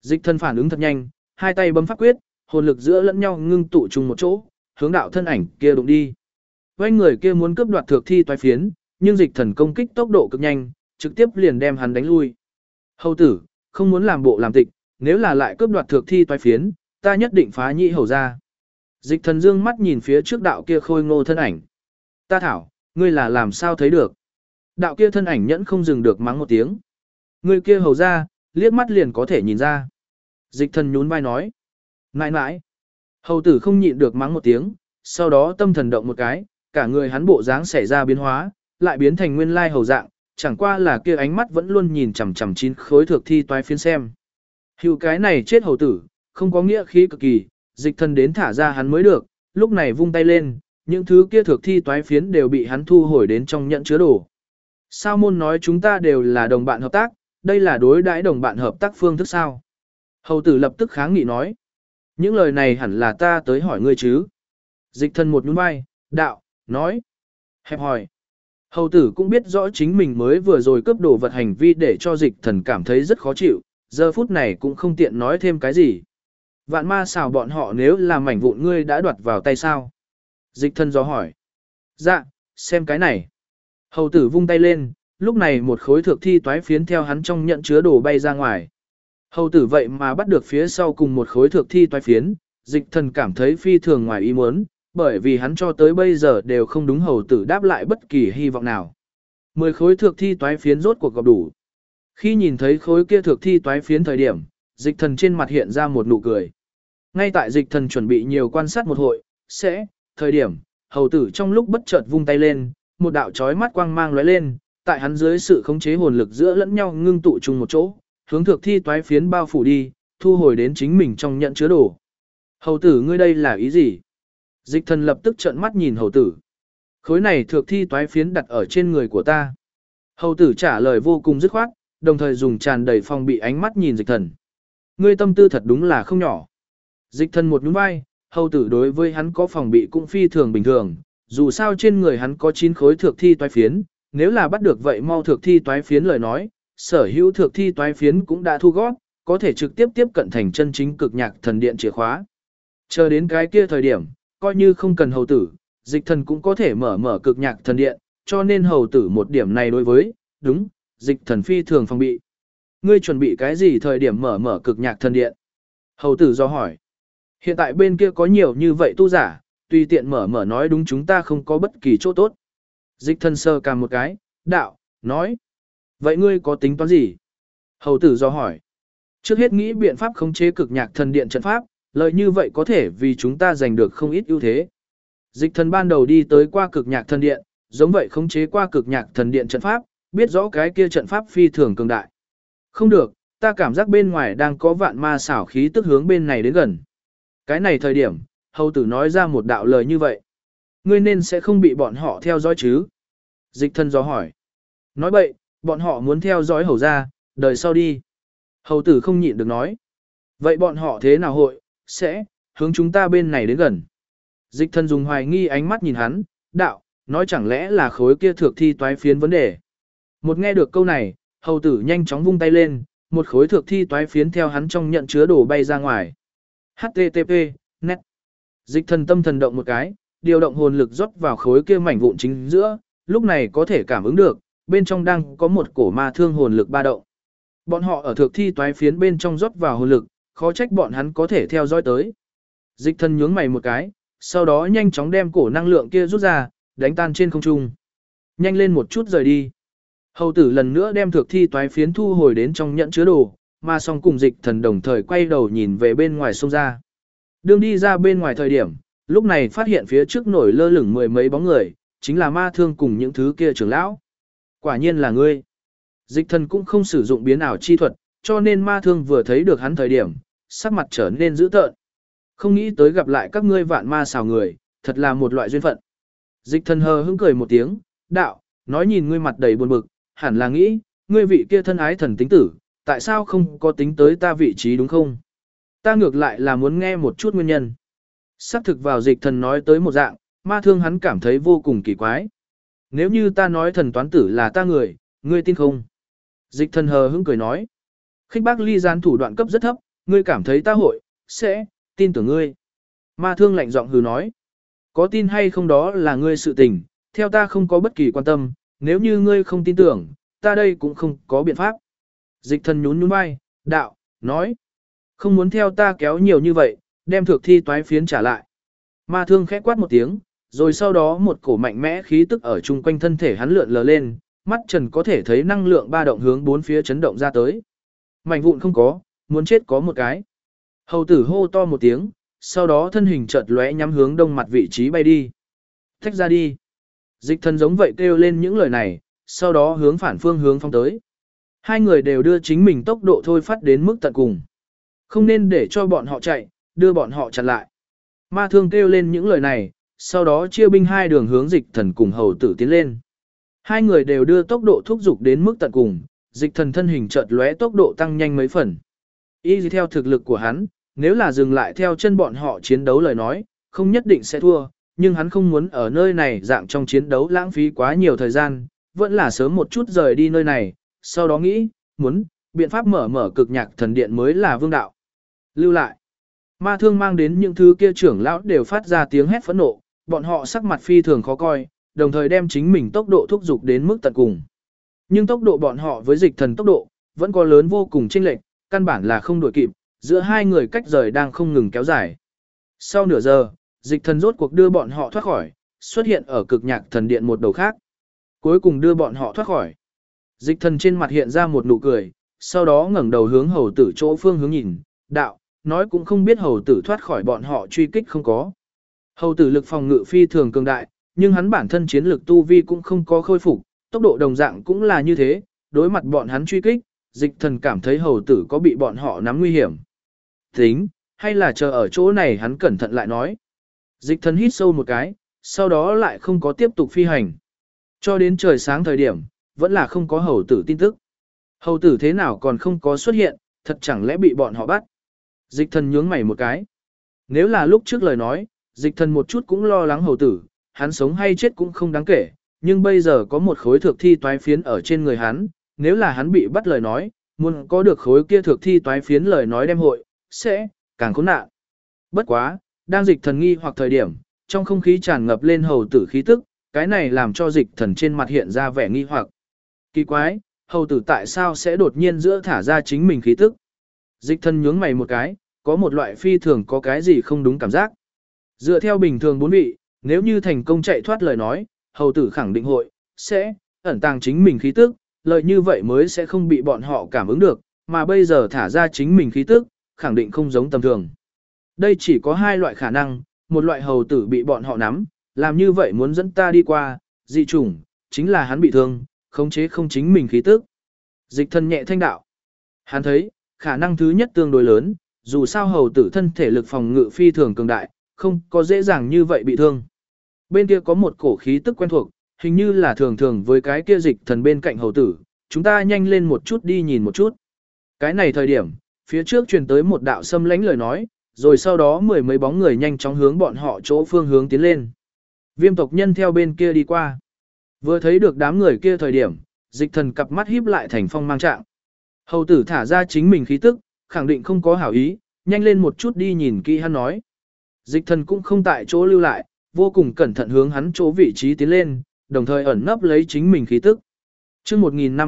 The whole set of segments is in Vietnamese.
Dịch thần phản ứng thật nhanh, hai tay bấm pháp quyết, hồn lực giữa lẫn nhau ngưng tụ chung một chỗ, hướng đạo thân ảnh kia đụng đi. Với người kia muốn cướp đoạt thược thi toái phiến, nhưng dịch thần công kích tốc độ cực nhanh, trực tiếp liền đem hắn đánh lui. Hầu tử, không muốn làm bộ làm tịch, nếu là lại cướp đoạt thược thi toái phiến, ta nhất định phá nhị hầu ra. Dịch thần dương mắt nhìn phía trước đạo kia khôi ngô thân ảnh. Ta thảo, ngươi là làm sao thấy được? Đạo kia thân ảnh nhẫn không dừng được mắng một tiếng. Ngươi kia hầu ra, liếc mắt liền có thể nhìn ra. Dịch thần nhún vai nói. Nãi nãi. Hầu tử không nhịn được mắng một tiếng, sau đó tâm thần động một cái, cả người hắn bộ dáng xảy ra biến hóa, lại biến thành nguyên lai hầu dạng, chẳng qua là kia ánh mắt vẫn luôn nhìn chằm chằm 9 khối thược thi toái phiến xem. Hữu cái này chết hầu tử, không có nghĩa khí cực kỳ, dịch thần đến thả ra hắn mới được, lúc này vung tay lên, những thứ kia thược thi toái phiến đều bị hắn thu hồi đến trong nhận chứa đồ. Sao môn nói chúng ta đều là đồng bạn hợp tác, đây là đối đãi đồng bạn hợp tác phương thức sao? Hầu tử lập tức kháng nghị nói. Những lời này hẳn là ta tới hỏi ngươi chứ. Dịch thần một nhún vai, đạo, nói. Hẹp hỏi. Hầu tử cũng biết rõ chính mình mới vừa rồi cướp đồ vật hành vi để cho dịch thần cảm thấy rất khó chịu, giờ phút này cũng không tiện nói thêm cái gì. Vạn ma xào bọn họ nếu là mảnh vụn ngươi đã đoạt vào tay sao? Dịch thần do hỏi. Dạ, xem cái này. Hầu tử vung tay lên, lúc này một khối thược thi toái phiến theo hắn trong nhận chứa đồ bay ra ngoài. Hầu tử vậy mà bắt được phía sau cùng một khối thược thi toái phiến, dịch thần cảm thấy phi thường ngoài ý muốn, bởi vì hắn cho tới bây giờ đều không đúng hầu tử đáp lại bất kỳ hy vọng nào. 10 khối thược thi toái phiến rốt cuộc gặp đủ. Khi nhìn thấy khối kia thược thi toái phiến thời điểm, dịch thần trên mặt hiện ra một nụ cười. Ngay tại dịch thần chuẩn bị nhiều quan sát một hội, thời điểm, hầu tử trong lúc bất chợt vung tay lên, một đạo chói mắt quang mang lóe lên, tại hắn dưới sự khống chế hồn lực giữa lẫn nhau ngưng tụ chung một chỗ, hướng thược thi toái phiến bao phủ đi, thu hồi đến chính mình trong nhận chứa đồ. Hầu tử ngươi đây là ý gì? Dịch thần lập tức trợn mắt nhìn hầu tử. Khối này thược thi toái phiến đặt ở trên người của ta. Hầu tử trả lời vô cùng dứt khoát, đồng thời dùng tràn đầy phòng bị ánh mắt nhìn dịch thần. Ngươi tâm tư thật đúng là không nhỏ. Dịch thần một nhún vai, hầu tử đối với hắn có phòng bị cũng phi thường bình thường, dù sao trên người hắn có 9 khối thược thi toái phiến, nếu là bắt được vậy mau thược thi toái phiến lời nói, sở hữu thược thi toái phiến cũng đã thu góp, có thể trực tiếp tiếp cận thành chân chính cực nhạc thần điện chìa khóa. Chờ đến cái kia thời điểm, coi như không cần hầu tử, dịch thần cũng có thể mở cực nhạc thần điện, cho nên hầu tử một điểm này đối với, đúng, dịch thần phi thường phòng bị. Ngươi chuẩn bị cái gì thời điểm mở cực nhạc thần điện? Hầu tử do hỏi. Hiện tại bên kia có nhiều như vậy tu giả, tùy tiện mở nói đúng chúng ta không có bất kỳ chỗ tốt. Dịch thần sơ cằm một cái, đạo, nói. Vậy ngươi có tính toán gì? Hầu tử do hỏi. Trước hết nghĩ biện pháp khống chế cực nhạc thần điện trận pháp, lợi như vậy có thể vì chúng ta giành được không ít ưu thế. Dịch thần ban đầu đi tới qua cực nhạc thần điện, giống vậy khống chế qua cực nhạc thần điện trận pháp, biết rõ cái kia trận pháp phi thường cường đại. Không được, ta cảm giác bên ngoài đang có vạn ma xảo khí tức hướng bên này đến gần. Cái này thời điểm, hầu tử nói ra một đạo lời như vậy. Ngươi nên sẽ không bị bọn họ theo dõi chứ? Dịch thần do hỏi. Nói bậy, bọn họ muốn theo dõi hầu ra, đời sau đi. Hầu tử không nhịn được nói. Vậy bọn họ thế nào hội, sẽ, hướng chúng ta bên này đến gần. Dịch thần dùng hoài nghi ánh mắt nhìn hắn, đạo, nói chẳng lẽ là khối kia thược thi toái phiến vấn đề. Một nghe được câu này, hầu tử nhanh chóng vung tay lên, một khối thược thi toái phiến theo hắn trong nhận chứa đồ bay ra ngoài. HTTP, net. Dịch thần tâm thần động một cái, điều động hồn lực rót vào khối kia mảnh vụn chính giữa, lúc này có thể cảm ứng được, bên trong đang có một cổ ma thương hồn lực ba động. Bọn họ ở thược thi toái phiến bên trong rót vào hồn lực, khó trách bọn hắn có thể theo dõi tới. Dịch thần nhướng mày một cái, sau đó nhanh chóng đem cổ năng lượng kia rút ra, đánh tan trên không trung. Nhanh lên một chút rời đi. Hầu tử lần nữa đem thược thi toái phiến thu hồi đến trong nhẫn chứa đồ, mà song cùng dịch thần đồng thời quay đầu nhìn về bên ngoài sông ra. Đương đi ra bên ngoài thời điểm, lúc này phát hiện phía trước nổi lơ lửng mười mấy bóng người, chính là ma thương cùng những thứ kia trưởng lão. Quả nhiên là ngươi. Dịch thần cũng không sử dụng biến ảo chi thuật, cho nên ma thương vừa thấy được hắn thời điểm, sắc mặt trở nên dữ tợn. Không nghĩ tới gặp lại các ngươi vạn ma xào người, thật là một loại duyên phận. Dịch thần hờ hững cười một tiếng, đạo, nói nhìn ngươi mặt đầy buồn bực, hẳn là nghĩ, ngươi vị kia thân ái thần tính tử, tại sao không có tính tới ta vị trí đúng không? Ta ngược lại là muốn nghe một chút nguyên nhân. Sắc thực vào dịch thần nói tới một dạng, ma thương hắn cảm thấy vô cùng kỳ quái. Nếu như ta nói thần toán tử là ta người, ngươi tin không? Dịch thần hờ hững cười nói. Khích bác ly gián thủ đoạn cấp rất thấp, ngươi cảm thấy ta hội, sẽ, tin tưởng ngươi. Ma thương lạnh giọng hừ nói. Có tin hay không đó là ngươi sự tình, theo ta không có bất kỳ quan tâm, nếu như ngươi không tin tưởng, ta đây cũng không có biện pháp. Dịch thần nhún nhún vai, đạo, nói. Không muốn theo ta kéo nhiều như vậy, đem thực thi toái phiến trả lại. Ma thương khẽ quát một tiếng, rồi sau đó một cổ mạnh mẽ khí tức ở chung quanh thân thể hắn lượn lờ lên, mắt trần có thể thấy năng lượng ba động hướng bốn phía chấn động ra tới. Mảnh vụn không có, muốn chết có một cái. Hầu tử hô to một tiếng, sau đó thân hình chợt lóe nhắm hướng đông mặt vị trí bay đi. Tách ra đi. Dịch thần giống vậy kêu lên những lời này, sau đó hướng phản phương hướng phong tới. Hai người đều đưa chính mình tốc độ thôi phát đến mức tận cùng. Không nên để cho bọn họ chạy, đưa bọn họ chặn lại. Ma thương kêu lên những lời này, sau đó chia binh hai đường hướng dịch thần cùng hầu tử tiến lên. Hai người đều đưa tốc độ thúc dục đến mức tận cùng, dịch thần thân hình chợt lóe tốc độ tăng nhanh mấy phần. Y theo thực lực của hắn, nếu là dừng lại theo chân bọn họ chiến đấu lời nói, không nhất định sẽ thua, nhưng hắn không muốn ở nơi này dạng trong chiến đấu lãng phí quá nhiều thời gian, vẫn là sớm một chút rời đi nơi này, sau đó nghĩ, muốn, biện pháp mở cực nhạc thần điện mới là vương đạo. Lưu lại. Ma thương mang đến những thứ kia trưởng lão đều phát ra tiếng hét phẫn nộ, bọn họ sắc mặt phi thường khó coi, đồng thời đem chính mình tốc độ thúc dục đến mức tận cùng. Nhưng tốc độ bọn họ với dịch thần tốc độ, vẫn có lớn vô cùng chênh lệch, căn bản là không đuổi kịp, giữa hai người cách rời đang không ngừng kéo dài. Sau nửa giờ, dịch thần rốt cuộc đưa bọn họ thoát khỏi, xuất hiện ở cực nhạc thần điện một đầu khác. Cuối cùng đưa bọn họ thoát khỏi. Dịch thần trên mặt hiện ra một nụ cười, sau đó ngẩng đầu hướng hầu tử chỗ phương hướng nhìn, đạo, nói cũng không biết hầu tử thoát khỏi bọn họ truy kích không có. Hầu tử lực phòng ngự phi thường cường đại, nhưng hắn bản thân chiến lực tu vi cũng không có khôi phục, tốc độ đồng dạng cũng là như thế, đối mặt bọn hắn truy kích, dịch thần cảm thấy hầu tử có bị bọn họ nắm nguy hiểm. Tính, hay là chờ ở chỗ này hắn cẩn thận lại nói. Dịch thần hít sâu một cái, sau đó lại không có tiếp tục phi hành. Cho đến trời sáng thời điểm, vẫn là không có hầu tử tin tức. Hầu tử thế nào còn không có xuất hiện, thật chẳng lẽ bị bọn họ bắt. Dịch thần nhướng mày một cái. Nếu là lúc trước lời nói, dịch thần một chút cũng lo lắng hầu tử, hắn sống hay chết cũng không đáng kể, nhưng bây giờ có một khối thược thi toái phiến ở trên người hắn, nếu là hắn bị bắt lời nói, muốn có được khối kia thược thi toái phiến lời nói đem hội, sẽ, càng khốn nạn. Bất quá, đang dịch thần nghi hoặc thời điểm, trong không khí tràn ngập lên hầu tử khí tức, cái này làm cho dịch thần trên mặt hiện ra vẻ nghi hoặc. Kỳ quái, hầu tử tại sao sẽ đột nhiên giữa thả ra chính mình khí tức? Dịch thần nhướng mày một cái, có một loại phi thường có cái gì không đúng cảm giác. Dựa theo bình thường bốn vị, nếu như thành công chạy thoát lời nói, hầu tử khẳng định hội, sẽ, ẩn tàng chính mình khí tức, lời như vậy mới sẽ không bị bọn họ cảm ứng được, mà bây giờ thả ra chính mình khí tức, khẳng định không giống tầm thường. Đây chỉ có hai loại khả năng, một loại hầu tử bị bọn họ nắm, làm như vậy muốn dẫn ta đi qua, dị chủng, chính là hắn bị thương, khống chế không chính mình khí tức. Dịch thần nhẹ thanh đạo. Hắn thấy, khả năng thứ nhất tương đối lớn, dù sao hầu tử thân thể lực phòng ngự phi thường cường đại, không có dễ dàng như vậy bị thương. Bên kia có một cổ khí tức quen thuộc, hình như là thường thường với cái kia dịch thần bên cạnh hầu tử, chúng ta nhanh lên một chút đi nhìn một chút. Cái này thời điểm, phía trước truyền tới một đạo xâm lãnh lời nói, rồi sau đó mười mấy bóng người nhanh chóng hướng bọn họ chỗ phương hướng tiến lên. Viêm tộc nhân theo bên kia đi qua. Vừa thấy được đám người kia thời điểm, dịch thần cặp mắt híp lại thành phong mang trạng. Hầu tử thả ra chính mình khí tức, khẳng định không có hảo ý, nhanh lên một chút đi nhìn kỹ hắn nói. Dịch thần cũng không tại chỗ lưu lại, vô cùng cẩn thận hướng hắn chỗ vị trí tiến lên, đồng thời ẩn nấp lấy chính mình khí tức. Chương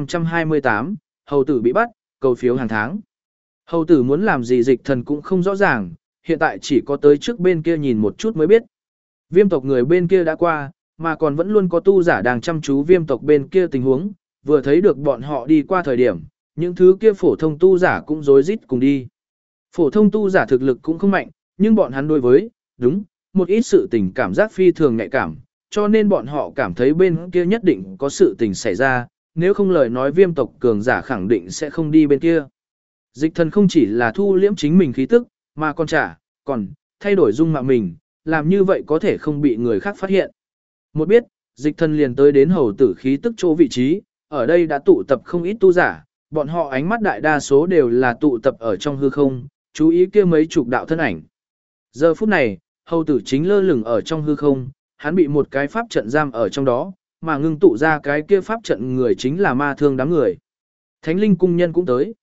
1528, hầu tử bị bắt, cầu phiếu hàng tháng. Hầu tử muốn làm gì dịch thần cũng không rõ ràng, hiện tại chỉ có tới trước bên kia nhìn một chút mới biết. Viêm tộc người bên kia đã qua, mà còn vẫn luôn có tu giả đang chăm chú viêm tộc bên kia tình huống, vừa thấy được bọn họ đi qua thời điểm, những thứ kia phổ thông tu giả cũng rối rít cùng đi. Phổ thông tu giả thực lực cũng không mạnh, nhưng bọn hắn đối với, đúng, một ít sự tình cảm giác phi thường nhạy cảm, cho nên bọn họ cảm thấy bên kia nhất định có sự tình xảy ra, nếu không lời nói viêm tộc cường giả khẳng định sẽ không đi bên kia. Dịch thần không chỉ là thu liễm chính mình khí tức, mà còn thay đổi dung mạo mình, làm như vậy có thể không bị người khác phát hiện. Một biết, dịch thần liền tới đến hầu tử khí tức chỗ vị trí, ở đây đã tụ tập không ít tu giả, bọn họ ánh mắt đại đa số đều là tụ tập ở trong hư không, chú ý kia mấy chục đạo thân ảnh. Giờ phút này, hầu tử chính lơ lửng ở trong hư không, hắn bị một cái pháp trận giam ở trong đó, mà ngưng tụ ra cái kia pháp trận người chính là ma thương đám người. Thánh linh cung nhân cũng tới.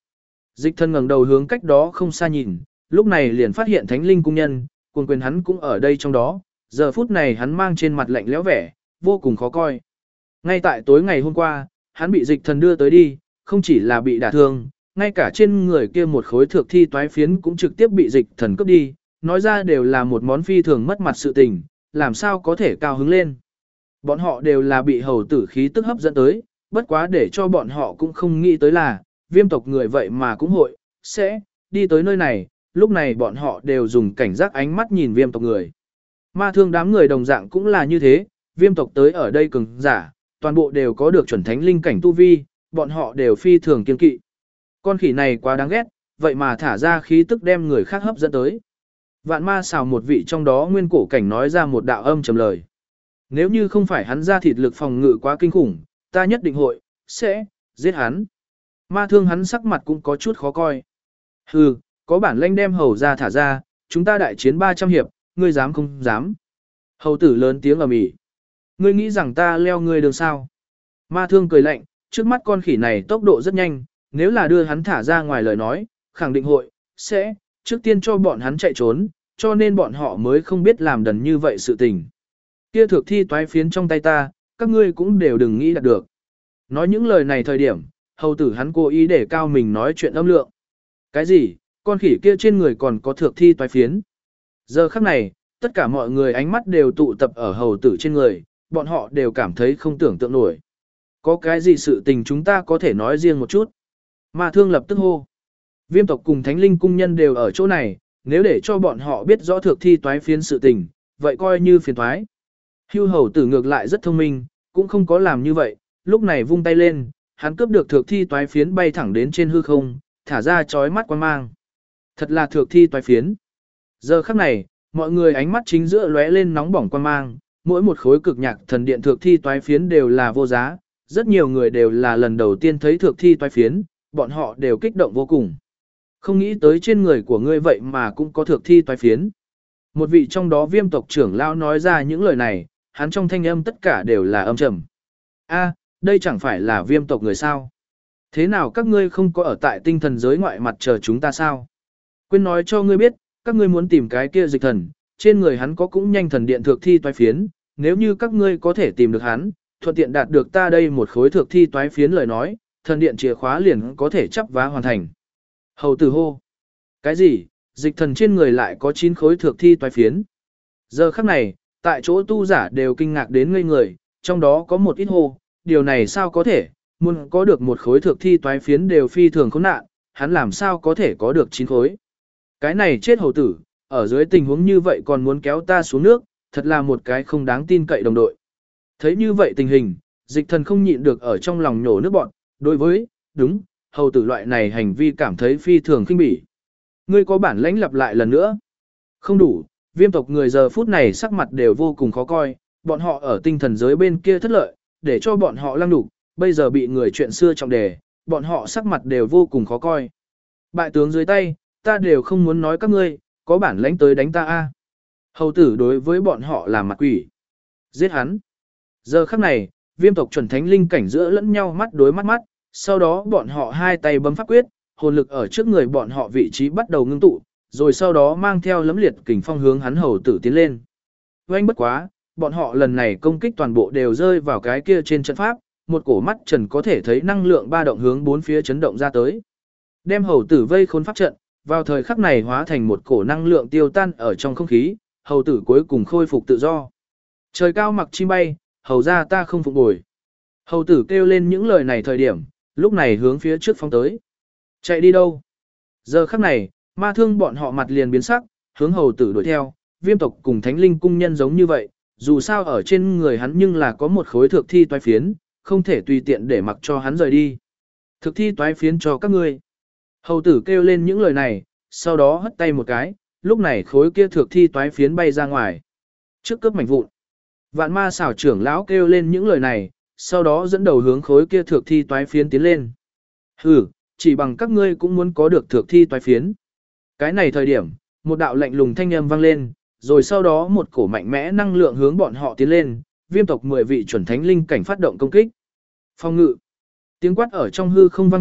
Dịch thần ngẩng đầu hướng cách đó không xa nhìn, lúc này liền phát hiện thánh linh cung nhân, cuồng quyền hắn cũng ở đây trong đó, giờ phút này hắn mang trên mặt lạnh lẽo vẻ, vô cùng khó coi. Ngay tại tối ngày hôm qua, hắn bị dịch thần đưa tới đi, không chỉ là bị đả thương, ngay cả trên người kia một khối thược thi toái phiến cũng trực tiếp bị dịch thần cướp đi, nói ra đều là một món phi thường mất mặt sự tình, làm sao có thể cao hứng lên. Bọn họ đều là bị hầu tử khí tức hấp dẫn tới, bất quá để cho bọn họ cũng không nghĩ tới là, viêm tộc người vậy mà cũng hội, sẽ, đi tới nơi này, lúc này bọn họ đều dùng cảnh giác ánh mắt nhìn viêm tộc người. Ma thương đám người đồng dạng cũng là như thế, viêm tộc tới ở đây cường giả, toàn bộ đều có được chuẩn thánh linh cảnh tu vi, bọn họ đều phi thường kiên kỵ. Con khỉ này quá đáng ghét, vậy mà thả ra khí tức đem người khác hấp dẫn tới. Vạn ma xào một vị trong đó nguyên cổ cảnh nói ra một đạo âm trầm lời. Nếu như không phải hắn ra thịt lực phòng ngự quá kinh khủng, ta nhất định hội, sẽ, giết hắn. Ma thương hắn sắc mặt cũng có chút khó coi. Hừ, có bản lĩnh đem hầu ra thả ra, chúng ta đại chiến 300 hiệp, ngươi dám không dám. Hầu tử lớn tiếng ầm ĩ. Ngươi nghĩ rằng ta leo ngươi đường sao? Ma thương cười lạnh, trước mắt con khỉ này tốc độ rất nhanh, nếu là đưa hắn thả ra ngoài lời nói, khẳng định hội, sẽ, trước tiên cho bọn hắn chạy trốn, cho nên bọn họ mới không biết làm đần như vậy sự tình. Kia thược thi toái phiến trong tay ta, các ngươi cũng đều đừng nghĩ đạt được. Nói những lời này thời điểm, hầu tử hắn cố ý để cao mình nói chuyện âm lượng. Cái gì, con khỉ kia trên người còn có thược thi toái phiến. Giờ khắc này, tất cả mọi người ánh mắt đều tụ tập ở hầu tử trên người, bọn họ đều cảm thấy không tưởng tượng nổi. Có cái gì sự tình chúng ta có thể nói riêng một chút. Ma thương lập tức hô. Viêm tộc cùng thánh linh cung nhân đều ở chỗ này, nếu để cho bọn họ biết rõ thược thi toái phiến sự tình, vậy coi như phiền toái. Hưu hầu tử ngược lại rất thông minh, cũng không có làm như vậy, lúc này vung tay lên, hắn cướp được thược thi toái phiến bay thẳng đến trên hư không, thả ra chói mắt quang mang. Thật là thược thi toái phiến. Giờ khắc này, mọi người ánh mắt chính giữa lóe lên nóng bỏng quang mang, mỗi một khối cực nhạc thần điện thược thi toái phiến đều là vô giá, rất nhiều người đều là lần đầu tiên thấy thược thi toái phiến, bọn họ đều kích động vô cùng. Không nghĩ tới trên người của ngươi vậy mà cũng có thược thi toái phiến. Một vị trong đó viêm tộc trưởng lão nói ra những lời này, hắn trong thanh âm tất cả đều là âm trầm. A, đây chẳng phải là viêm tộc người sao? Thế nào các ngươi không có ở tại tinh thần giới ngoại mặt chờ chúng ta sao? Quên nói cho ngươi biết, các ngươi muốn tìm cái kia dịch thần, trên người hắn có cũng nhanh thần điện thược thi toái phiến, nếu như các ngươi có thể tìm được hắn, thuận tiện đạt được ta đây một khối thược thi toái phiến lời nói, thần điện chìa khóa liền có thể chấp vá hoàn thành. Hầu tử hô. Cái gì, dịch thần trên người lại có 9 khối thược thi toái phiến. Giờ khắc này, tại chỗ tu giả đều kinh ngạc đến ngây người, trong đó có một ít hô, điều này sao có thể, muốn có được một khối thược thi toái phiến đều phi thường khốn nạn, hắn làm sao có thể có được 9 khối. Cái này chết hầu tử, ở dưới tình huống như vậy còn muốn kéo ta xuống nước, thật là một cái không đáng tin cậy đồng đội. Thấy như vậy tình hình, dịch thần không nhịn được ở trong lòng nhổ nước bọn, đối với, đúng, hầu tử loại này hành vi cảm thấy phi thường khinh bỉ. Ngươi có bản lãnh lặp lại lần nữa. Không đủ, viêm tộc người giờ phút này sắc mặt đều vô cùng khó coi, bọn họ ở tinh thần giới bên kia thất lợi, để cho bọn họ lăng đục, bây giờ bị người chuyện xưa trọng đề, bọn họ sắc mặt đều vô cùng khó coi. Bại tướng dưới tay, ta đều không muốn nói các ngươi, có bản lãnh tới đánh ta a. Hầu tử đối với bọn họ là mặt quỷ. Giết hắn. Giờ khắc này, viêm tộc chuẩn thánh linh cảnh giữa lẫn nhau mắt đối mắt mắt, sau đó bọn họ hai tay bấm pháp quyết, hồn lực ở trước người bọn họ vị trí bắt đầu ngưng tụ, rồi sau đó mang theo lấm liệt kình phong hướng hắn hầu tử tiến lên. Oanh bất quá, bọn họ lần này công kích toàn bộ đều rơi vào cái kia trên trận pháp, một cổ mắt trần có thể thấy năng lượng ba động hướng bốn phía chấn động ra tới. Đem hầu tử vây khốn pháp trận, vào thời khắc này hóa thành một cổ năng lượng tiêu tan ở trong không khí, hầu tử cuối cùng khôi phục tự do. Trời cao mặc chim bay, hầu ra ta không phục bồi. Hầu tử kêu lên những lời này thời điểm, lúc này hướng phía trước phóng tới. Chạy đi đâu? Giờ khắc này, ma thương bọn họ mặt liền biến sắc, hướng hầu tử đuổi theo, viêm tộc cùng thánh linh cung nhân giống như vậy, dù sao ở trên người hắn nhưng là có một khối thực thi toái phiến, không thể tùy tiện để mặc cho hắn rời đi. Thực thi toái phiến cho các ngươi. Hầu tử kêu lên những lời này, sau đó hất tay một cái, lúc này khối kia thực thi toái phiến bay ra ngoài. Trước cướp mảnh vụn. Vạn ma xảo trưởng lão kêu lên những lời này, sau đó dẫn đầu hướng khối kia thực thi toái phiến tiến lên. Hừ, chỉ bằng các ngươi cũng muốn có được thực thi toái phiến. Cái này thời điểm, một đạo lạnh lùng thanh âm vang lên, rồi sau đó một cổ mạnh mẽ năng lượng hướng bọn họ tiến lên, viêm tộc 10 vị chuẩn thánh linh cảnh phát động công kích. Phong ngự. Tiếng quát ở trong hư không vang vọng,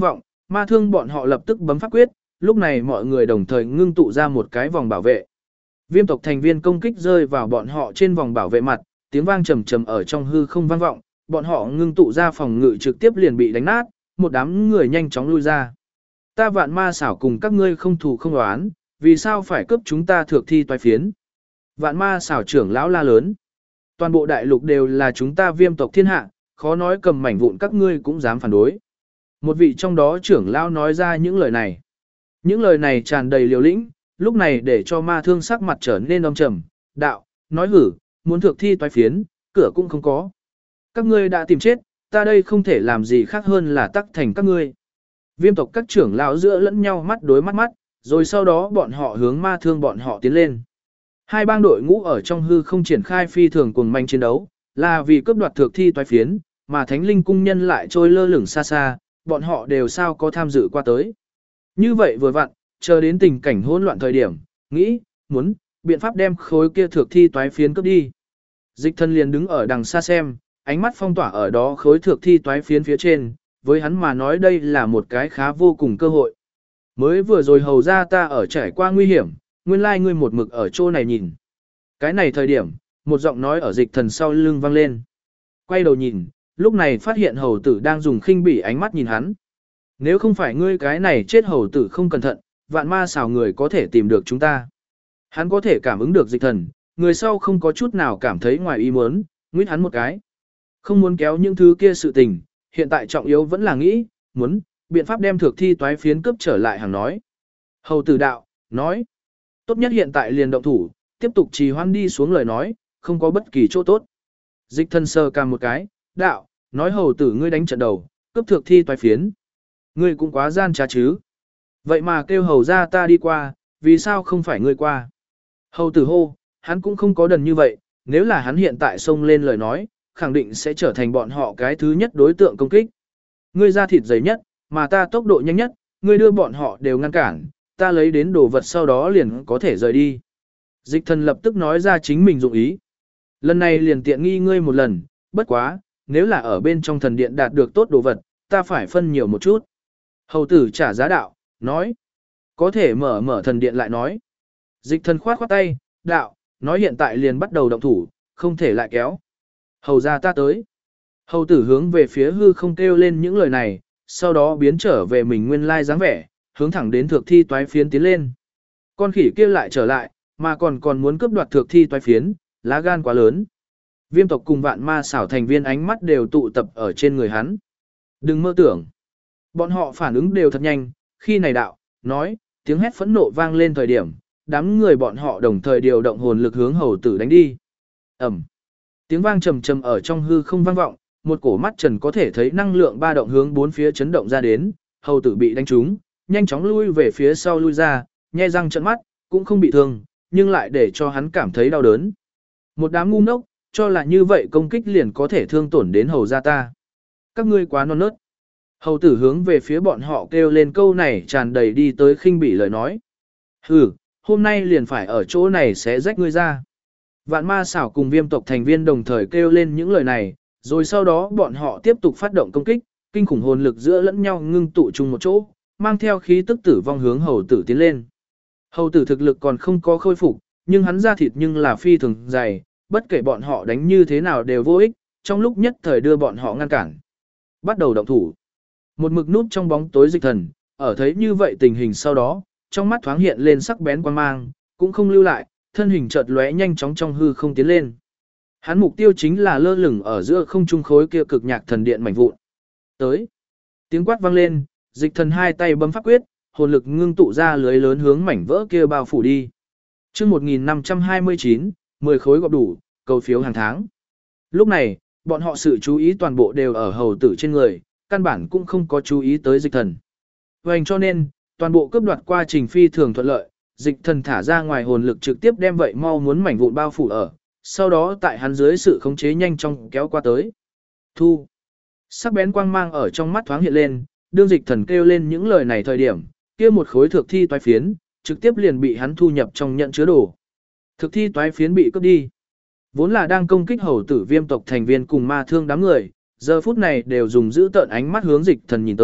Ma thương bọn họ lập tức bấm pháp quyết, lúc này mọi người đồng thời ngưng tụ ra một cái vòng bảo vệ. Viêm tộc thành viên công kích rơi vào bọn họ trên vòng bảo vệ mặt, tiếng vang trầm trầm ở trong hư không vang vọng, bọn họ ngưng tụ ra phòng ngự trực tiếp liền bị đánh nát, một đám người nhanh chóng lui ra. Ta Vạn Ma xảo cùng các ngươi không thù không oán, vì sao phải cướp chúng ta thược thi toái phiến? Vạn Ma xảo trưởng lão la lớn. Toàn bộ đại lục đều là chúng ta Viêm tộc thiên hạ, khó nói cầm mảnh vụn các ngươi cũng dám phản đối. Một vị trong đó trưởng lão nói ra những lời này. Những lời này tràn đầy liều lĩnh, lúc này để cho Ma thương sắc mặt trở nên âm trầm, đạo, nói hử, muốn thược thi toái phiến, cửa cũng không có. Các ngươi đã tìm chết, ta đây không thể làm gì khác hơn là tắc thành các ngươi. Viêm tộc các trưởng lão giữa lẫn nhau mắt đối mắt, rồi sau đó bọn họ hướng Ma thương bọn họ tiến lên. Hai bang đội ngũ ở trong hư không triển khai phi thường cuồng manh chiến đấu, là vì cướp đoạt thược thi toái phiến, mà Thánh Linh cung nhân lại trôi lơ lửng xa xa, bọn họ đều sao có tham dự qua tới. Như vậy vừa vặn, chờ đến tình cảnh hỗn loạn thời điểm, nghĩ, muốn, biện pháp đem khối kia thược thi toái phiến cướp đi. Dịch Thần liền đứng ở đằng xa xem, ánh mắt phong tỏa ở đó khối thược thi toái phiến phía trên, với hắn mà nói đây là một cái khá vô cùng cơ hội. Mới vừa rồi hầu ra ta ở trải qua nguy hiểm, nguyên lai ngươi một mực ở chỗ này nhìn. Cái này thời điểm, một giọng nói ở Dịch Thần sau lưng vang lên. Quay đầu nhìn, lúc này phát hiện hầu tử đang dùng khinh bỉ ánh mắt nhìn hắn. Nếu không phải ngươi cái này chết hầu tử không cẩn thận, Vạn Ma xảo người có thể tìm được chúng ta. Hắn có thể cảm ứng được Dịch Thần, người sau không có chút nào cảm thấy ngoài ý muốn, nguyết hắn một cái. Không muốn kéo những thứ kia sự tình, hiện tại trọng yếu vẫn là nghĩ, muốn, biện pháp đem thược thi toái phiến cướp trở lại hàng nói. Hầu tử đạo, nói, tốt nhất hiện tại liền động thủ, tiếp tục trì hoãn đi xuống lời nói, không có bất kỳ chỗ tốt. Dịch Thần sờ cằm một cái, đạo, nói hầu tử ngươi đánh trận đầu, cướp thược thi toái phiến. Ngươi cũng quá gian trá chứ. Vậy mà kêu hầu ra ta đi qua, vì sao không phải ngươi qua? Hầu tử hô, hắn cũng không có đần như vậy, nếu là hắn hiện tại xông lên lời nói, khẳng định sẽ trở thành bọn họ cái thứ nhất đối tượng công kích. Ngươi ra thịt dày nhất, mà ta tốc độ nhanh nhất, ngươi đưa bọn họ đều ngăn cản, ta lấy đến đồ vật sau đó liền có thể rời đi. Dịch Thần lập tức nói ra chính mình dụng ý. Lần này liền tiện nghi ngươi một lần, bất quá, nếu là ở bên trong thần điện đạt được tốt đồ vật, ta phải phân nhiều một chút. Hầu tử trả giá đạo, nói, có thể mở thần điện lại nói. Dịch Thần khoát khoát tay, đạo, nói hiện tại liền bắt đầu động thủ, không thể lại kéo. Hầu ra ta tới. Hầu tử hướng về phía hư không kêu lên những lời này, sau đó biến trở về mình nguyên lai dáng vẻ, hướng thẳng đến thược thi toái phiến tiến lên. Con khỉ kia lại trở lại, mà còn muốn cướp đoạt thược thi toái phiến, lá gan quá lớn. Viêm tộc cùng Vạn Ma xảo thành viên ánh mắt đều tụ tập ở trên người hắn. Đừng mơ tưởng. Bọn họ phản ứng đều thật nhanh, khi này đạo, nói, tiếng hét phẫn nộ vang lên thời điểm, đám người bọn họ đồng thời điều động hồn lực hướng hầu tử đánh đi. Ẩm. Tiếng vang trầm trầm ở trong hư không vang vọng, một cổ mắt trần có thể thấy năng lượng ba động hướng bốn phía chấn động ra đến, hầu tử bị đánh trúng, nhanh chóng lui về phía sau lui ra, nhe răng trợn mắt, cũng không bị thương, nhưng lại để cho hắn cảm thấy đau đớn. Một đám ngu ngốc, cho là như vậy công kích liền có thể thương tổn đến hầu gia ta. Các ngươi quá non nớt. Hầu tử hướng về phía bọn họ kêu lên câu này tràn đầy đi tới khinh bỉ lời nói. Hừ, hôm nay liền phải ở chỗ này sẽ rách ngươi ra. Vạn Ma xảo cùng Viêm tộc thành viên đồng thời kêu lên những lời này, rồi sau đó bọn họ tiếp tục phát động công kích, kinh khủng hồn lực giữa lẫn nhau ngưng tụ chung một chỗ, mang theo khí tức tử vong hướng hầu tử tiến lên. Hầu tử thực lực còn không có khôi phục, nhưng hắn ra thịt nhưng là phi thường dày, bất kể bọn họ đánh như thế nào đều vô ích, trong lúc nhất thời đưa bọn họ ngăn cản. Bắt đầu động thủ. Một mực núp trong bóng tối Dịch Thần, ở thấy như vậy tình hình sau đó, trong mắt thoáng hiện lên sắc bén quan mang, cũng không lưu lại, thân hình chợt lóe nhanh chóng trong hư không tiến lên. Hắn mục tiêu chính là lơ lửng ở giữa không trung khối kia cực nhạc thần điện mảnh vụn. Tới. Tiếng quát vang lên, Dịch Thần hai tay bấm pháp quyết, hồn lực ngưng tụ ra lưới lớn hướng mảnh vỡ kia bao phủ đi. Chương 1529, 10 khối gọp đủ, cầu phiếu hàng tháng. Lúc này, bọn họ sự chú ý toàn bộ đều ở hầu tử trên người, căn bản cũng không có chú ý tới Dịch Thần. Vậy cho nên, toàn bộ cướp đoạt quá trình phi thường thuận lợi, Dịch Thần thả ra ngoài hồn lực trực tiếp đem vậy mau muốn mảnh vụn bao phủ ở, sau đó tại hắn dưới sự khống chế nhanh chóng kéo qua tới. Thu. Sắc bén quang mang ở trong mắt thoáng hiện lên, đương Dịch Thần kêu lên những lời này thời điểm, kia một khối thực thi toái phiến, trực tiếp liền bị hắn thu nhập trong nhận chứa đồ. Thực thi toái phiến bị cướp đi. Vốn là đang công kích hầu tử Viêm tộc thành viên cùng Ma thương đám người, giờ phút này đều dùng giữ tợn ánh mắt hướng Dịch Thần nhìn tới,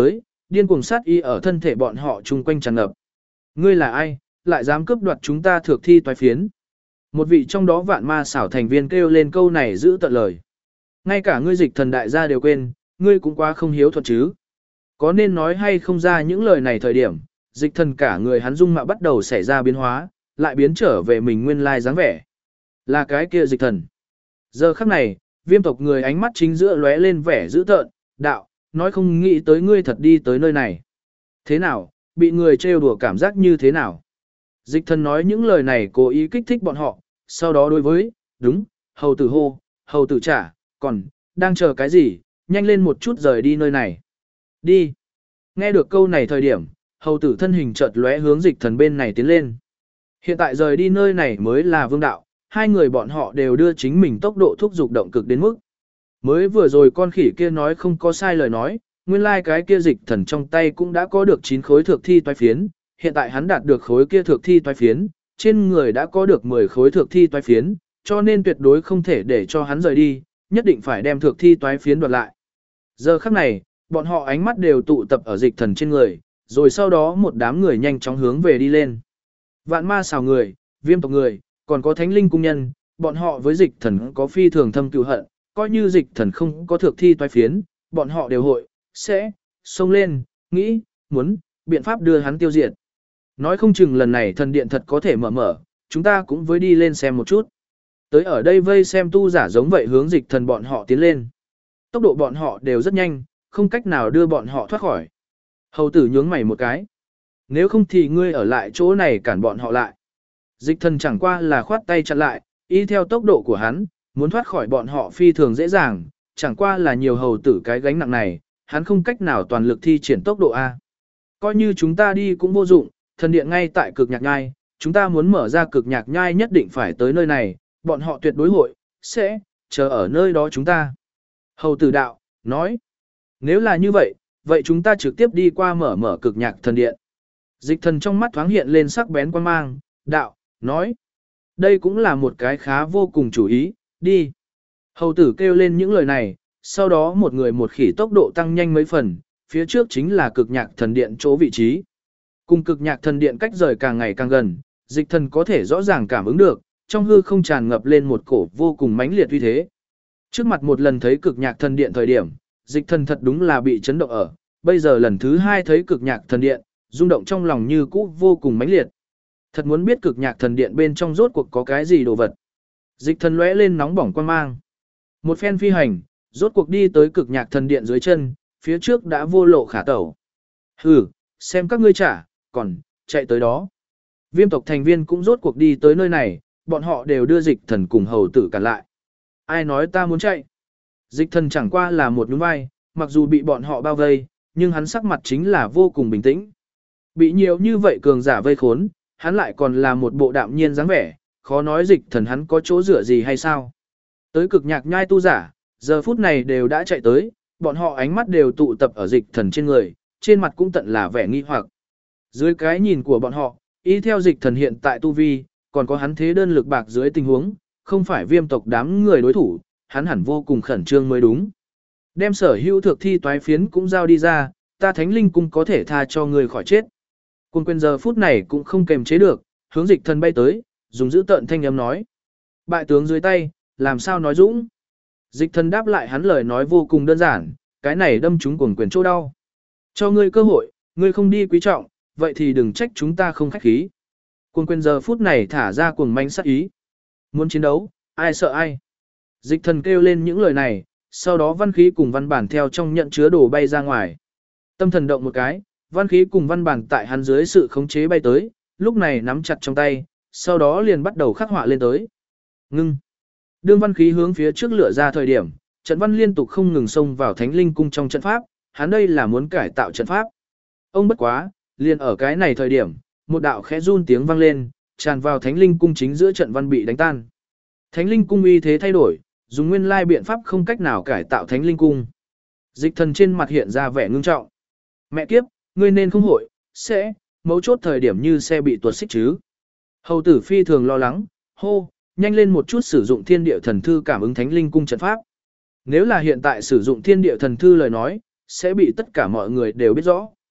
điên cuồng sát ý ở thân thể bọn họ chung quanh tràn ngập. Ngươi là ai, lại dám cướp đoạt chúng ta thược thi toái phiến? Một vị trong đó vạn ma xảo thành viên kêu lên câu này giữ tận lời. Ngay cả ngươi Dịch Thần đại gia đều quên, ngươi cũng quá không hiếu thuận chứ. Có nên nói hay không ra những lời này thời điểm, Dịch Thần cả người hắn dung mạo bắt đầu xảy ra biến hóa, lại biến trở về mình nguyên lai dáng vẻ. Là cái kia Dịch Thần. Giờ khắc này, Viêm tộc người ánh mắt chính giữa lóe lên vẻ dữ tợn, đạo, nói không nghĩ tới ngươi thật đi tới nơi này. Thế nào, bị người trêu đùa cảm giác như thế nào? Dịch Thần nói những lời này cố ý kích thích bọn họ, sau đó đối với, đúng, hầu tử hô, hầu tử trả, còn, đang chờ cái gì, nhanh lên một chút rời đi nơi này. Đi. Nghe được câu này thời điểm, hầu tử thân hình chợt lóe hướng Dịch Thần bên này tiến lên. Hiện tại rời đi nơi này mới là vương đạo, hai người bọn họ đều đưa chính mình tốc độ thúc dục động cực đến mức. Mới vừa rồi con khỉ kia nói không có sai lời nói, nguyên lai cái kia Dịch Thần trong tay cũng đã có được 9 khối thược thi toái phiến, hiện tại hắn đạt được khối kia thược thi toái phiến, trên người đã có được 10 khối thược thi toái phiến, cho nên tuyệt đối không thể để cho hắn rời đi, nhất định phải đem thược thi toái phiến đoạt lại. Giờ khắc này, bọn họ ánh mắt đều tụ tập ở Dịch Thần trên người, rồi sau đó một đám người nhanh chóng hướng về đi lên. Vạn ma xào người, Viêm tộc người, còn có Thánh Linh cung nhân, bọn họ với Dịch Thần có phi thường thâm cừu hận, coi như Dịch Thần không có thược thi toái phiến, bọn họ đều hội, sẽ, xông lên, nghĩ, muốn, biện pháp đưa hắn tiêu diệt. Nói không chừng lần này thần điện thật có thể mở, chúng ta cũng với đi lên xem một chút. Tới ở đây vây xem tu giả giống vậy hướng Dịch Thần bọn họ tiến lên. Tốc độ bọn họ đều rất nhanh, không cách nào đưa bọn họ thoát khỏi. Hầu tử nhướng mày một cái. Nếu không thì ngươi ở lại chỗ này cản bọn họ lại. Dịch Thần chẳng qua là khoát tay chặn lại, y theo tốc độ của hắn, muốn thoát khỏi bọn họ phi thường dễ dàng, chẳng qua là nhiều hầu tử cái gánh nặng này, hắn không cách nào toàn lực thi triển tốc độ A. Coi như chúng ta đi cũng vô dụng, thần điện ngay tại cực nhạc nhai, chúng ta muốn mở ra cực nhạc nhai nhất định phải tới nơi này, bọn họ tuyệt đối hội, sẽ, chờ ở nơi đó chúng ta. Hầu tử đạo, nói, nếu là như vậy, vậy chúng ta trực tiếp đi qua mở cực nhạc thần điện. Dịch Thần trong mắt thoáng hiện lên sắc bén quan mang, đạo, nói, đây cũng là một cái khá vô cùng chủ ý, đi. Hầu tử kêu lên những lời này, sau đó một người một khỉ tốc độ tăng nhanh mấy phần, phía trước chính là cực nhạc thần điện chỗ vị trí. Cùng cực nhạc thần điện cách rời càng ngày càng gần, Dịch Thần có thể rõ ràng cảm ứng được, trong hư không tràn ngập lên một cổ vô cùng mãnh liệt uy thế. Trước mặt một lần thấy cực nhạc thần điện thời điểm, Dịch Thần thật đúng là bị chấn động ở, bây giờ lần thứ hai thấy cực nhạc thần điện, rung động trong lòng như cũ vô cùng mãnh liệt. Thật muốn biết cực nhạc thần điện bên trong rốt cuộc có cái gì đồ vật. Dịch Thần lóe lên nóng bỏng quan mang. Một phen phi hành, rốt cuộc đi tới cực nhạc thần điện dưới chân, phía trước đã vô lộ khả tẩu. Hừ, xem các ngươi trả, còn, chạy tới đó. Viêm tộc thành viên cũng rốt cuộc đi tới nơi này, bọn họ đều đưa Dịch Thần cùng hầu tử cản lại. Ai nói ta muốn chạy? Dịch Thần chẳng qua là một nhún vai, mặc dù bị bọn họ bao vây, nhưng hắn sắc mặt chính là vô cùng bình tĩnh. Bị nhiều như vậy cường giả vây khốn, hắn lại còn là một bộ đạm nhiên dáng vẻ, khó nói Dịch Thần hắn có chỗ dựa gì hay sao. Tới cực nhạc nhai tu giả, giờ phút này đều đã chạy tới, bọn họ ánh mắt đều tụ tập ở Dịch Thần trên người, trên mặt cũng tận là vẻ nghi hoặc. Dưới cái nhìn của bọn họ, y theo Dịch Thần hiện tại tu vi, còn có hắn thế đơn lực bạc dưới tình huống, không phải Viêm tộc đám người đối thủ, hắn hẳn vô cùng khẩn trương mới đúng. Đem sở hữu thược thi toái phiến cũng giao đi ra, ta Thánh Linh cung có thể tha cho người khỏi chết. Quân quyền giờ phút này cũng không kềm chế được, hướng Dịch Thần bay tới, dùng giữ tợn thanh âm nói. Bại tướng dưới tay, làm sao nói dũng. Dịch Thần đáp lại hắn lời nói vô cùng đơn giản, cái này đâm trúng cuồng quyền chỗ đau. Cho ngươi cơ hội, ngươi không đi quý trọng, vậy thì đừng trách chúng ta không khách khí. Cuồng quyền giờ phút này thả ra cuồng manh sát ý. Muốn chiến đấu, ai sợ ai. Dịch Thần kêu lên những lời này, sau đó văn khí cùng văn bản theo trong nhận chứa đồ bay ra ngoài. Tâm thần động một cái, văn khí cùng văn bản tại hắn dưới sự khống chế bay tới, lúc này nắm chặt trong tay, sau đó liền bắt đầu khắc họa lên tới. Ngưng. Đương văn khí hướng phía trước lửa ra thời điểm, trận văn liên tục không ngừng xông vào Thánh Linh cung trong trận pháp, hắn đây là muốn cải tạo trận pháp. Ông bất quá, liền ở cái này thời điểm, một đạo khẽ run tiếng vang lên, tràn vào Thánh Linh cung chính giữa trận văn bị đánh tan. Thánh Linh cung uy thế thay đổi, dùng nguyên lai biện pháp không cách nào cải tạo Thánh Linh cung. Dịch Thần trên mặt hiện ra vẻ ngưng trọng. Mẹ kiếp, ngươi nên không hội, sẽ, mấu chốt thời điểm như xe bị tuột xích chứ. Hầu tử phi thường lo lắng, hô, nhanh lên một chút sử dụng thiên địa thần thư cảm ứng Thánh Linh cung trận pháp. Nếu là hiện tại sử dụng thiên địa thần thư lời nói, sẽ bị tất cả mọi người đều biết rõ.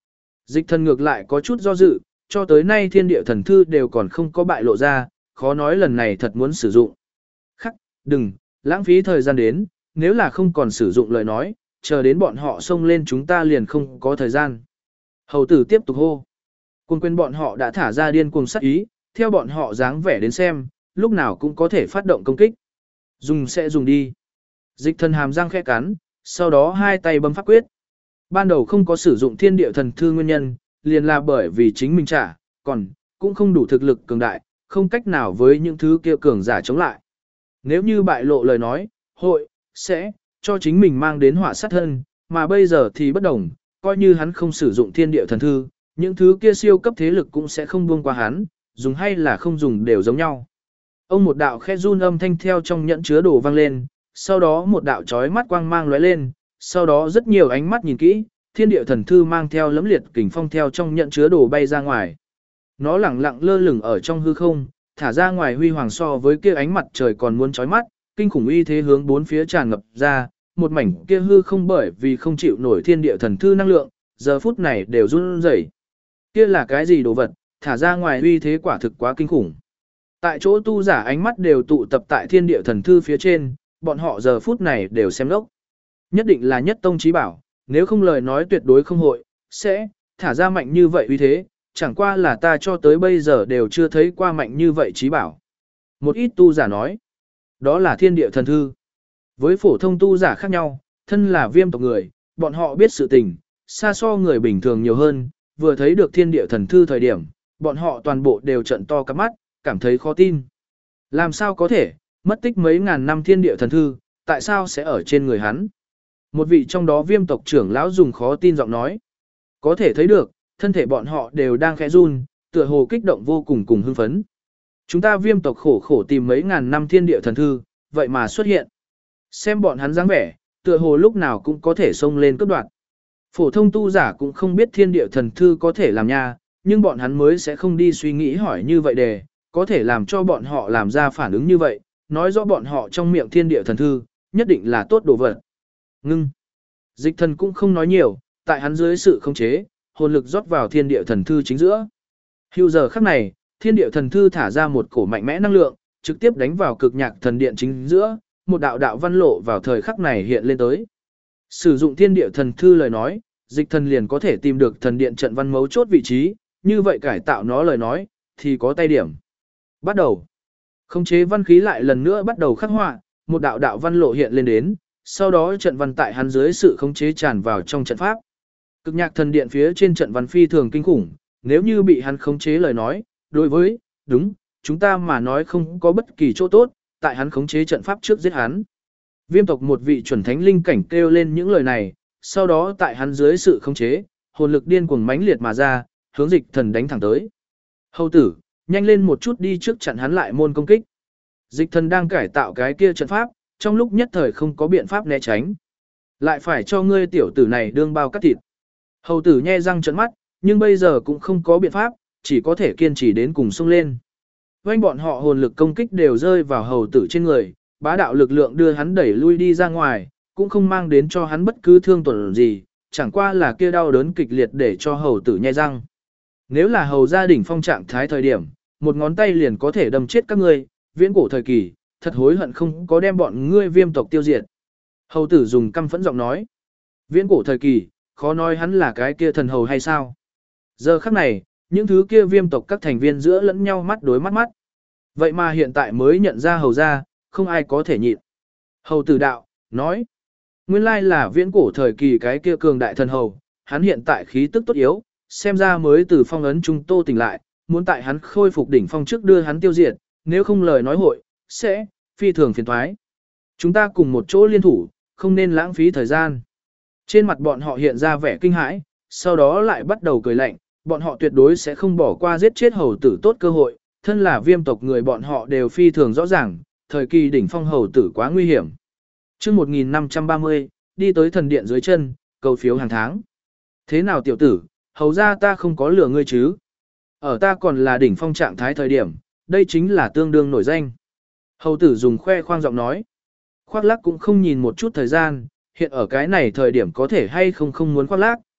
Dịch thần ngược lại có chút do dự, cho tới nay thiên địa thần thư đều còn không có bại lộ ra, khó nói lần này thật muốn sử dụng. Khắc, đừng, lãng phí thời gian đến, nếu là không còn sử dụng lời nói, chờ đến bọn họ xông lên chúng ta liền không có thời gian. Hầu tử tiếp tục hô. Cùng quên bọn họ đã thả ra điên cuồng sát ý, theo bọn họ dáng vẻ đến xem, lúc nào cũng có thể phát động công kích. Dùng sẽ dùng đi. Dịch thần hàm răng khẽ cắn, sau đó hai tay bấm pháp quyết. Ban đầu không có sử dụng thiên địa thần thư nguyên nhân, liền là bởi vì chính mình trả, còn cũng không đủ thực lực cường đại, không cách nào với những thứ kia cường giả chống lại. Nếu như bại lộ lời nói, hội, sẽ, cho chính mình mang đến họa sát thân, mà bây giờ thì bất đồng, coi như hắn không sử dụng thiên địa thần thư, những thứ kia siêu cấp thế lực cũng sẽ không buông qua hắn, dùng hay là không dùng đều giống nhau. Ông một đạo khẽ run âm thanh theo trong nhẫn chứa đồ vang lên, sau đó một đạo chói mắt quang mang lóe lên, sau đó rất nhiều ánh mắt nhìn kỹ, thiên địa thần thư mang theo lấm liệt kình phong theo trong nhẫn chứa đồ bay ra ngoài. Nó lẳng lặng lơ lửng ở trong hư không, thả ra ngoài huy hoàng so với kia ánh mặt trời còn muốn chói mắt, kinh khủng uy thế hướng bốn phía tràn ngập ra, một mảnh kia hư không bởi vì không chịu nổi thiên địa thần thư năng lượng, giờ phút này đều run rẩy. Kia là cái gì đồ vật, thả ra ngoài uy thế quả thực quá kinh khủng. Tại chỗ tu giả ánh mắt đều tụ tập tại thiên địa thần thư phía trên, bọn họ giờ phút này đều xem đốc. Nhất định là nhất tông chí bảo, nếu không lời nói tuyệt đối không hội, sẽ thả ra mạnh như vậy uy thế, chẳng qua là ta cho tới bây giờ đều chưa thấy qua mạnh như vậy chí bảo. Một ít tu giả nói, đó là thiên địa thần thư. Với phổ thông tu giả khác nhau, thân là viêm tộc người, bọn họ biết sự tình, xa so người bình thường nhiều hơn, vừa thấy được thiên địa thần thư thời điểm, bọn họ toàn bộ đều trận to cắp mắt, cảm thấy khó tin. Làm sao có thể, mất tích mấy ngàn năm thiên địa thần thư, tại sao sẽ ở trên người hắn? Một vị trong đó viêm tộc trưởng lão dùng khó tin giọng nói. Có thể thấy được, thân thể bọn họ đều đang khẽ run, tựa hồ kích động vô cùng cùng hưng phấn. Chúng ta viêm tộc khổ khổ tìm mấy ngàn năm thiên địa thần thư, vậy mà xuất hiện. Xem bọn hắn dáng vẻ, tựa hồ lúc nào cũng có thể xông lên cướp đoạt. Phổ thông tu giả cũng không biết thiên địa thần thư có thể làm nha, nhưng bọn hắn mới sẽ không đi suy nghĩ hỏi như vậy để, có thể làm cho bọn họ làm ra phản ứng như vậy, nói rõ bọn họ trong miệng thiên địa thần thư, nhất định là tốt đồ vật. Ngưng. Dịch thần cũng không nói nhiều, tại hắn dưới sự khống chế, hồn lực rót vào thiên địa thần thư chính giữa. Hưu giờ khắc này, thiên địa thần thư thả ra một cổ mạnh mẽ năng lượng, trực tiếp đánh vào cực nhạc thần điện chính giữa, một đạo đạo văn lộ vào thời khắc này hiện lên tới. Sử dụng thiên địa thần thư lời nói, dịch thần liền có thể tìm được thần điện trận văn mấu chốt vị trí, như vậy cải tạo nó lời nói, thì có tay điểm. Bắt đầu. Khống chế văn khí lại lần nữa bắt đầu khắc họa, một đạo đạo văn lộ hiện lên đến, sau đó trận văn tại hắn dưới sự khống chế tràn vào trong trận pháp. Cực nhạc thần điện phía trên trận văn phi thường kinh khủng, nếu như bị hắn khống chế lời nói, đối với, đúng, chúng ta mà nói không có bất kỳ chỗ tốt, tại hắn khống chế trận pháp trước giết hắn. Viêm tộc một vị chuẩn thánh linh cảnh kêu lên những lời này, sau đó tại hắn dưới sự khống chế, hồn lực điên cuồng mãnh liệt mà ra, hướng dịch thần đánh thẳng tới. Hầu tử, nhanh lên một chút đi trước chặn hắn lại môn công kích. Dịch thần đang cải tạo cái kia trận pháp, trong lúc nhất thời không có biện pháp né tránh. Lại phải cho ngươi tiểu tử này đương bao cắt thịt. Hầu tử nhe răng trợn mắt, nhưng bây giờ cũng không có biện pháp, chỉ có thể kiên trì đến cùng xông lên. Vành bọn họ hồn lực công kích đều rơi vào hầu tử trên người, bá đạo lực lượng đưa hắn đẩy lui đi ra ngoài, cũng không mang đến cho hắn bất cứ thương tổn gì, chẳng qua là kia đau đớn kịch liệt để cho hầu tử nhe răng. Nếu là hầu gia đỉnh phong trạng thái thời điểm, một ngón tay liền có thể đâm chết các ngươi, viễn cổ thời kỳ, thật hối hận không có đem bọn ngươi viêm tộc tiêu diệt. Hầu tử dùng căm phẫn giọng nói. Viễn cổ thời kỳ, khó nói hắn là cái kia thần hầu hay sao. Giờ khắc này, những thứ kia viêm tộc các thành viên giữa lẫn nhau mắt đối mắt mắt. Vậy mà hiện tại mới nhận ra hầu gia, không ai có thể nhịn. Hầu tử đạo, nói. Nguyên lai là viễn cổ thời kỳ cái kia cường đại thần hầu, hắn hiện tại khí tức tốt yếu, xem ra mới từ phong ấn trung tô tỉnh lại, muốn tại hắn khôi phục đỉnh phong trước đưa hắn tiêu diệt, nếu không lời nói hội, sẽ, phi thường phiền thoái. Chúng ta cùng một chỗ liên thủ, không nên lãng phí thời gian. Trên mặt bọn họ hiện ra vẻ kinh hãi, sau đó lại bắt đầu cười lạnh, bọn họ tuyệt đối sẽ không bỏ qua giết chết hầu tử tốt cơ hội, thân là viêm tộc người bọn họ đều phi thường rõ ràng, thời kỳ đỉnh phong hầu tử quá nguy hiểm. Chương 1530, đi tới thần điện dưới chân, cầu phiếu hàng tháng. Thế nào tiểu tử, hầu ra ta không có lừa ngươi chứ? Ở ta còn là đỉnh phong trạng thái thời điểm, đây chính là tương đương nổi danh. Hầu tử dùng khoe khoang giọng nói. Khoác lác cũng không nhìn một chút thời gian, hiện ở cái này thời điểm có thể hay không muốn khoác lác.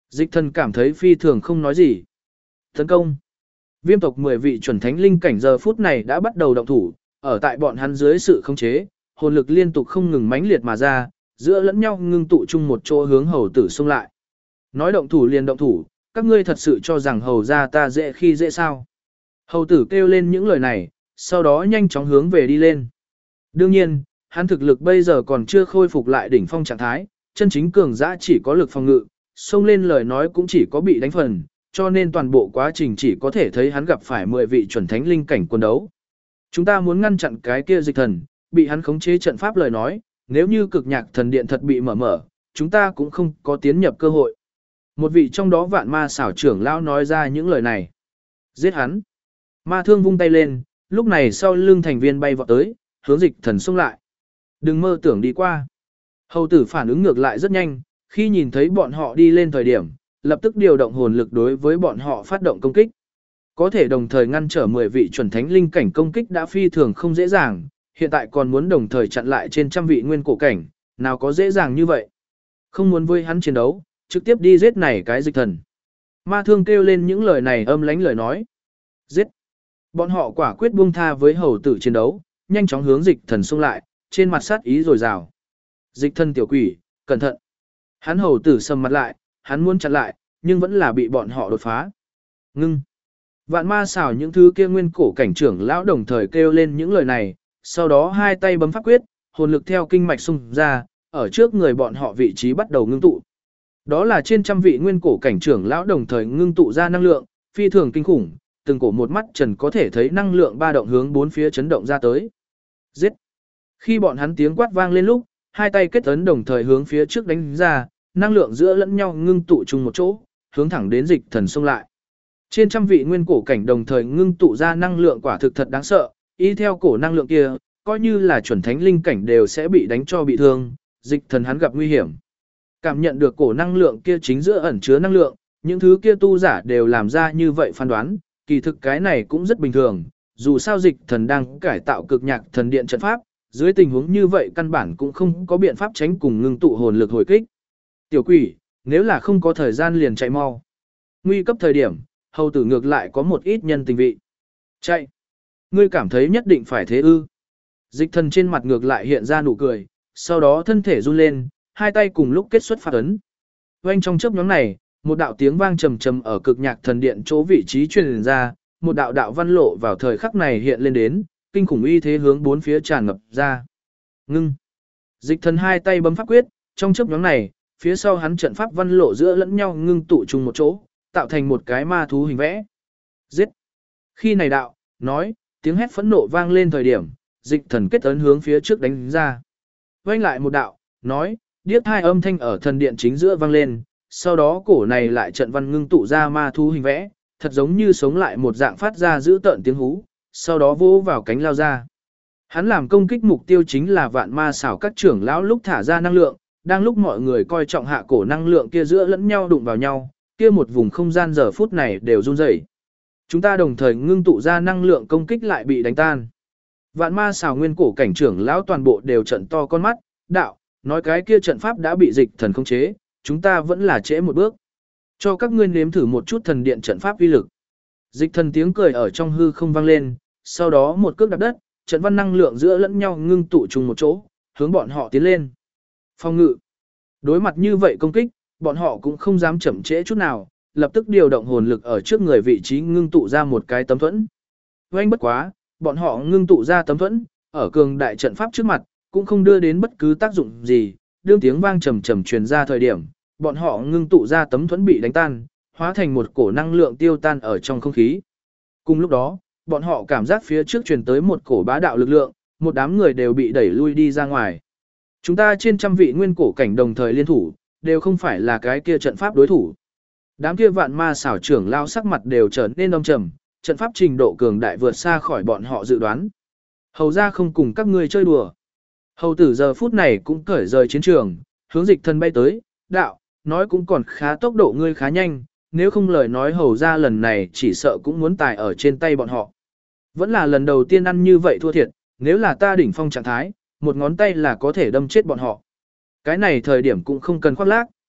Dịch thần cảm thấy phi thường không nói gì. Tấn công. Viêm tộc 10 vị chuẩn thánh linh cảnh giờ phút này đã bắt đầu động thủ, ở tại bọn hắn dưới sự khống chế, hồn lực liên tục không ngừng mãnh liệt mà ra, giữa lẫn nhau ngưng tụ chung một chỗ hướng hầu tử xông lại. Nói động thủ liền động thủ, các ngươi thật sự cho rằng hầu ra ta dễ khi dễ sao. Hầu tử kêu lên những lời này, sau đó nhanh chóng hướng về đi lên. Đương nhiên, hắn thực lực bây giờ còn chưa khôi phục lại đỉnh phong trạng thái, chân chính cường giả chỉ có lực phòng ngự, xông lên lời nói cũng chỉ có bị đánh phần, cho nên toàn bộ quá trình chỉ có thể thấy hắn gặp phải 10 vị chuẩn thánh linh cảnh quân đấu. Chúng ta muốn ngăn chặn cái kia dịch thần, bị hắn khống chế trận pháp lời nói, nếu như cực nhạc thần điện thật bị mở, chúng ta cũng không có tiến nhập cơ hội. Một vị trong đó vạn ma xảo trưởng lão nói ra những lời này. Giết hắn. Ma thương vung tay lên, lúc này sau lưng thành viên bay vọt tới, hướng dịch thần xông lại. Đừng mơ tưởng đi qua. Hầu tử phản ứng ngược lại rất nhanh, khi nhìn thấy bọn họ đi lên thời điểm, lập tức điều động hồn lực đối với bọn họ phát động công kích. Có thể đồng thời ngăn trở 10 vị chuẩn thánh linh cảnh công kích đã phi thường không dễ dàng, hiện tại còn muốn đồng thời chặn lại trên trăm vị nguyên cổ cảnh, nào có dễ dàng như vậy. Không muốn với hắn chiến đấu, trực tiếp đi giết này cái dịch thần. Ma thương kêu lên những lời này âm lãnh lời nói. Giết. Bọn họ quả quyết buông tha với hầu tử chiến đấu, nhanh chóng hướng dịch thần xông lại, trên mặt sát ý rồi rào. Dịch thần tiểu quỷ, cẩn thận. Hắn hầu tử sầm mặt lại, hắn muốn chặn lại, nhưng vẫn là bị bọn họ đột phá. Ngưng. Vạn ma xảo những thứ kia nguyên cổ cảnh trưởng lão đồng thời kêu lên những lời này, sau đó hai tay bấm pháp quyết, hồn lực theo kinh mạch xung ra, ở trước người bọn họ vị trí bắt đầu ngưng tụ. Đó là trên trăm vị nguyên cổ cảnh trưởng lão đồng thời ngưng tụ ra năng lượng, phi thường kinh khủng, từng cổ một mắt trần có thể thấy năng lượng ba động hướng bốn phía chấn động ra tới. Giết! Khi bọn hắn tiếng quát vang lên lúc, hai tay kết ấn đồng thời hướng phía trước đánh ra, năng lượng giữa lẫn nhau ngưng tụ chung một chỗ, hướng thẳng đến dịch thần xông lại. Trên trăm vị nguyên cổ cảnh đồng thời ngưng tụ ra năng lượng quả thực thật đáng sợ, y theo cổ năng lượng kia, coi như là chuẩn thánh linh cảnh đều sẽ bị đánh cho bị thương, dịch thần hắn gặp nguy hiểm. Cảm nhận được cổ năng lượng kia chính giữa ẩn chứa năng lượng, những thứ kia tu giả đều làm ra như vậy phán đoán, kỳ thực cái này cũng rất bình thường, dù sao dịch thần đang cải tạo cực nhạc thần điện trận pháp, dưới tình huống như vậy căn bản cũng không có biện pháp tránh cùng ngưng tụ hồn lực hồi kích. Tiểu quỷ, nếu là không có thời gian liền chạy mau. Nguy cấp thời điểm, hầu tử ngược lại có một ít nhân tình vị. Chạy. Ngươi cảm thấy nhất định phải thế ư. Dịch thần trên mặt ngược lại hiện ra nụ cười, sau đó thân thể run lên, hai tay cùng lúc kết xuất phạt ấn. Oanh trong chớp nhóm này, một đạo tiếng vang trầm trầm ở cực nhạc thần điện chỗ vị trí truyền ra, một đạo đạo văn lộ vào thời khắc này hiện lên đến, kinh khủng uy thế hướng bốn phía tràn ngập ra. Ngưng. Dịch thần hai tay bấm pháp quyết, trong chớp nhóm này, phía sau hắn trận pháp văn lộ giữa lẫn nhau ngưng tụ chung một chỗ, tạo thành một cái ma thú hình vẽ. Giết. Khi này đạo, nói, tiếng hét phẫn nộ vang lên thời điểm, dịch thần kết ấn hướng phía trước đánh ra. Vang lại một đạo, nói, điếc hai âm thanh ở thần điện chính giữa vang lên, sau đó cổ này lại trận văn ngưng tụ ra ma thú hình vẽ, thật giống như sống lại một dạng phát ra giữ tợn tiếng hú, sau đó vỗ vào cánh lao ra. Hắn làm công kích mục tiêu chính là vạn ma xảo các trưởng lão lúc thả ra năng lượng, đang lúc mọi người coi trọng hạ cổ năng lượng kia giữa lẫn nhau đụng vào nhau, kia một vùng không gian giờ phút này đều run rẩy. Chúng ta đồng thời ngưng tụ ra năng lượng công kích lại bị đánh tan. Vạn ma xảo nguyên cổ cảnh trưởng lão toàn bộ đều trận to con mắt, đạo, nói cái kia trận pháp đã bị dịch thần khống chế, chúng ta vẫn là trễ một bước. Cho các ngươi nếm thử một chút thần điện trận pháp uy lực. Dịch thần tiếng cười ở trong hư không vang lên, sau đó một cước đạp đất, trận văn năng lượng giữa lẫn nhau ngưng tụ chung một chỗ, hướng bọn họ tiến lên. Phòng ngự. Đối mặt như vậy công kích, bọn họ cũng không dám chậm trễ chút nào, lập tức điều động hồn lực ở trước người vị trí ngưng tụ ra một cái tấm thuẫn. Oanh bất quá, bọn họ ngưng tụ ra tấm thuẫn, ở cường đại trận pháp trước mặt, cũng không đưa đến bất cứ tác dụng gì, đương tiếng vang trầm trầm truyền ra thời điểm, bọn họ ngưng tụ ra tấm thuẫn bị đánh tan, hóa thành một cổ năng lượng tiêu tan ở trong không khí. Cùng lúc đó, bọn họ cảm giác phía trước truyền tới một cổ bá đạo lực lượng, một đám người đều bị đẩy lui đi ra ngoài. Chúng ta trên trăm vị nguyên cổ cảnh đồng thời liên thủ, đều không phải là cái kia trận pháp đối thủ. Đám kia vạn ma xảo trưởng lao sắc mặt đều trở nên âm trầm, trận pháp trình độ cường đại vượt xa khỏi bọn họ dự đoán. Hầu ra không cùng các ngươi chơi đùa. Hầu tử giờ phút này cũng cởi rời chiến trường, hướng dịch thần bay tới, đạo, nói cũng còn khá tốc độ ngươi khá nhanh, nếu không lời nói hầu ra lần này chỉ sợ cũng muốn tài ở trên tay bọn họ. Vẫn là lần đầu tiên ăn như vậy thua thiệt, nếu là ta đỉnh phong trạng thái, một ngón tay là có thể đâm chết bọn họ. Cái này thời điểm cũng không cần khoác lác.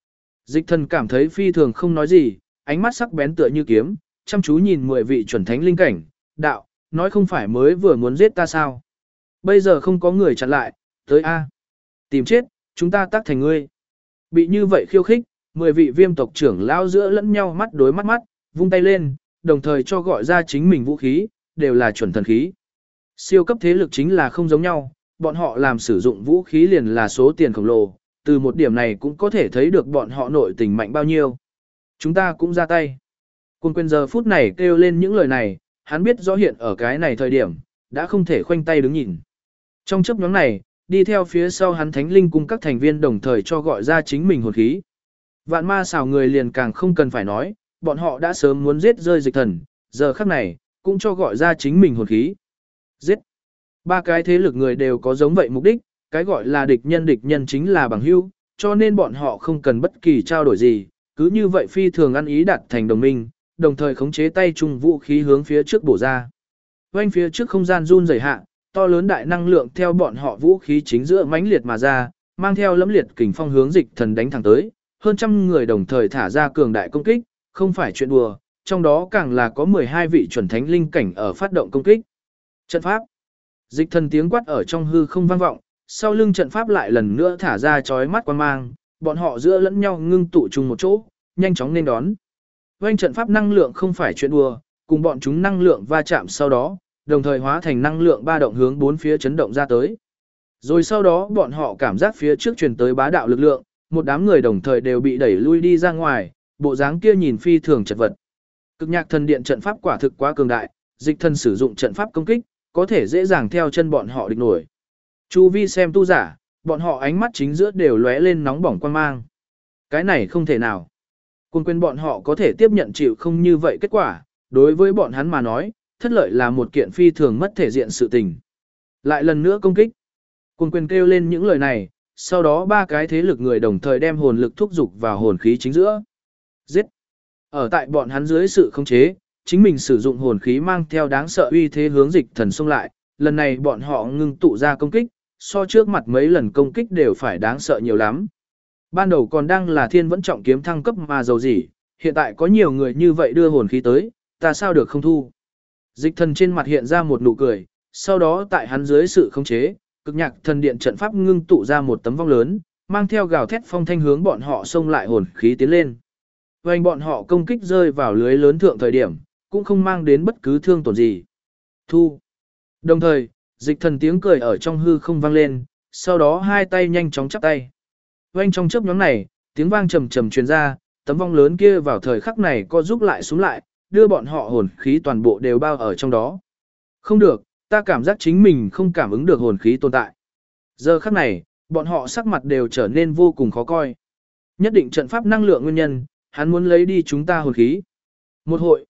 Dịch thần cảm thấy phi thường không nói gì, ánh mắt sắc bén tựa như kiếm, chăm chú nhìn 10 vị chuẩn thánh linh cảnh, đạo, nói không phải mới vừa muốn giết ta sao. Bây giờ không có người chặn lại, tới A. Tìm chết, chúng ta tác thành ngươi. Bị như vậy khiêu khích, 10 vị viêm tộc trưởng lao giữa lẫn nhau mắt đối mắt mắt, vung tay lên, đồng thời cho gọi ra chính mình vũ khí, đều là chuẩn thần khí. Siêu cấp thế lực chính là không giống nhau, bọn họ làm sử dụng vũ khí liền là số tiền khổng lồ, từ một điểm này cũng có thể thấy được bọn họ nội tình mạnh bao nhiêu. Chúng ta cũng ra tay. Quân quyền giờ phút này kêu lên những lời này, hắn biết rõ hiện ở cái này thời điểm, đã không thể khoanh tay đứng nhìn. Trong chấp nhóm này, đi theo phía sau hắn thánh linh cùng các thành viên đồng thời cho gọi ra chính mình hồn khí. Vạn ma xào người liền càng không cần phải nói, bọn họ đã sớm muốn giết rơi dịch thần, giờ khắc này, cũng cho gọi ra chính mình hồn khí. Giết. Ba cái thế lực người đều có giống vậy mục đích, cái gọi là địch nhân chính là bằng hữu, cho nên bọn họ không cần bất kỳ trao đổi gì, cứ như vậy phi thường ăn ý đạt thành đồng minh, đồng thời khống chế tay chung vũ khí hướng phía trước bổ ra. Quanh phía trước không gian run rẩy hạ, to lớn đại năng lượng theo bọn họ vũ khí chính giữa mãnh liệt mà ra, mang theo lẫm liệt kình phong hướng dịch thần đánh thẳng tới, hơn trăm người đồng thời thả ra cường đại công kích, không phải chuyện đùa, trong đó càng là có 12 vị chuẩn thánh linh cảnh ở phát động công kích. Trận pháp. Dịch thần tiếng quát ở trong hư không vang vọng, sau lưng trận pháp lại lần nữa thả ra chói mắt quang mang, bọn họ giữa lẫn nhau ngưng tụ chung một chỗ, nhanh chóng nên đón. Vành trận pháp năng lượng không phải chuyện đùa, cùng bọn chúng năng lượng va chạm sau đó, đồng thời hóa thành năng lượng ba động hướng bốn phía chấn động ra tới. Rồi sau đó bọn họ cảm giác phía trước truyền tới bá đạo lực lượng, một đám người đồng thời đều bị đẩy lui đi ra ngoài, bộ dáng kia nhìn phi thường chật vật. Cực nhạc thần điện trận pháp quả thực quá cường đại, dịch thần sử dụng trận pháp công kích, có thể dễ dàng theo chân bọn họ địch nổi. Chu vi xem tu giả, bọn họ ánh mắt chính giữa đều lóe lên nóng bỏng quan mang. Cái này không thể nào. Quân quyền bọn họ có thể tiếp nhận chịu không như vậy kết quả, đối với bọn hắn mà nói, thất lợi là một kiện phi thường mất thể diện sự tình. Lại lần nữa công kích. Quân quyền kêu lên những lời này, sau đó ba cái thế lực người đồng thời đem hồn lực thúc dục vào hồn khí chính giữa. Giết. Ở tại bọn hắn dưới sự khống chế, chính mình sử dụng hồn khí mang theo đáng sợ uy thế hướng dịch thần xông lại, lần này bọn họ ngưng tụ ra công kích, so trước mặt mấy lần công kích đều phải đáng sợ nhiều lắm. Ban đầu còn đang là thiên vẫn trọng kiếm thăng cấp mà dầu gì, hiện tại có nhiều người như vậy đưa hồn khí tới, ta sao được không thu. Dịch thần trên mặt hiện ra một nụ cười, sau đó tại hắn dưới sự khống chế, cực nhạc thần điện trận pháp ngưng tụ ra một tấm vong lớn, mang theo gào thét phong thanh hướng bọn họ xông lại hồn khí tiến lên. Vành bọn họ công kích rơi vào lưới lớn thượng thời điểm, cũng không mang đến bất cứ thương tổn gì. Thu. Đồng thời, dịch thần tiếng cười ở trong hư không vang lên, sau đó hai tay nhanh chóng chắp tay. Vành trong chớp nhóm này, tiếng vang trầm trầm truyền ra, tấm vong lớn kia vào thời khắc này co giúp lại xuống lại, đưa bọn họ hồn khí toàn bộ đều bao ở trong đó. Không được, ta cảm giác chính mình không cảm ứng được hồn khí tồn tại. Giờ khắc này, bọn họ sắc mặt đều trở nên vô cùng khó coi. Nhất định trận pháp năng lượng nguyên nhân, hắn muốn lấy đi chúng ta hồn khí. Một hội,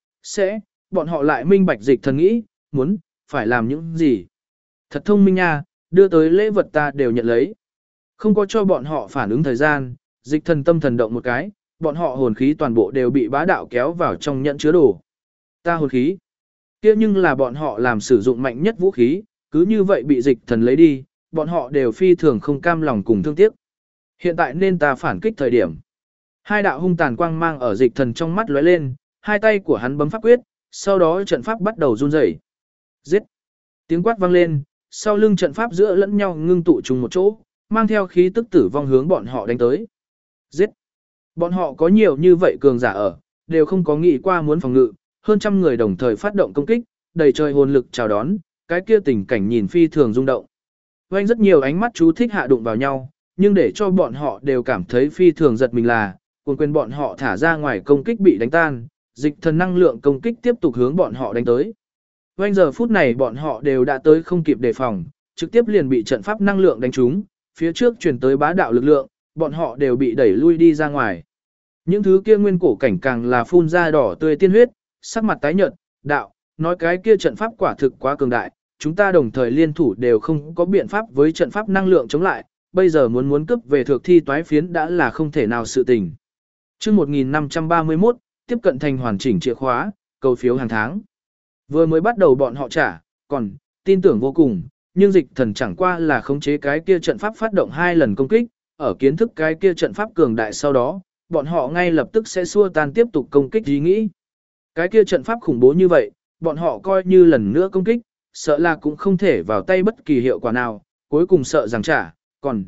bọn họ lại minh bạch dịch thần nghĩ, muốn, phải làm những gì. Thật thông minh nha, đưa tới lễ vật ta đều nhận lấy. Không có cho bọn họ phản ứng thời gian, dịch thần tâm thần động một cái, bọn họ hồn khí toàn bộ đều bị bá đạo kéo vào trong nhận chứa đồ. Ta hồn khí. Kia nhưng là bọn họ làm sử dụng mạnh nhất vũ khí, cứ như vậy bị dịch thần lấy đi, bọn họ đều phi thường không cam lòng cùng thương tiếc. Hiện tại nên ta phản kích thời điểm. Hai đạo hung tàn quang mang ở dịch thần trong mắt lóe lên, hai tay của hắn bấm pháp quyết, sau đó trận pháp bắt đầu run rẩy. Giết! Tiếng quát vang lên, sau lưng trận pháp giữa lẫn nhau ngưng tụ chung một chỗ, mang theo khí tức tử vong hướng bọn họ đánh tới. Giết! Bọn họ có nhiều như vậy cường giả ở, đều không có nghĩ qua muốn phòng ngự, hơn trăm người đồng thời phát động công kích, đầy trời hồn lực chào đón, cái kia tình cảnh nhìn phi thường rung động. Vành rất nhiều ánh mắt chú thích hạ đụng vào nhau, nhưng để cho bọn họ đều cảm thấy phi thường giật mình là, cuồng quyền bọn họ thả ra ngoài công kích bị đánh tan, dịch thần năng lượng công kích tiếp tục hướng bọn họ đánh tới. Vành giờ phút này bọn họ đều đã tới không kịp đề phòng, trực tiếp liền bị trận pháp năng lượng đánh trúng, phía trước truyền tới bá đạo lực lượng, bọn họ đều bị đẩy lui đi ra ngoài. Những thứ kia nguyên cổ cảnh càng là phun ra đỏ tươi tiên huyết, sắc mặt tái nhợt, đạo, nói cái kia trận pháp quả thực quá cường đại, chúng ta đồng thời liên thủ đều không có biện pháp với trận pháp năng lượng chống lại, bây giờ muốn cướp về thược thi toái phiến đã là không thể nào sự tình. Chương 1531, tiếp cận thành hoàn chỉnh chìa khóa, cầu phiếu hàng tháng. Vừa mới bắt đầu bọn họ trả, còn tin tưởng vô cùng, nhưng dịch thần chẳng qua là khống chế cái kia trận pháp phát động 2 lần công kích, ở kiến thức cái kia trận pháp cường đại sau đó, bọn họ ngay lập tức sẽ xua tan tiếp tục công kích ý nghĩ. Cái kia trận pháp khủng bố như vậy, bọn họ coi như lần nữa công kích, sợ là cũng không thể vào tay bất kỳ hiệu quả nào, cuối cùng sợ rằng trả, còn,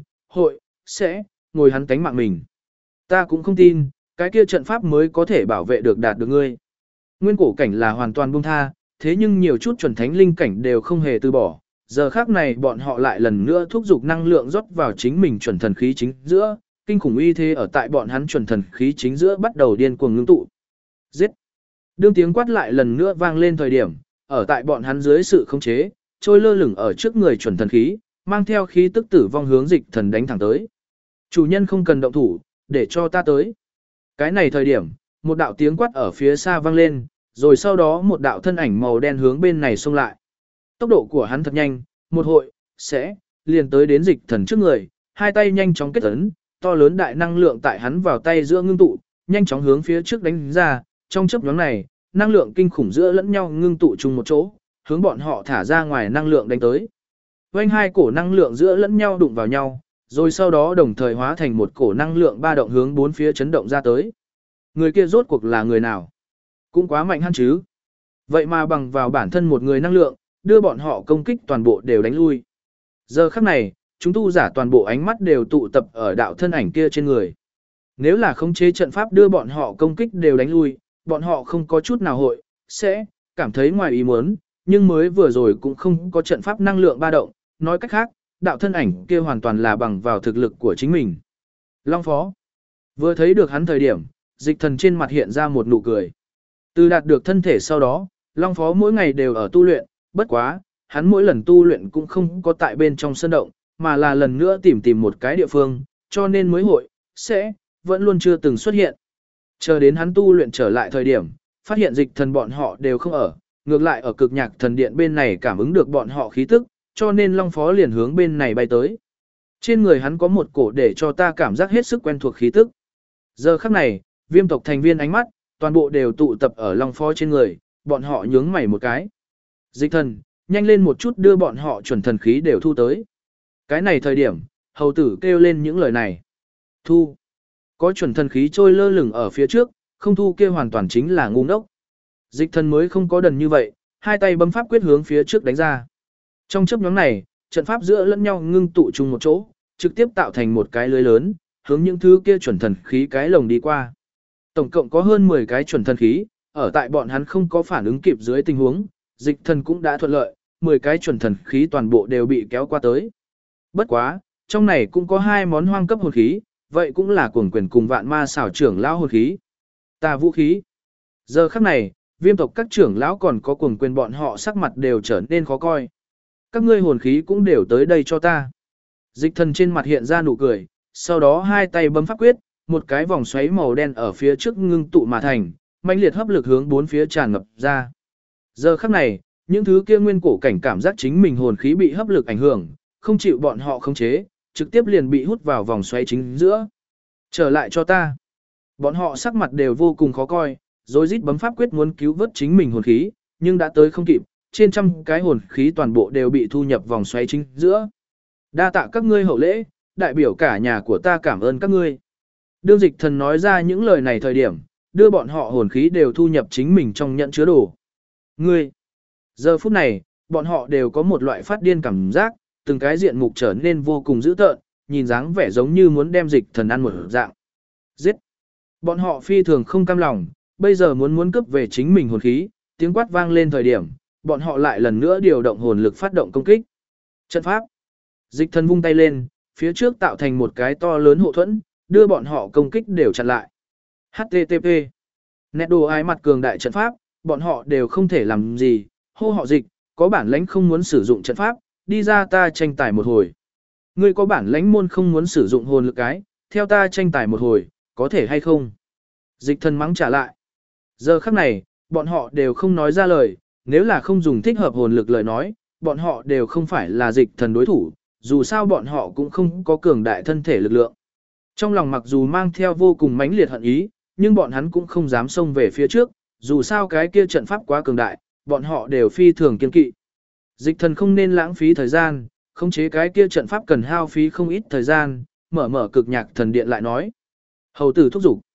sẽ, ngồi hắn tánh mạng mình. Ta cũng không tin, cái kia trận pháp mới có thể bảo vệ được đạt được ngươi. Nguyên cổ cảnh là hoàn toàn buông tha, thế nhưng nhiều chút chuẩn thánh linh cảnh đều không hề từ bỏ. Giờ khác này bọn họ lại lần nữa thúc giục năng lượng rót vào chính mình chuẩn thần khí chính giữa, kinh khủng uy thế ở tại bọn hắn chuẩn thần khí chính giữa bắt đầu điên cuồng ngưng tụ. Giết! Đương tiếng quát lại lần nữa vang lên thời điểm, ở tại bọn hắn dưới sự khống chế, trôi lơ lửng ở trước người chuẩn thần khí, mang theo khí tức tử vong hướng Dịch Thần đánh thẳng tới. Chủ nhân không cần động thủ, để cho ta tới. Cái này thời điểm, một đạo tiếng quát ở phía xa vang lên, rồi sau đó một đạo thân ảnh màu đen hướng bên này xông lại. Tốc độ của hắn thật nhanh, một hội, sẽ, liền tới đến Dịch Thần trước người, hai tay nhanh chóng kết ấn, to lớn đại năng lượng tại hắn vào tay giữa ngưng tụ, nhanh chóng hướng phía trước đánh ra, trong chớp nhoáng này, năng lượng kinh khủng giữa lẫn nhau ngưng tụ chung một chỗ, hướng bọn họ thả ra ngoài năng lượng đánh tới. Vành hai cổ năng lượng giữa lẫn nhau đụng vào nhau, rồi sau đó đồng thời hóa thành một cổ năng lượng ba động hướng bốn phía chấn động ra tới. Người kia rốt cuộc là người nào? Cũng quá mạnh hơn chứ. Vậy mà bằng vào bản thân một người năng lượng, đưa bọn họ công kích toàn bộ đều đánh lui. Giờ khắc này, chúng tu giả toàn bộ ánh mắt đều tụ tập ở đạo thân ảnh kia trên người. Nếu là khống chế trận pháp đưa bọn họ công kích đều đánh lui, bọn họ không có chút nào sẽ cảm thấy ngoài ý muốn, nhưng mới vừa rồi cũng không có trận pháp năng lượng ba động, nói cách khác, đạo thân ảnh kia hoàn toàn là bằng vào thực lực của chính mình. Long Phó vừa thấy được hắn thời điểm, Dịch Thần trên mặt hiện ra một nụ cười. Từ đạt được thân thể sau đó, Long Phó mỗi ngày đều ở tu luyện, bất quá, hắn mỗi lần tu luyện cũng không có tại bên trong sơn động, mà là lần nữa tìm một cái địa phương, cho nên mới sẽ vẫn luôn chưa từng xuất hiện. Chờ đến hắn tu luyện trở lại thời điểm, phát hiện Dịch Thần bọn họ đều không ở, ngược lại ở Cực Nhạc Thần Điện bên này cảm ứng được bọn họ khí tức, cho nên Long Phó liền hướng bên này bay tới. Trên người hắn có một cổ để cho ta cảm giác hết sức quen thuộc khí tức. Giờ khắc này, Viêm tộc thành viên ánh mắt, toàn bộ đều tụ tập ở Long Phó trên người, bọn họ nhướng mày một cái. Dịch Thần, nhanh lên một chút đưa bọn họ chuẩn thần khí đều thu tới. Cái này thời điểm, hầu tử kêu lên những lời này. Thu. Có chuẩn thần khí trôi lơ lửng ở phía trước, không thu kia hoàn toàn chính là ngu ngốc. Dịch Thần mới không có đần như vậy, hai tay bấm pháp quyết hướng phía trước đánh ra. Trong chớp nhoáng này, trận pháp giữa lẫn nhau ngưng tụ chung một chỗ, trực tiếp tạo thành một cái lưới lớn, hướng những thứ kia chuẩn thần khí cái lồng đi qua. Tổng cộng có hơn 10 cái chuẩn thần khí, ở tại bọn hắn không có phản ứng kịp dưới tình huống, Dịch Thần cũng đã thuận lợi, 10 cái chuẩn thần khí toàn bộ đều bị kéo qua tới. Bất quá, trong này cũng có 2 món hoang cấp hồn khí, vậy cũng là cuồng quyền cùng vạn ma xảo trưởng lão hồn khí. Tà vũ khí. Giờ khắc này, Viêm tộc các trưởng lão còn có cuồng quyền bọn họ sắc mặt đều trở nên khó coi. Các ngươi hồn khí cũng đều tới đây cho ta. Dịch Thần trên mặt hiện ra nụ cười, sau đó hai tay bấm pháp quyết, một cái vòng xoáy màu đen ở phía trước ngưng tụ mà thành, mãnh liệt hấp lực hướng bốn phía tràn ngập ra. Giờ khắc này, những thứ kia nguyên cổ cảnh cảm giác chính mình hồn khí bị hấp lực ảnh hưởng, không chịu bọn họ khống chế, trực tiếp liền bị hút vào vòng xoáy chính giữa. Trở lại cho ta. Bọn họ sắc mặt đều vô cùng khó coi, rồi rít bấm pháp quyết muốn cứu vớt chính mình hồn khí, nhưng đã tới không kịp, trên trăm cái hồn khí toàn bộ đều bị thu nhập vòng xoáy chính giữa. Đa tạ các ngươi hậu lễ, đại biểu cả nhà của ta cảm ơn các ngươi. Đương Dịch Thần nói ra những lời này thời điểm, đưa bọn họ hồn khí đều thu nhập chính mình trong nhận chứa đồ. Ngươi! Giờ phút này, bọn họ đều có một loại phát điên cảm giác, từng cái diện mục trở nên vô cùng dữ tợn, nhìn dáng vẻ giống như muốn đem Dịch Thần ăn một dạng. Giết! Bọn họ phi thường không cam lòng, bây giờ muốn cướp về chính mình hồn khí, tiếng quát vang lên thời điểm, bọn họ lại lần nữa điều động hồn lực phát động công kích. Trận pháp. Dịch Thần vung tay lên, phía trước tạo thành một cái to lớn hộ thuẫn, đưa bọn họ công kích đều chặn lại. HTTP. Nét đồ ai mặt cường đại trận pháp, bọn họ đều không thể làm gì, hô họ Dịch, có bản lãnh không muốn sử dụng trận pháp, đi ra ta tranh tài một hồi. Ngươi có bản lãnh môn không muốn sử dụng hồn lực cái, theo ta tranh tài một hồi, có thể hay không? Dịch Thần mắng trả lại. Giờ khắc này, bọn họ đều không nói ra lời, nếu là không dùng thích hợp hồn lực lời nói, bọn họ đều không phải là Dịch Thần đối thủ, dù sao bọn họ cũng không có cường đại thân thể lực lượng. Trong lòng mặc dù mang theo vô cùng mãnh liệt hận ý, nhưng bọn hắn cũng không dám xông về phía trước, dù sao cái kia trận pháp quá cường đại, bọn họ đều phi thường kiên kỵ. Dịch Thần không nên lãng phí thời gian, khống chế cái kia trận pháp cần hao phí không ít thời gian, mở Cực Nhạc Thần Điện lại nói. Hầu tử thúc giục.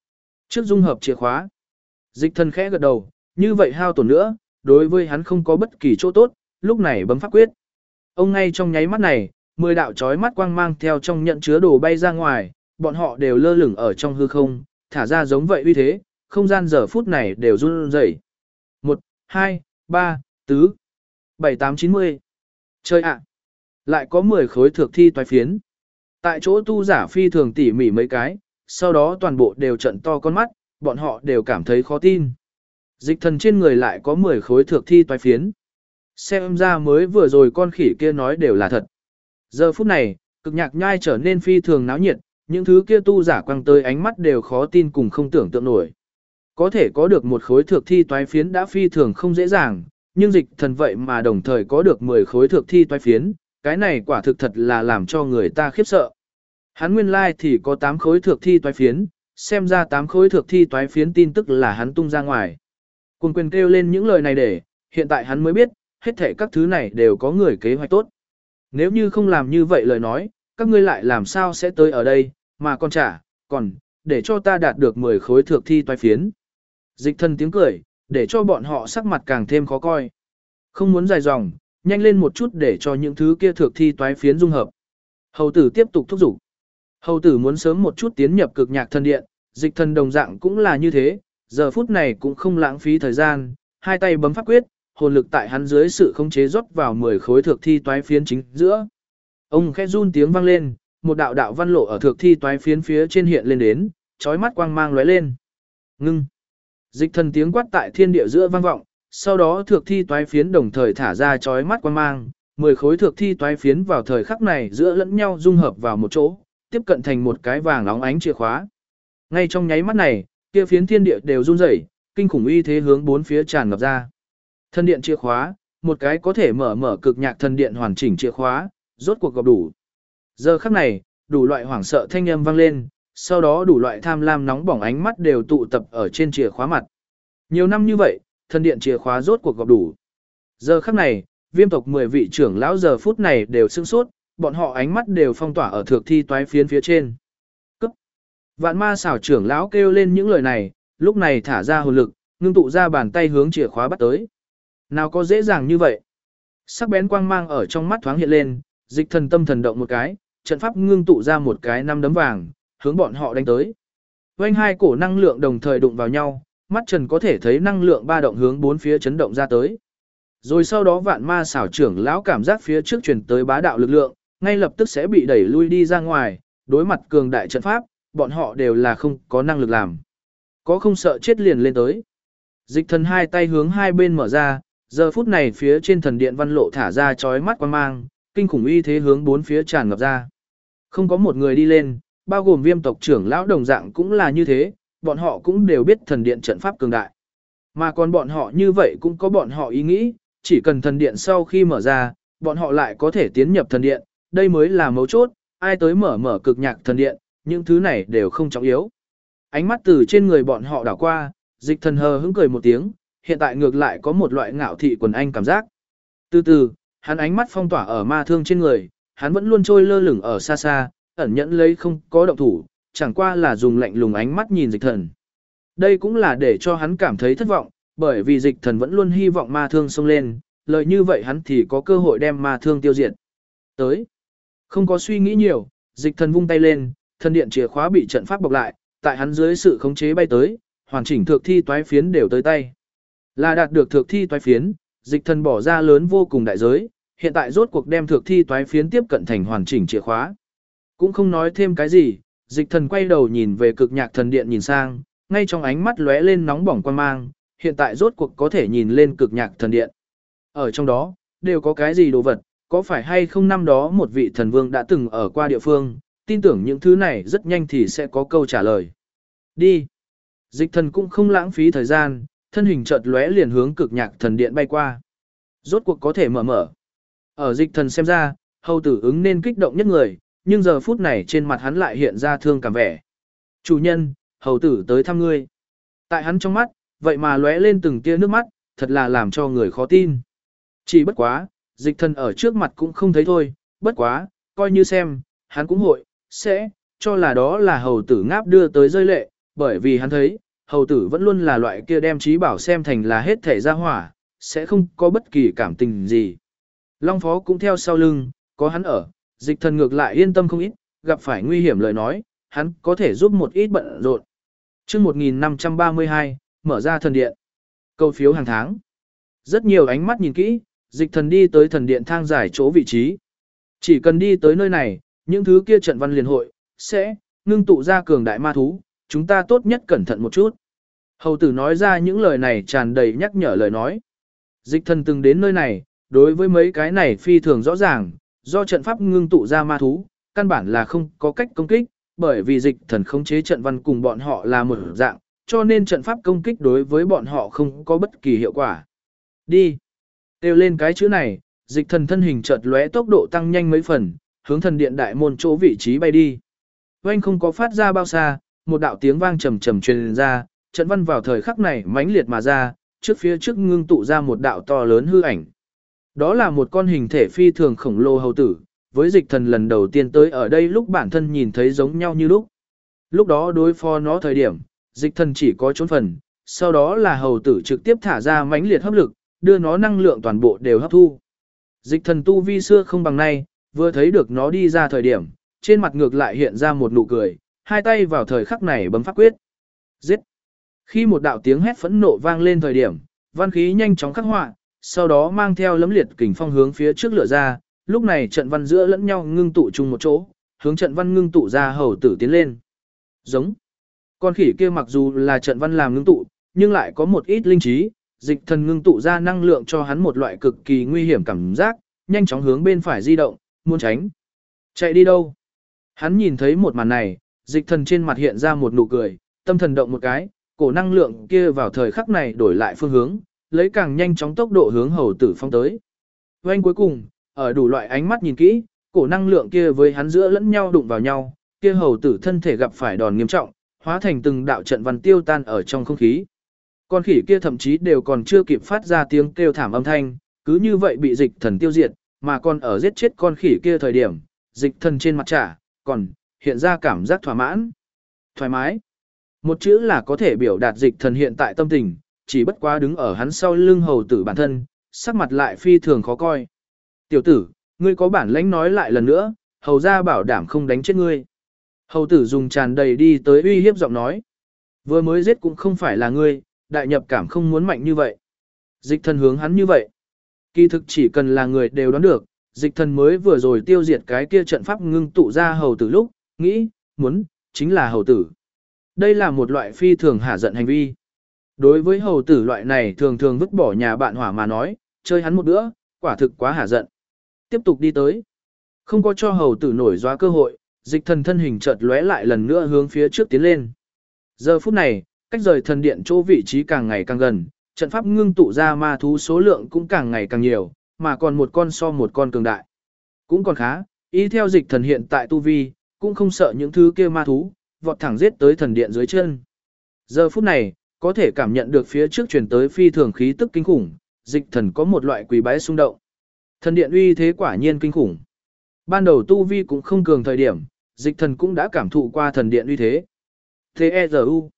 Trước dung hợp chìa khóa. Dịch thần khẽ gật đầu, như vậy hao tổn nữa, đối với hắn không có bất kỳ chỗ tốt, lúc này bấm pháp quyết. Ông ngay trong nháy mắt này, 10 đạo chói mắt quang mang theo trong nhận chứa đồ bay ra ngoài, bọn họ đều lơ lửng ở trong hư không, thả ra giống vậy uy thế, không gian giờ phút này đều run rẩy. 1, 2, 3, 4, 7, 8, 90. Chơi ạ! Lại có 10 khối thược thi toái phiến. Tại chỗ tu giả phi thường tỉ mỉ mấy cái, sau đó toàn bộ đều trận to con mắt, bọn họ đều cảm thấy khó tin. Dịch thần trên người lại có 10 khối thược thi toái phiến. Xem ra mới vừa rồi con khỉ kia nói đều là thật. Giờ phút này, cực nhạc nhai trở nên phi thường náo nhiệt, những thứ kia tu giả quăng tới ánh mắt đều khó tin cùng không tưởng tượng nổi. Có thể có được một khối thược thi toái phiến đã phi thường không dễ dàng, nhưng dịch thần vậy mà đồng thời có được 10 khối thược thi toái phiến, cái này quả thực thật là làm cho người ta khiếp sợ. Hắn nguyên lai thì có 8 khối thược thi toái phiến, xem ra 8 khối thược thi toái phiến tin tức là hắn tung ra ngoài. Cùng quyền kêu lên những lời này để, hiện tại hắn mới biết, hết thảy các thứ này đều có người kế hoạch tốt. Nếu như không làm như vậy lời nói, các ngươi lại làm sao sẽ tới ở đây, mà còn, để cho ta đạt được 10 khối thược thi toái phiến. Dịch thần tiếng cười, để cho bọn họ sắc mặt càng thêm khó coi. Không muốn dài dòng, nhanh lên một chút để cho những thứ kia thược thi toái phiến dung hợp. Hầu tử tiếp tục thúc giục. Hầu tử muốn sớm một chút tiến nhập cực nhạc thần điện, dịch thần đồng dạng cũng là như thế, giờ phút này cũng không lãng phí thời gian, hai tay bấm pháp quyết, hồn lực tại hắn dưới sự khống chế rót vào 10 khối thược thi toái phiến chính giữa. Ông khẽ run tiếng vang lên, một đạo đạo văn lộ ở thược thi toái phiến phía trên hiện lên đến, chói mắt quang mang lóe lên. Ngưng. Dịch thần tiếng quát tại thiên địa giữa vang vọng, sau đó thược thi toái phiến đồng thời thả ra chói mắt quang mang, 10 khối thược thi toái phiến vào thời khắc này giữa lẫn nhau dung hợp vào một chỗ, tiếp cận thành một cái vàng óng ánh chìa khóa. Ngay trong nháy mắt này, kia phiến thiên địa đều run rẩy, kinh khủng uy thế hướng bốn phía tràn ngập ra. Thần điện chìa khóa, một cái có thể mở cực nhạc thần điện hoàn chỉnh chìa khóa, rốt cuộc gặp đủ. Giờ khắc này, đủ loại hoảng sợ thanh âm vang lên, sau đó đủ loại tham lam nóng bỏng ánh mắt đều tụ tập ở trên chìa khóa mặt. Nhiều năm như vậy, thần điện chìa khóa rốt cuộc gặp đủ. Giờ khắc này, Viêm tộc 10 vị trưởng lão giờ phút này đều sửng sốt, bọn họ ánh mắt đều phong tỏa ở thược thi toái phiến phía trên. Cấp. Vạn Ma xảo trưởng lão kêu lên những lời này, lúc này thả ra hồn lực, ngưng tụ ra bàn tay hướng chìa khóa bắt tới. Nào có dễ dàng như vậy. Sắc bén quang mang ở trong mắt thoáng hiện lên, dịch thần tâm thần động một cái, trận pháp ngưng tụ ra một cái năm đấm vàng, hướng bọn họ đánh tới. Vành hai cổ năng lượng đồng thời đụng vào nhau, mắt trần có thể thấy năng lượng ba động hướng bốn phía chấn động ra tới. Rồi sau đó Vạn Ma xảo trưởng lão cảm giác phía trước truyền tới bá đạo lực lượng, ngay lập tức sẽ bị đẩy lui đi ra ngoài, đối mặt cường đại trận pháp, bọn họ đều là không có năng lực làm. Có không sợ chết liền lên tới. Dịch thần hai tay hướng hai bên mở ra, giờ phút này phía trên thần điện văn lộ thả ra chói mắt quang mang, kinh khủng uy thế hướng bốn phía tràn ngập ra. Không có một người đi lên, bao gồm Viêm tộc trưởng lão đồng dạng cũng là như thế, bọn họ cũng đều biết thần điện trận pháp cường đại. Mà còn bọn họ như vậy cũng có bọn họ ý nghĩ, chỉ cần thần điện sau khi mở ra, bọn họ lại có thể tiến nhập thần điện, đây mới là mấu chốt, ai tới mở cực nhạc thần điện, những thứ này đều không trọng yếu. Ánh mắt từ trên người bọn họ đảo qua, dịch thần hờ hững cười một tiếng, hiện tại ngược lại có một loại ngạo thị quần anh cảm giác. Từ từ, hắn ánh mắt phong tỏa ở ma thương trên người, hắn vẫn luôn trôi lơ lửng ở xa xa, ẩn nhẫn lấy không có động thủ, chẳng qua là dùng lạnh lùng ánh mắt nhìn dịch thần. Đây cũng là để cho hắn cảm thấy thất vọng, bởi vì dịch thần vẫn luôn hy vọng ma thương xông lên, lợi như vậy hắn thì có cơ hội đem ma thương tiêu diệt. Tới, không có suy nghĩ nhiều, dịch thần vung tay lên, thần điện chìa khóa bị trận pháp bọc lại, tại hắn dưới sự khống chế bay tới, hoàn chỉnh thược thi toái phiến đều tới tay. Là đạt được thược thi toái phiến, dịch thần bỏ ra lớn vô cùng đại giới, hiện tại rốt cuộc đem thược thi toái phiến tiếp cận thành hoàn chỉnh chìa khóa. Cũng không nói thêm cái gì, dịch thần quay đầu nhìn về cực nhạc thần điện nhìn sang, ngay trong ánh mắt lóe lên nóng bỏng quan mang, hiện tại rốt cuộc có thể nhìn lên cực nhạc thần điện. Ở trong đó, đều có cái gì đồ vật, có phải hay không năm đó một vị thần vương đã từng ở qua địa phương, tin tưởng những thứ này rất nhanh thì sẽ có câu trả lời. Đi. Dịch thần cũng không lãng phí thời gian, thân hình chợt lóe liền hướng cực nhạc thần điện bay qua. Rốt cuộc có thể mở. Ở dịch thần xem ra, hầu tử ứng nên kích động nhất người, nhưng giờ phút này trên mặt hắn lại hiện ra thương cảm vẻ. Chủ nhân, hầu tử tới thăm ngươi. Tại hắn trong mắt, vậy mà lóe lên từng tia nước mắt, thật là làm cho người khó tin. Chỉ bất quá, dịch thần ở trước mặt cũng không thấy thôi, bất quá, coi như xem, hắn cũng sẽ, cho là đó là hầu tử ngáp đưa tới rơi lệ, bởi vì hắn thấy, hầu tử vẫn luôn là loại kia đem trí bảo xem thành là hết thể ra hỏa, sẽ không có bất kỳ cảm tình gì. Long Phó cũng theo sau lưng, có hắn ở, Dịch Thần ngược lại yên tâm không ít, gặp phải nguy hiểm lời nói, hắn có thể giúp một ít bận rộn. Chương 1532, mở ra thần điện. Câu phiếu hàng tháng. Rất nhiều ánh mắt nhìn kỹ, Dịch Thần đi tới thần điện thang giải chỗ vị trí. Chỉ cần đi tới nơi này, những thứ kia trận văn liền hội sẽ ngưng tụ ra cường đại ma thú, chúng ta tốt nhất cẩn thận một chút. Hầu tử nói ra những lời này tràn đầy nhắc nhở lời nói. Dịch Thần từng đến nơi này, đối với mấy cái này phi thường rõ ràng, do trận pháp ngưng tụ ra ma thú, căn bản là không có cách công kích, bởi vì Dịch Thần khống chế trận văn cùng bọn họ là một dạng, cho nên trận pháp công kích đối với bọn họ không có bất kỳ hiệu quả. Đi. Kêu lên cái chữ này, Dịch Thần thân hình chợt lóe tốc độ tăng nhanh mấy phần, hướng thần điện đại môn chỗ vị trí bay đi. Oanh không có phát ra bao xa, một đạo tiếng vang trầm trầm truyền ra, trận văn vào thời khắc này mãnh liệt mà ra, trước phía trước ngưng tụ ra một đạo to lớn hư ảnh. Đó là một con hình thể phi thường khổng lồ hầu tử, với Dịch Thần lần đầu tiên tới ở đây lúc bản thân nhìn thấy giống nhau như lúc. Lúc đó đối phó nó thời điểm, Dịch Thần chỉ có trốn phần, sau đó là hầu tử trực tiếp thả ra mãnh liệt hấp lực, đưa nó năng lượng toàn bộ đều hấp thu. Dịch Thần tu vi xưa không bằng nay, vừa thấy được nó đi ra thời điểm, trên mặt ngược lại hiện ra một nụ cười, hai tay vào thời khắc này bấm pháp quyết. Giết! Khi một đạo tiếng hét phẫn nộ vang lên thời điểm, văn khí nhanh chóng khắc họa, sau đó mang theo lấm liệt kình phong hướng phía trước lửa ra, lúc này trận văn giữa lẫn nhau ngưng tụ chung một chỗ, hướng trận văn ngưng tụ ra hầu tử tiến lên. Giống. Con khỉ kia mặc dù là trận văn làm ngưng tụ, nhưng lại có một ít linh trí, Dịch Thần ngưng tụ ra năng lượng cho hắn một loại cực kỳ nguy hiểm cảm giác, nhanh chóng hướng bên phải di động, muốn tránh. Chạy đi đâu? Hắn nhìn thấy một màn này, Dịch Thần trên mặt hiện ra một nụ cười, tâm thần động một cái, cổ năng lượng kia vào thời khắc này đổi lại phương hướng, lấy càng nhanh chóng tốc độ hướng hầu tử phong tới. Oanh cuối cùng, ở đủ loại ánh mắt nhìn kỹ, cổ năng lượng kia với hắn giữa lẫn nhau đụng vào nhau, kia hầu tử thân thể gặp phải đòn nghiêm trọng, hóa thành từng đạo trận văn tiêu tan ở trong không khí. Con khỉ kia thậm chí đều còn chưa kịp phát ra tiếng kêu thảm âm thanh, cứ như vậy bị Dịch Thần tiêu diệt, mà còn ở giết chết con khỉ kia thời điểm, Dịch Thần trên mặt trả, còn hiện ra cảm giác thỏa mãn, thoải mái. Một chữ là có thể biểu đạt Dịch Thần hiện tại tâm tình, chỉ bất quá đứng ở hắn sau lưng hầu tử bản thân, sắc mặt lại phi thường khó coi. Tiểu tử, ngươi có bản lãnh nói lại lần nữa, hầu ra bảo đảm không đánh chết ngươi. Hầu tử dùng tràn đầy đi tới uy hiếp giọng nói. Vừa mới giết cũng không phải là ngươi, đại nhập cảm không muốn mạnh như vậy. Dịch Thần hướng hắn như vậy. Kỳ thực chỉ cần là người đều đoán được, Dịch Thần mới vừa rồi tiêu diệt cái kia trận pháp ngưng tụ ra hầu tử lúc, nghĩ, muốn, chính là hầu tử. Đây là một loại phi thường hả giận hành vi. Đối với hầu tử loại này thường thường vứt bỏ nhà bạn hỏa mà nói, chơi hắn một bữa, quả thực quá hả giận. Tiếp tục đi tới. Không có cho hầu tử nổi doá cơ hội, Dịch Thần thân hình chợt lóe lại lần nữa hướng phía trước tiến lên. Giờ phút này, cách rời thần điện chỗ vị trí càng ngày càng gần, trận pháp ngưng tụ ra ma thú số lượng cũng càng ngày càng nhiều, mà còn một con so một con cường đại. Cũng còn khá, ý theo Dịch Thần hiện tại tu vi, cũng không sợ những thứ kia ma thú, vọt thẳng giết tới thần điện dưới chân. Giờ phút này, có thể cảm nhận được phía trước truyền tới phi thường khí tức kinh khủng, Dịch Thần có một loại quỳ bái xung động. Thần điện uy thế quả nhiên kinh khủng. Ban đầu tu vi cũng không cường thời điểm, Dịch Thần cũng đã cảm thụ qua thần điện uy thế. T-E-Z-U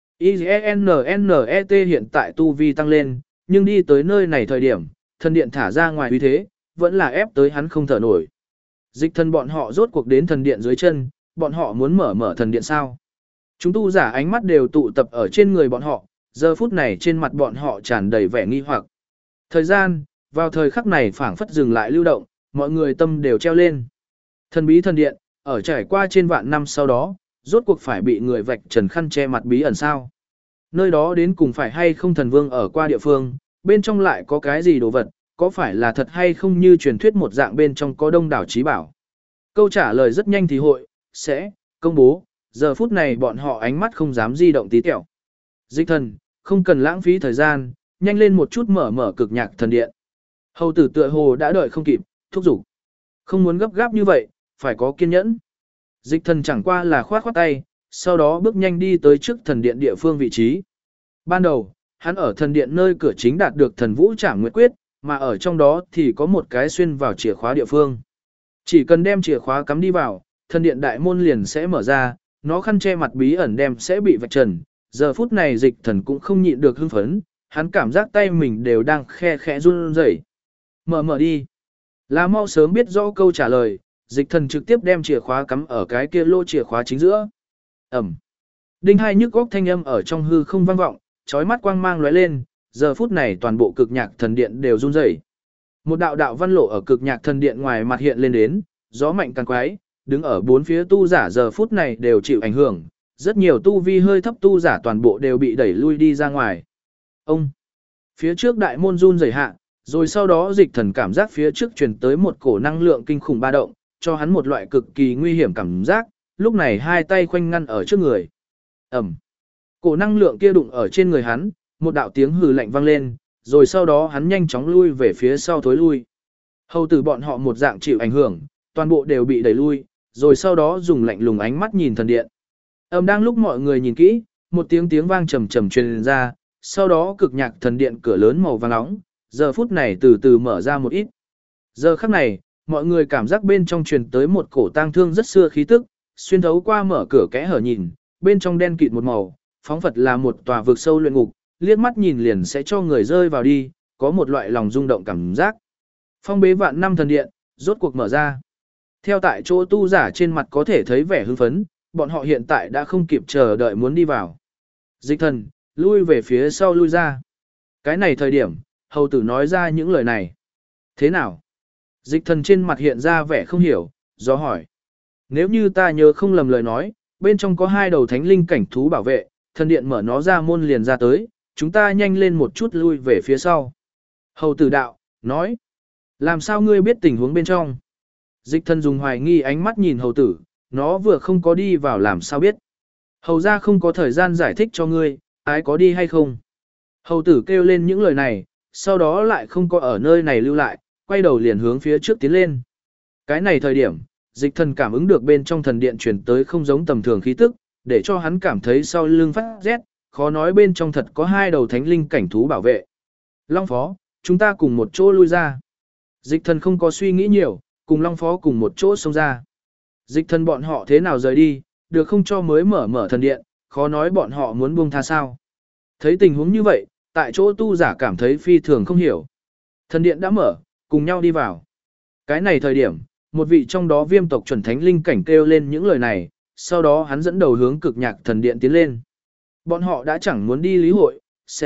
I-G-N-N-E-T hiện tại tu vi tăng lên, nhưng đi tới nơi này thời điểm, thần điện thả ra ngoài uy thế, vẫn là ép tới hắn không thở nổi. Dịch Thần bọn họ rốt cuộc đến thần điện dưới chân, bọn họ muốn mở thần điện sao? Chúng tu giả ánh mắt đều tụ tập ở trên người bọn họ, giờ phút này trên mặt bọn họ tràn đầy vẻ nghi hoặc. Thời gian, vào thời khắc này phảng phất dừng lại lưu động, mọi người tâm đều treo lên. Thần bí thần điện, ở trải qua trên vạn năm sau đó, rốt cuộc phải bị người vạch trần khăn che mặt bí ẩn sao? Nơi đó đến cùng phải hay không thần vương ở qua địa phương, bên trong lại có cái gì đồ vật, có phải là thật hay không như truyền thuyết một dạng bên trong có đông đảo trí bảo? Câu trả lời rất nhanh thì hội, sẽ, công bố, giờ phút này bọn họ ánh mắt không dám di động tí tẹo. Dịch Thần, không cần lãng phí thời gian, nhanh lên một chút mở cực nhạc thần điện. Hầu tử tựa hồ đã đợi không kịp, thúc giục. Không muốn gấp gáp như vậy, phải có kiên nhẫn. Dịch Thần chẳng qua là khoát khoát tay, sau đó bước nhanh đi tới trước thần điện địa phương vị trí. Ban đầu, hắn ở thần điện nơi cửa chính đạt được thần vũ trảm nguyệt quyết, mà ở trong đó thì có một cái xuyên vào chìa khóa địa phương. Chỉ cần đem chìa khóa cắm đi vào, thần điện đại môn liền sẽ mở ra, nó khăn che mặt bí ẩn đem sẽ bị vạch trần, giờ phút này Dịch Thần cũng không nhịn được hưng phấn, hắn cảm giác tay mình đều đang khe khẽ run rẩy. Mở đi. Là mau sớm biết rõ câu trả lời, Dịch Thần trực tiếp đem chìa khóa cắm ở cái kia lô chìa khóa chính giữa. Ẩm. Đinh hai nhức góc thanh âm ở trong hư không vang vọng, chói mắt quang mang lóe lên, giờ phút này toàn bộ cực nhạc thần điện đều run rẩy. Một đạo đạo văn lộ ở cực nhạc thần điện ngoài mặt hiện lên đến, gió mạnh càng quái, đứng ở bốn phía tu giả giờ phút này đều chịu ảnh hưởng, rất nhiều tu vi hơi thấp tu giả toàn bộ đều bị đẩy lui đi ra ngoài. Ông, phía trước đại môn run rẩy hạ, rồi sau đó Dịch Thần cảm giác phía trước truyền tới một cổ năng lượng kinh khủng ba động, cho hắn một loại cực kỳ nguy hiểm cảm giác, lúc này hai tay khoanh ngăn ở trước người. Ẩm, cổ năng lượng kia đụng ở trên người hắn, một đạo tiếng hừ lạnh vang lên, rồi sau đó hắn nhanh chóng lui về phía sau thối lui. Hầu tử bọn họ một dạng chịu ảnh hưởng, toàn bộ đều bị đẩy lui, rồi sau đó dùng lạnh lùng ánh mắt nhìn thần điện. Đang lúc mọi người nhìn kỹ, một tiếng vang trầm trầm truyền ra, sau đó cực nhạc thần điện cửa lớn màu vàng nóng, giờ phút này từ từ mở ra một ít. Giờ khắc này, mọi người cảm giác bên trong truyền tới một cổ tang thương rất xưa khí tức, xuyên thấu qua mở cửa kẽ hở nhìn, bên trong đen kịt một màu, phóng phật là một tòa vực sâu luyện ngục, liếc mắt nhìn liền sẽ cho người rơi vào đi, có một loại lòng rung động cảm giác. Phong bế vạn năm thần điện, rốt cuộc mở ra. Theo tại chỗ tu giả trên mặt có thể thấy vẻ hưng phấn, bọn họ hiện tại đã không kịp chờ đợi muốn đi vào. Dịch Thần, lui về phía sau lui ra. Cái này thời điểm, hầu tử nói ra những lời này. Thế nào? Dịch Thần trên mặt hiện ra vẻ không hiểu, do hỏi. Nếu như ta nhớ không lầm lời nói, bên trong có hai đầu thánh linh cảnh thú bảo vệ, thần điện mở nó ra môn liền ra tới, chúng ta nhanh lên một chút lui về phía sau. Hầu tử đạo, nói. Làm sao ngươi biết tình huống bên trong? Dịch Thần dùng hoài nghi ánh mắt nhìn hầu tử, nó vừa không có đi vào làm sao biết. Hầu ra không có thời gian giải thích cho ngươi, ái có đi hay không. Hầu tử kêu lên những lời này, sau đó lại không có ở nơi này lưu lại, quay đầu liền hướng phía trước tiến lên. Cái này thời điểm, Dịch Thần cảm ứng được bên trong thần điện truyền tới không giống tầm thường khí tức, để cho hắn cảm thấy sau lưng phát rét, khó nói bên trong thật có hai đầu thánh linh cảnh thú bảo vệ. Long Phó, chúng ta cùng một chỗ lui ra. Dịch Thần không có suy nghĩ nhiều, cùng Long Phó cùng một chỗ xông ra. Dịch Thần bọn họ thế nào rời đi, được không cho mới mở thần điện, khó nói bọn họ muốn buông tha sao. Thấy tình huống như vậy, tại chỗ tu giả cảm thấy phi thường không hiểu. Thần điện đã mở, cùng nhau đi vào. Cái này thời điểm, một vị trong đó viêm tộc chuẩn thánh linh cảnh kêu lên những lời này, sau đó hắn dẫn đầu hướng cực nhạc thần điện tiến lên. Bọn họ đã chẳng muốn đi lý hội,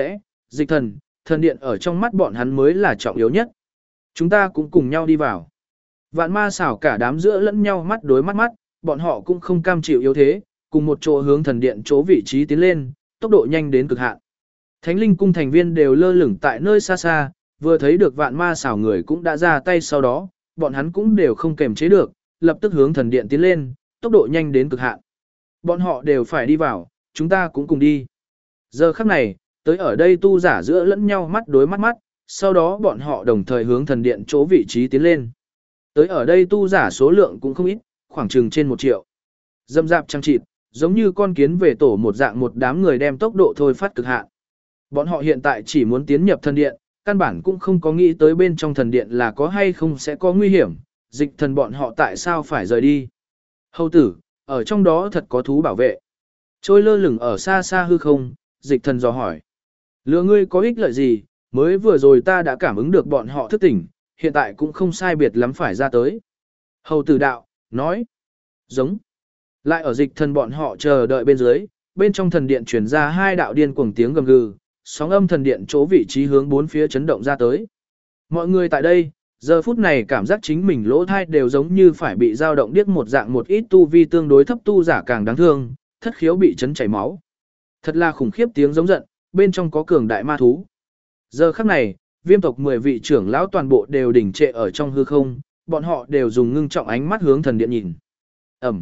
Dịch Thần, thần điện ở trong mắt bọn hắn mới là trọng yếu nhất. Chúng ta cũng cùng nhau đi vào. Vạn ma xảo cả đám giữa lẫn nhau mắt đối mắt, bọn họ cũng không cam chịu yếu thế, cùng một chỗ hướng thần điện chỗ vị trí tiến lên, tốc độ nhanh đến cực hạn. Thánh linh cung thành viên đều lơ lửng tại nơi xa xa, vừa thấy được vạn ma xảo người cũng đã ra tay sau đó, bọn hắn cũng đều không kềm chế được, lập tức hướng thần điện tiến lên, tốc độ nhanh đến cực hạn. Bọn họ đều phải đi vào, chúng ta cũng cùng đi. Giờ khắc này, tới ở đây tu giả giữa lẫn nhau mắt đối mắt, sau đó bọn họ đồng thời hướng thần điện chỗ vị trí tiến lên. Tới ở đây tu giả số lượng cũng không ít, khoảng chừng trên 1 triệu. Dâm dạp trăng trịt, giống như con kiến về tổ một dạng một đám người đem tốc độ thôi phát cực hạn. Bọn họ hiện tại chỉ muốn tiến nhập thần điện, căn bản cũng không có nghĩ tới bên trong thần điện là có hay không sẽ có nguy hiểm, Dịch Thần bọn họ tại sao phải rời đi. Hầu tử, ở trong đó thật có thú bảo vệ. Trôi lơ lửng ở xa xa hư không, Dịch Thần dò hỏi. Lừa ngươi có ích lợi gì, mới vừa rồi ta đã cảm ứng được bọn họ thức tỉnh, hiện tại cũng không sai biệt lắm phải ra tới. Hầu tử đạo, nói. Giống. Lại ở Dịch Thần bọn họ chờ đợi bên dưới, bên trong thần điện truyền ra hai đạo điên cuồng tiếng gầm gừ, sóng âm thần điện chỗ vị trí hướng bốn phía chấn động ra tới. Mọi người tại đây, giờ phút này cảm giác chính mình lỗ thai đều giống như phải bị dao động điếc một dạng, một ít tu vi tương đối thấp tu giả càng đáng thương, thất khiếu bị chấn chảy máu. Thật là khủng khiếp tiếng giống giận, bên trong có cường đại ma thú. Giờ khắc này, viêm tộc 10 vị trưởng lão toàn bộ đều đỉnh trệ ở trong hư không, bọn họ đều dùng ngưng trọng ánh mắt hướng thần điện nhìn. Ẩm.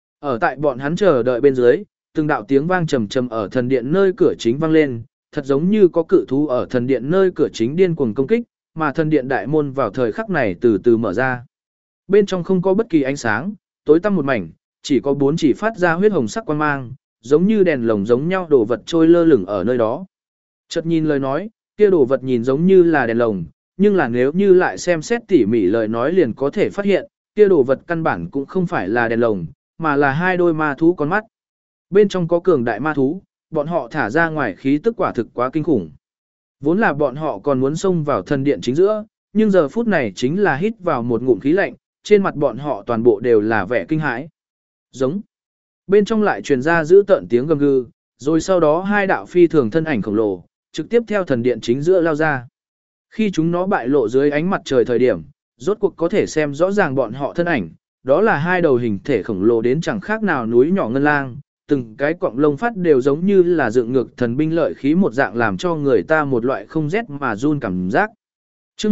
Ở tại bọn hắn chờ đợi bên dưới, từng đạo tiếng vang trầm trầm ở thần điện nơi cửa chính vang lên, thật giống như có cự thú ở thần điện nơi cửa chính điên cuồng công kích, mà thần điện đại môn vào thời khắc này từ từ mở ra. Bên trong không có bất kỳ ánh sáng, tối tăm một mảnh, chỉ có 4 chỉ phát ra huyết hồng sắc quang mang, giống như đèn lồng giống nhau đồ vật trôi lơ lửng ở nơi đó. Chợt nhìn lời nói, kia đồ vật nhìn giống như là đèn lồng, nhưng là nếu như lại xem xét tỉ mỉ lời nói liền có thể phát hiện, kia đồ vật căn bản cũng không phải là đèn lồng, mà là hai đôi ma thú con mắt. Bên trong có cường đại ma thú, bọn họ thả ra ngoài khí tức quả thực quá kinh khủng. Vốn là bọn họ còn muốn xông vào thần điện chính giữa, nhưng giờ phút này chính là hít vào một ngụm khí lạnh, trên mặt bọn họ toàn bộ đều là vẻ kinh hãi. Giống. Bên trong lại truyền ra dữ tợn tiếng gầm gừ, rồi sau đó hai đạo phi thường thân ảnh khổng lồ, trực tiếp theo thần điện chính giữa lao ra. Khi chúng nó bại lộ dưới ánh mặt trời thời điểm, rốt cuộc có thể xem rõ ràng bọn họ thân ảnh, đó là hai đầu hình thể khổng lồ đến chẳng khác nào núi nhỏ ngân lang, từng cái quọng lông phát đều giống như là dựng ngược thần binh lợi khí một dạng làm cho người ta một loại không rét mà run cảm giác. Chương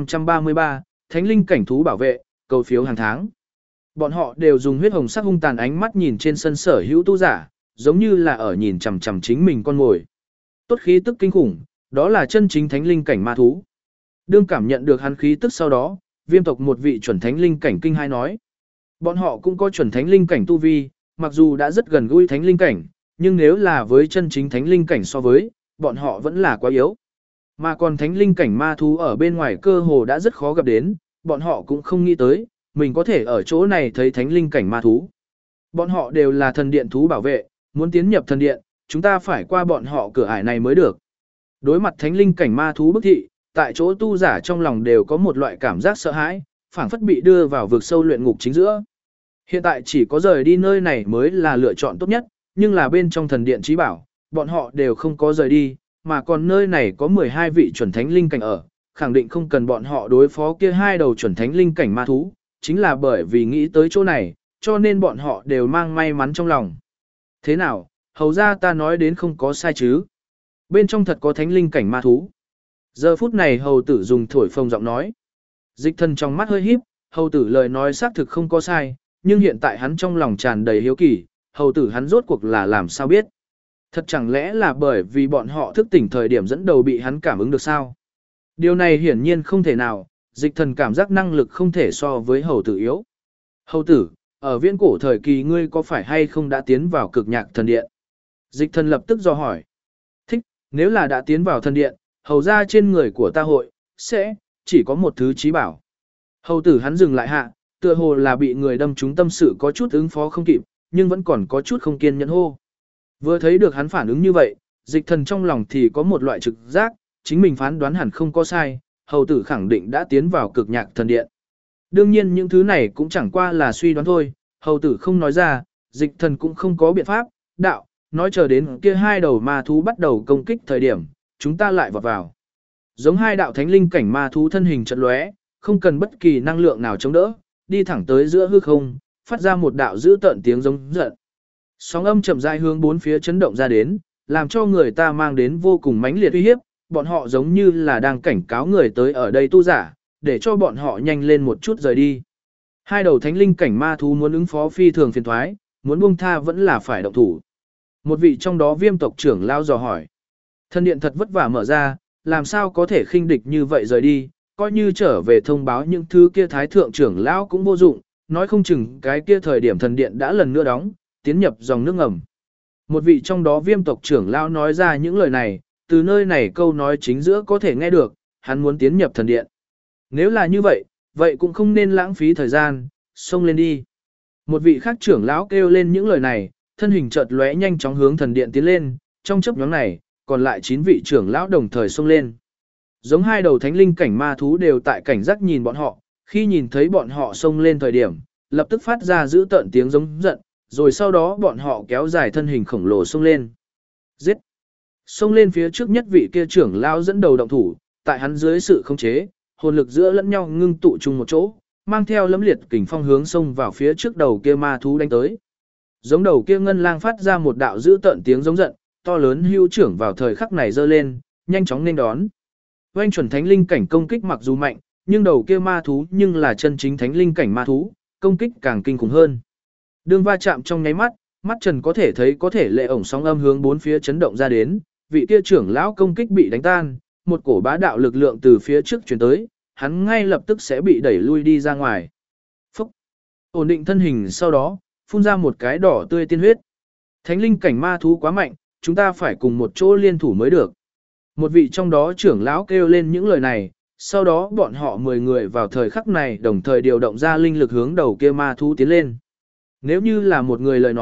1533, Thánh linh cảnh thú bảo vệ, cầu phiếu hàng tháng. Bọn họ đều dùng huyết hồng sắc hung tàn ánh mắt nhìn trên sân sở hữu tu giả, giống như là ở nhìn chằm chằm chính mình con ngồi. Tốt khí tức kinh khủng, đó là chân chính thánh linh cảnh ma thú. Đương cảm nhận được hắn khí tức sau đó, Viêm tộc một vị chuẩn thánh linh cảnh kinh hai nói. Bọn họ cũng có chuẩn thánh linh cảnh tu vi, mặc dù đã rất gần gũi thánh linh cảnh, nhưng nếu là với chân chính thánh linh cảnh so với, bọn họ vẫn là quá yếu. Mà còn thánh linh cảnh ma thú ở bên ngoài cơ hồ đã rất khó gặp đến, bọn họ cũng không nghĩ tới, mình có thể ở chỗ này thấy thánh linh cảnh ma thú. Bọn họ đều là thần điện thú bảo vệ, muốn tiến nhập thần điện, chúng ta phải qua bọn họ cửa ải này mới được. Đối mặt thánh linh cảnh ma thú bức thị, tại chỗ tu giả trong lòng đều có một loại cảm giác sợ hãi, phảng phất bị đưa vào vực sâu luyện ngục chính giữa. Hiện tại chỉ có rời đi nơi này mới là lựa chọn tốt nhất, nhưng là bên trong thần điện trí bảo, bọn họ đều không có rời đi, mà còn nơi này có 12 vị chuẩn thánh linh cảnh ở, khẳng định không cần bọn họ đối phó kia hai đầu chuẩn thánh linh cảnh ma thú, chính là bởi vì nghĩ tới chỗ này, cho nên bọn họ đều mang may mắn trong lòng. Thế nào, hầu ra ta nói đến không có sai chứ? Bên trong thật có thánh linh cảnh ma thú. Giờ phút này hầu tử dùng thổi phồng giọng nói. Dịch thần trong mắt hơi híp, hầu tử lời nói xác thực không có sai, nhưng hiện tại hắn trong lòng tràn đầy hiếu kỳ, hầu tử hắn rốt cuộc là làm sao biết. Thật chẳng lẽ là bởi vì bọn họ thức tỉnh thời điểm dẫn đầu bị hắn cảm ứng được sao? Điều này hiển nhiên không thể nào, dịch thần cảm giác năng lực không thể so với hầu tử yếu. Hầu tử, ở viễn cổ thời kỳ ngươi có phải hay không đã tiến vào cực nhạc thần điện? Dịch thần lập tức dò hỏi. Thích, nếu là đã tiến vào thần điện, hầu ra trên người của ta hội, sẽ, chỉ có một thứ trí bảo. Hầu tử hắn dừng lại hạ, tựa hồ là bị người đâm trúng tâm sự có chút ứng phó không kịp, nhưng vẫn còn có chút không kiên nhẫn hô. Vừa thấy được hắn phản ứng như vậy, dịch thần trong lòng thì có một loại trực giác, chính mình phán đoán hẳn không có sai, hầu tử khẳng định đã tiến vào cực nhạc thần điện. Đương nhiên những thứ này cũng chẳng qua là suy đoán thôi, hầu tử không nói ra, dịch thần cũng không có biện pháp, đạo, nói chờ đến kia hai đầu ma thú bắt đầu công kích thời điểm, chúng ta lại vọt vào. Giống hai đạo thánh linh cảnh ma thú thân hình chợt lóe, không cần bất kỳ năng lượng nào chống đỡ, đi thẳng tới giữa hư không, phát ra một đạo dữ tợn tiếng giống giận. Sóng âm chậm rãi hướng bốn phía chấn động ra đến, làm cho người ta mang đến vô cùng mãnh liệt uy hiếp, bọn họ giống như là đang cảnh cáo người tới ở đây tu giả, để cho bọn họ nhanh lên một chút rời đi. Hai đầu thánh linh cảnh ma thú muốn ứng phó phi thường phiền thoái, muốn buông tha vẫn là phải động thủ. Một vị trong đó Viêm tộc trưởng lao dò hỏi. Thần điện thật vất vả mở ra, làm sao có thể khinh địch như vậy rời đi, coi như trở về thông báo những thứ kia thái thượng trưởng lão cũng vô dụng, nói không chừng cái kia thời điểm thần điện đã lần nữa đóng, tiến nhập dòng nước ngầm. Một vị trong đó Viêm tộc trưởng lão nói ra những lời này, từ nơi này câu nói chính giữa có thể nghe được, hắn muốn tiến nhập thần điện. Nếu là như vậy, vậy cũng không nên lãng phí thời gian, xông lên đi. Một vị khác trưởng lão kêu lên những lời này, thân hình chợt lóe nhanh chóng hướng thần điện tiến lên, trong chớp nhoáng này, còn lại 9 vị trưởng lão đồng thời xông lên. Giống hai đầu thánh linh cảnh ma thú đều tại cảnh giác nhìn bọn họ, khi nhìn thấy bọn họ xông lên thời điểm, lập tức phát ra giữ tợn tiếng giống giận, rồi sau đó bọn họ kéo dài thân hình khổng lồ xông lên. Giết! Xông lên phía trước nhất vị kia trưởng lão dẫn đầu động thủ, tại hắn dưới sự khống chế, hồn lực giữa lẫn nhau ngưng tụ chung một chỗ, mang theo lẫm liệt kình phong hướng xông vào phía trước đầu kia ma thú đánh tới. Giống đầu kia ngân lang phát ra một đạo dữ tợn tiếng giống giận, to lớn hưu trưởng vào thời khắc này giơ lên, nhanh chóng nên đón. Oanh chuẩn thánh linh cảnh công kích mặc dù mạnh, nhưng đầu kia ma thú nhưng là chân chính thánh linh cảnh ma thú, công kích càng kinh khủng hơn. Đương va chạm trong nháy mắt, mắt Trần có thể thấy có thể lệ ổng sóng âm hướng bốn phía chấn động ra đến, vị kia trưởng lão công kích bị đánh tan, một cổ bá đạo lực lượng từ phía trước truyền tới, hắn ngay lập tức sẽ bị đẩy lui đi ra ngoài. Phúc! Ổn định thân hình sau đó, phun ra một cái đỏ tươi tiên huyết. Thánh linh cảnh ma thú quá mạnh, chúng ta phải cùng một chỗ liên thủ mới được. Một vị trong đó trưởng lão kêu lên những lời này, sau đó bọn họ 10 người vào thời khắc này đồng thời điều động ra linh lực hướng đầu kia ma thú tiến lên. Nếu như là một người lời nói,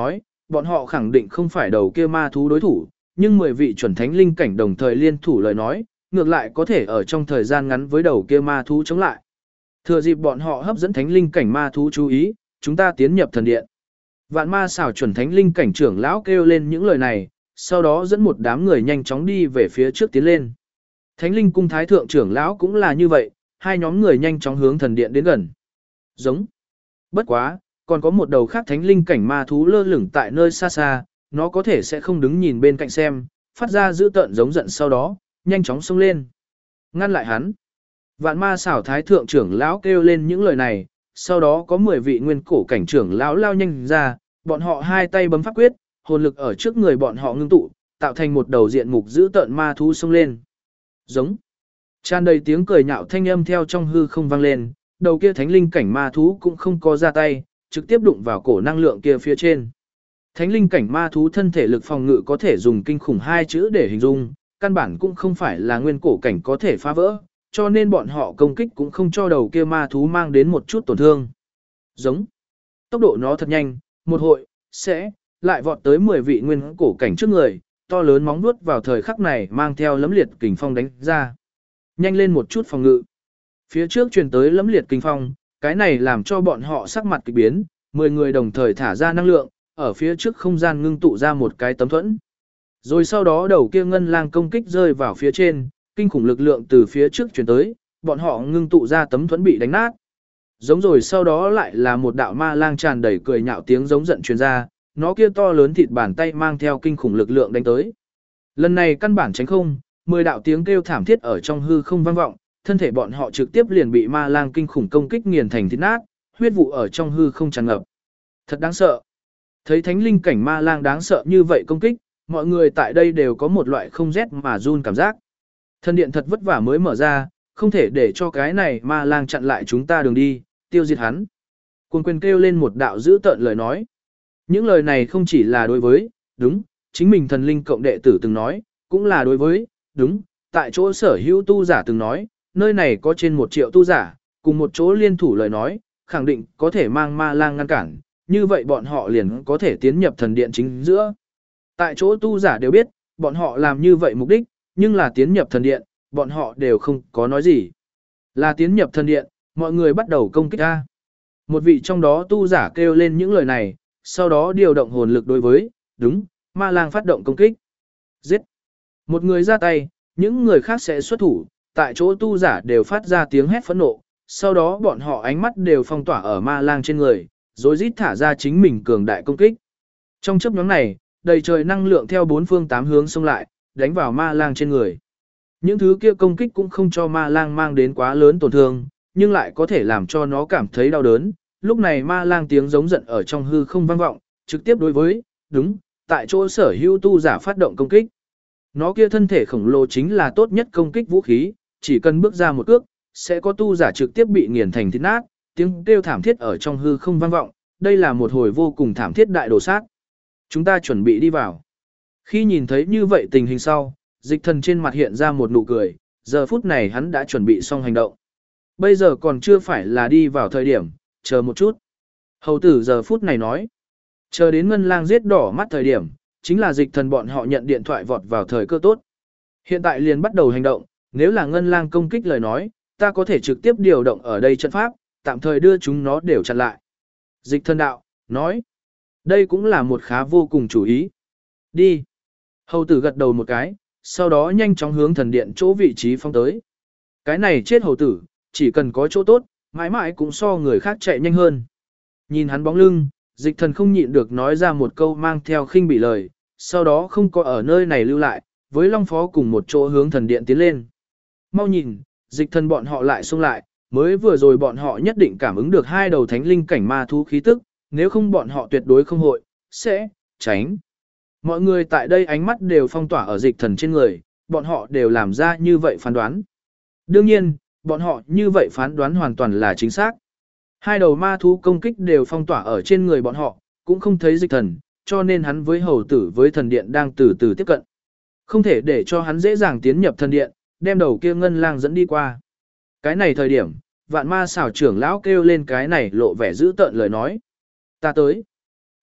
bọn họ khẳng định không phải đầu kia ma thú đối thủ, nhưng 10 vị chuẩn thánh linh cảnh đồng thời liên thủ lời nói, ngược lại có thể ở trong thời gian ngắn với đầu kia ma thú chống lại. Thừa dịp bọn họ hấp dẫn thánh linh cảnh ma thú chú ý, chúng ta tiến nhập thần điện. Vạn ma xảo chuẩn thánh linh cảnh trưởng lão kêu lên những lời này, sau đó dẫn một đám người nhanh chóng đi về phía trước tiến lên. Thánh linh cung thái thượng trưởng lão cũng là như vậy, hai nhóm người nhanh chóng hướng thần điện đến gần. Giống. Bất quá, còn có một đầu khác thánh linh cảnh ma thú lơ lửng tại nơi xa xa, nó có thể sẽ không đứng nhìn bên cạnh xem, phát ra dữ tợn giống giận sau đó, nhanh chóng xông lên. Ngăn lại hắn. Vạn ma xảo thái thượng trưởng lão kêu lên những lời này, sau đó có 10 vị nguyên cổ cảnh trưởng lão lao nhanh ra, bọn họ hai tay bấm pháp quyết, hồn lực ở trước người bọn họ ngưng tụ, tạo thành một đầu diện mục dữ tợn ma thú xông lên. Giống. Tràn đầy tiếng cười nhạo thanh âm theo trong hư không vang lên, đầu kia thánh linh cảnh ma thú cũng không có ra tay, trực tiếp đụng vào cổ năng lượng kia phía trên. Thánh linh cảnh ma thú thân thể lực phòng ngự có thể dùng kinh khủng hai chữ để hình dung, căn bản cũng không phải là nguyên cổ cảnh có thể phá vỡ, cho nên bọn họ công kích cũng không cho đầu kia ma thú mang đến một chút tổn thương. Giống. Tốc độ nó thật nhanh, một hội, sẽ, lại vọt tới 10 vị nguyên cổ cảnh trước người, to lớn móng vuốt vào thời khắc này mang theo lấm liệt kình phong đánh ra. Nhanh lên một chút phòng ngự. Phía trước truyền tới lấm liệt kình phong, cái này làm cho bọn họ sắc mặt kỳ biến, 10 người đồng thời thả ra năng lượng, ở phía trước không gian ngưng tụ ra một cái tấm thuẫn. Rồi sau đó đầu kia ngân lang công kích rơi vào phía trên, kinh khủng lực lượng từ phía trước truyền tới, bọn họ ngưng tụ ra tấm thuẫn bị đánh nát. Giống rồi sau đó lại là một đạo ma lang tràn đầy cười nhạo tiếng giống giận truyền ra, nó kia to lớn thịt bàn tay mang theo kinh khủng lực lượng đánh tới. Lần này căn bản tránh không, 10 đạo tiếng kêu thảm thiết ở trong hư không vang vọng, thân thể bọn họ trực tiếp liền bị ma lang kinh khủng công kích nghiền thành thịt nát, huyết vụ ở trong hư không tràn ngập. Thật đáng sợ. Thấy thánh linh cảnh ma lang đáng sợ như vậy công kích, mọi người tại đây đều có một loại không rét mà run cảm giác. Thần điện thật vất vả mới mở ra, không thể để cho cái này ma lang chặn lại chúng ta đường đi, tiêu diệt hắn. Cuồng quyền kêu lên một đạo dữ tợn lời nói. Những lời này không chỉ là đối với, đúng, chính mình thần linh cộng đệ tử từng nói, cũng là đối với, đúng, tại chỗ sở hữu tu giả từng nói, nơi này có trên 1 triệu tu giả, cùng một chỗ liên thủ lời nói, khẳng định có thể mang ma lang ngăn cản, như vậy bọn họ liền có thể tiến nhập thần điện chính giữa. Tại chỗ tu giả đều biết, bọn họ làm như vậy mục đích, nhưng là tiến nhập thần điện, bọn họ đều không có nói gì. Là tiến nhập thần điện, mọi người bắt đầu công kích ra. Một vị trong đó tu giả kêu lên những lời này, sau đó điều động hồn lực đối với, đúng, ma lang phát động công kích. Giết. Một người ra tay, những người khác sẽ xuất thủ, tại chỗ tu giả đều phát ra tiếng hét phẫn nộ, sau đó bọn họ ánh mắt đều phong tỏa ở ma lang trên người, rồi rít thả ra chính mình cường đại công kích. Trong chớp nhoáng này, đầy trời năng lượng theo 4 phương 8 hướng xông lại, đánh vào ma lang trên người. Những thứ kia công kích cũng không cho ma lang mang đến quá lớn tổn thương, nhưng lại có thể làm cho nó cảm thấy đau đớn. Lúc này ma lang tiếng giống giận ở trong hư không vang vọng, trực tiếp đối với, đúng, tại chỗ sở hữu tu giả phát động công kích. Nó kia thân thể khổng lồ chính là tốt nhất công kích vũ khí, chỉ cần bước ra một cước, sẽ có tu giả trực tiếp bị nghiền thành thịt nát, tiếng kêu thảm thiết ở trong hư không vang vọng, đây là một hồi vô cùng thảm thiết đại đồ sát. Chúng ta chuẩn bị đi vào. Khi nhìn thấy như vậy tình hình sau, Dịch Thần trên mặt hiện ra một nụ cười, giờ phút này hắn đã chuẩn bị xong hành động. Bây giờ còn chưa phải là đi vào thời điểm, chờ một chút. Hầu tử giờ phút này nói, chờ đến ngân lang giết đỏ mắt thời điểm, chính là Dịch Thần bọn họ nhận điện thoại vọt vào thời cơ tốt. Hiện tại liền bắt đầu hành động, nếu là ngân lang công kích lời nói, ta có thể trực tiếp điều động ở đây trận pháp, tạm thời đưa chúng nó đều chặn lại. Dịch Thần đạo, nói, đây cũng là một khá vô cùng chủ ý. Đi. Hầu tử gật đầu một cái, sau đó nhanh chóng hướng thần điện chỗ vị trí phong tới. Cái này chết hầu tử, chỉ cần có chỗ tốt, mãi mãi cũng so người khác chạy nhanh hơn. Nhìn hắn bóng lưng, Dịch Thần không nhịn được nói ra một câu mang theo khinh bỉ lời, sau đó không có ở nơi này lưu lại, với Long Phó cùng một chỗ hướng thần điện tiến lên. Mau nhìn, Dịch Thần bọn họ lại xông lại, mới vừa rồi bọn họ nhất định cảm ứng được 2 đầu thánh linh cảnh ma thú khí tức, nếu không bọn họ tuyệt đối không hội, sẽ, tránh. Mọi người tại đây ánh mắt đều phong tỏa ở Dịch Thần trên người, bọn họ đều làm ra như vậy phán đoán. Đương nhiên, bọn họ như vậy phán đoán hoàn toàn là chính xác. 2 đầu ma thú công kích đều phong tỏa ở trên người bọn họ, cũng không thấy Dịch Thần, cho nên hắn với hầu tử với thần điện đang từ từ tiếp cận. Không thể để cho hắn dễ dàng tiến nhập thần điện, đem đầu kia ngân lang dẫn đi qua. Cái này thời điểm, vạn ma xảo trưởng lão kêu lên cái này lộ vẻ dữ tợn lời nói. Ta tới.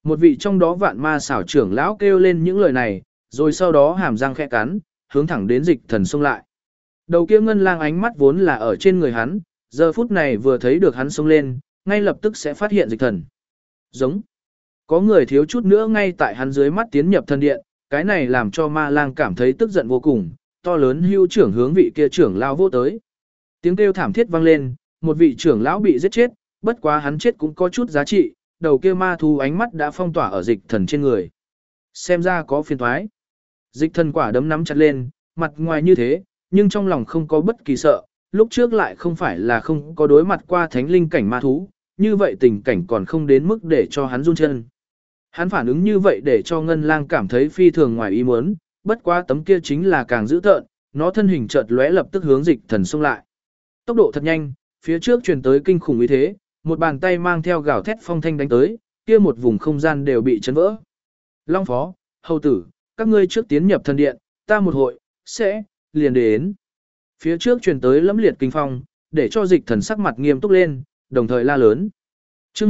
Một vị trong đó vạn ma xảo trưởng lão kêu lên những lời này, rồi sau đó hàm răng khẽ cắn, hướng thẳng đến dịch thần xông lại. Đầu kia ngân lang ánh mắt vốn là ở trên người hắn, giờ phút này vừa thấy được hắn xông lên, ngay lập tức sẽ phát hiện dịch thần. Giống. Có người thiếu chút nữa ngay tại hắn dưới mắt tiến nhập thần điện, cái này làm cho ma lang cảm thấy tức giận vô cùng, to lớn hưu trưởng hướng vị kia trưởng lão vô tới. Tiếng kêu thảm thiết vang lên, một vị trưởng lão bị giết chết, bất quá hắn chết cũng có chút giá trị, đầu kia ma thú ánh mắt đã phong tỏa ở dịch thần trên người. Xem ra có phiền toái. Dịch thần quả đấm nắm chặt lên, mặt ngoài như thế, nhưng trong lòng không có bất kỳ sợ, lúc trước lại không phải là không có đối mặt qua thánh linh cảnh ma thú, như vậy tình cảnh còn không đến mức để cho hắn run chân. Hắn phản ứng như vậy để cho ngân lang cảm thấy phi thường ngoài ý muốn, bất quá tấm kia chính là càng dữ tợn, nó thân hình chợt lóe lập tức hướng dịch thần xông lại. Tốc độ thật nhanh, phía trước truyền tới kinh khủng uy thế, một bàn tay mang theo gào thét phong thanh đánh tới, kia một vùng không gian đều bị chấn vỡ. Long Phó, Hầu Tử, các ngươi trước tiến nhập thần điện, ta một hội, sẽ, liền đến. Phía trước truyền tới lẫm liệt kinh phong, để cho dịch thần sắc mặt nghiêm túc lên, đồng thời la lớn. Trước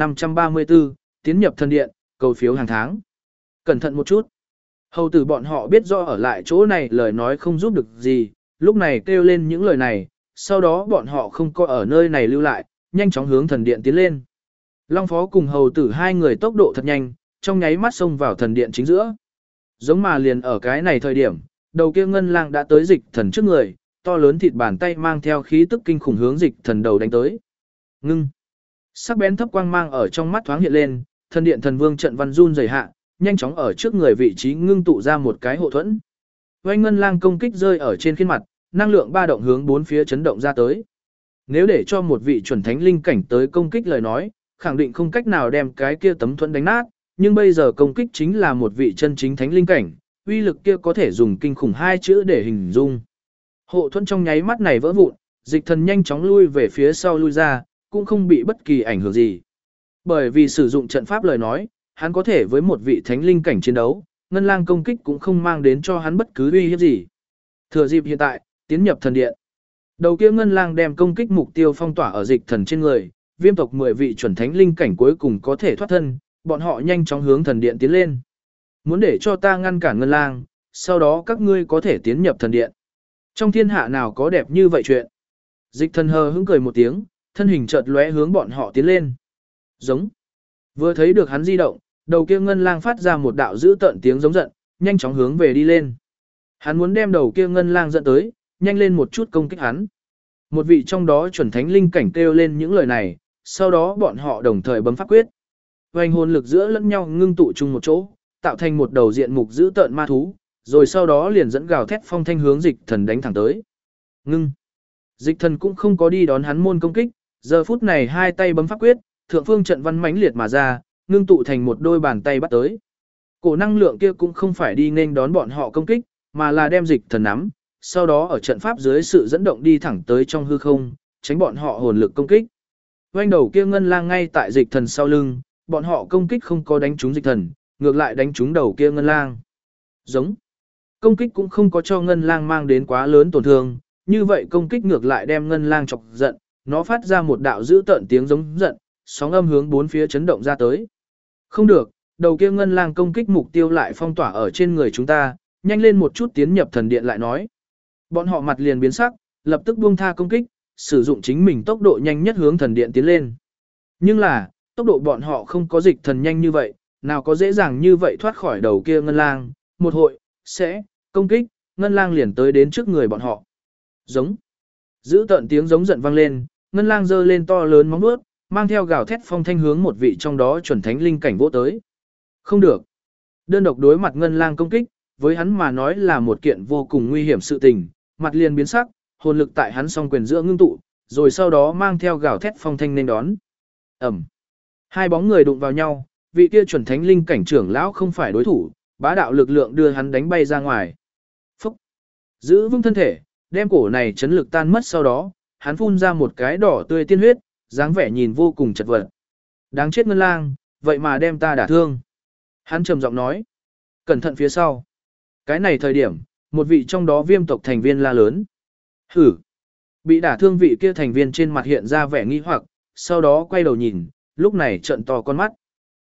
1534, tiến nhập thần điện, cầu phiếu hàng tháng. Cẩn thận một chút. Hầu tử bọn họ biết rõ ở lại chỗ này lời nói không giúp được gì, lúc này kêu lên những lời này, sau đó bọn họ không có ở nơi này lưu lại, nhanh chóng hướng thần điện tiến lên. Long Phó cùng hầu tử hai người tốc độ thật nhanh, trong nháy mắt xông vào thần điện chính giữa. Giống mà liền ở cái này thời điểm, đầu kia ngân lang đã tới dịch thần trước người, to lớn thịt bàn tay mang theo khí tức kinh khủng hướng dịch thần đầu đánh tới. Ngưng. Sắc bén thấp quang mang ở trong mắt thoáng hiện lên, thần điện thần vương trận văn run rẩy hạ, nhanh chóng ở trước người vị trí ngưng tụ ra một cái hộ thuẫn. Oanh ngân lang công kích rơi ở trên khuôn mặt, năng lượng ba động hướng bốn phía chấn động ra tới. Nếu để cho một vị chuẩn thánh linh cảnh tới công kích lời nói, khẳng định không cách nào đem cái kia tấm thuẫn đánh nát, nhưng bây giờ công kích chính là một vị chân chính thánh linh cảnh, uy lực kia có thể dùng kinh khủng hai chữ để hình dung. Hộ thuẫn trong nháy mắt này vỡ vụn, dịch thần nhanh chóng lui về phía sau lui ra, cũng không bị bất kỳ ảnh hưởng gì. Bởi vì sử dụng trận pháp lời nói, hắn có thể với một vị thánh linh cảnh chiến đấu, ngân lang công kích cũng không mang đến cho hắn bất cứ uy hiếp gì. Thừa dịp hiện tại, tiến nhập thần điện. Đầu kia ngân lang đem công kích mục tiêu phong tỏa ở dịch thần trên người, viêm tộc 10 vị chuẩn thánh linh cảnh cuối cùng có thể thoát thân, bọn họ nhanh chóng hướng thần điện tiến lên. Muốn để cho ta ngăn cản ngân lang, sau đó các ngươi có thể tiến nhập thần điện. Trong thiên hạ nào có đẹp như vậy chuyện. Dịch thần hờ hững cười một tiếng, thân hình chợt lóe hướng bọn họ tiến lên. Giống. Vừa thấy được hắn di động, đầu kia ngân lang phát ra một đạo dữ tợn tiếng giống giận, nhanh chóng hướng về đi lên. Hắn muốn đem đầu kia ngân lang dẫn tới, nhanh lên một chút công kích hắn. Một vị trong đó chuẩn thánh linh cảnh kêu lên những lời này, sau đó bọn họ đồng thời bấm pháp quyết. Hoành hồn lực giữa lẫn nhau ngưng tụ chung một chỗ, tạo thành một đầu diện mục dữ tợn ma thú, rồi sau đó liền dẫn gào thét phong thanh hướng dịch thần đánh thẳng tới. Ngưng. Dịch thần cũng không có đi đón hắn môn công kích, giờ phút này hai tay bấm pháp quyết, thượng phương trận văn mãnh liệt mà ra, ngưng tụ thành một đôi bàn tay bắt tới. Cổ năng lượng kia cũng không phải đi nên đón bọn họ công kích, mà là đem dịch thần nắm, sau đó ở trận pháp dưới sự dẫn động đi thẳng tới trong hư không, tránh bọn họ hồn lực công kích. Oanh đầu kia ngân lang ngay tại dịch thần sau lưng, bọn họ công kích không có đánh trúng dịch thần, ngược lại đánh trúng đầu kia ngân lang. Giống. Công kích cũng không có cho ngân lang mang đến quá lớn tổn thương, như vậy công kích ngược lại đem ngân lang chọc giận, nó phát ra một đạo dữ tợn tiếng giống giận, sóng âm hướng bốn phía chấn động ra tới. Không được, đầu kia ngân lang công kích mục tiêu lại phong tỏa ở trên người chúng ta, nhanh lên một chút tiến nhập thần điện lại nói. Bọn họ mặt liền biến sắc, lập tức buông tha công kích, sử dụng chính mình tốc độ nhanh nhất hướng thần điện tiến lên. Nhưng là, tốc độ bọn họ không có dịch thần nhanh như vậy, nào có dễ dàng như vậy thoát khỏi đầu kia ngân lang, một hội, sẽ, công kích, ngân lang liền tới đến trước người bọn họ. Giống. Giữ tợn tiếng giống giận vang lên, ngân lang giơ lên to lớn móng vuốt, mang theo gào thét phong thanh hướng một vị trong đó chuẩn thánh linh cảnh vỗ tới. Không được. Đơn độc đối mặt ngân lang công kích, với hắn mà nói là một kiện vô cùng nguy hiểm sự tình, mặt liền biến sắc, hồn lực tại hắn song quyền giữa ngưng tụ, rồi sau đó mang theo gào thét phong thanh nên đón. Ẩm. Hai bóng người đụng vào nhau, vị kia chuẩn thánh linh cảnh trưởng lão không phải đối thủ, bá đạo lực lượng đưa hắn đánh bay ra ngoài. Phúc. Giữ vững thân thể, đem cổ này chấn lực tan mất sau đó, hắn phun ra một cái đỏ tươi tiên huyết, dáng vẻ nhìn vô cùng chật vật. Đáng chết ngân lang, vậy mà đem ta đả thương. Hắn trầm giọng nói. Cẩn thận phía sau. Cái này thời điểm, một vị trong đó viêm tộc thành viên la lớn. Hử. Bị đả thương vị kia thành viên trên mặt hiện ra vẻ nghi hoặc, sau đó quay đầu nhìn, lúc này trợn to con mắt.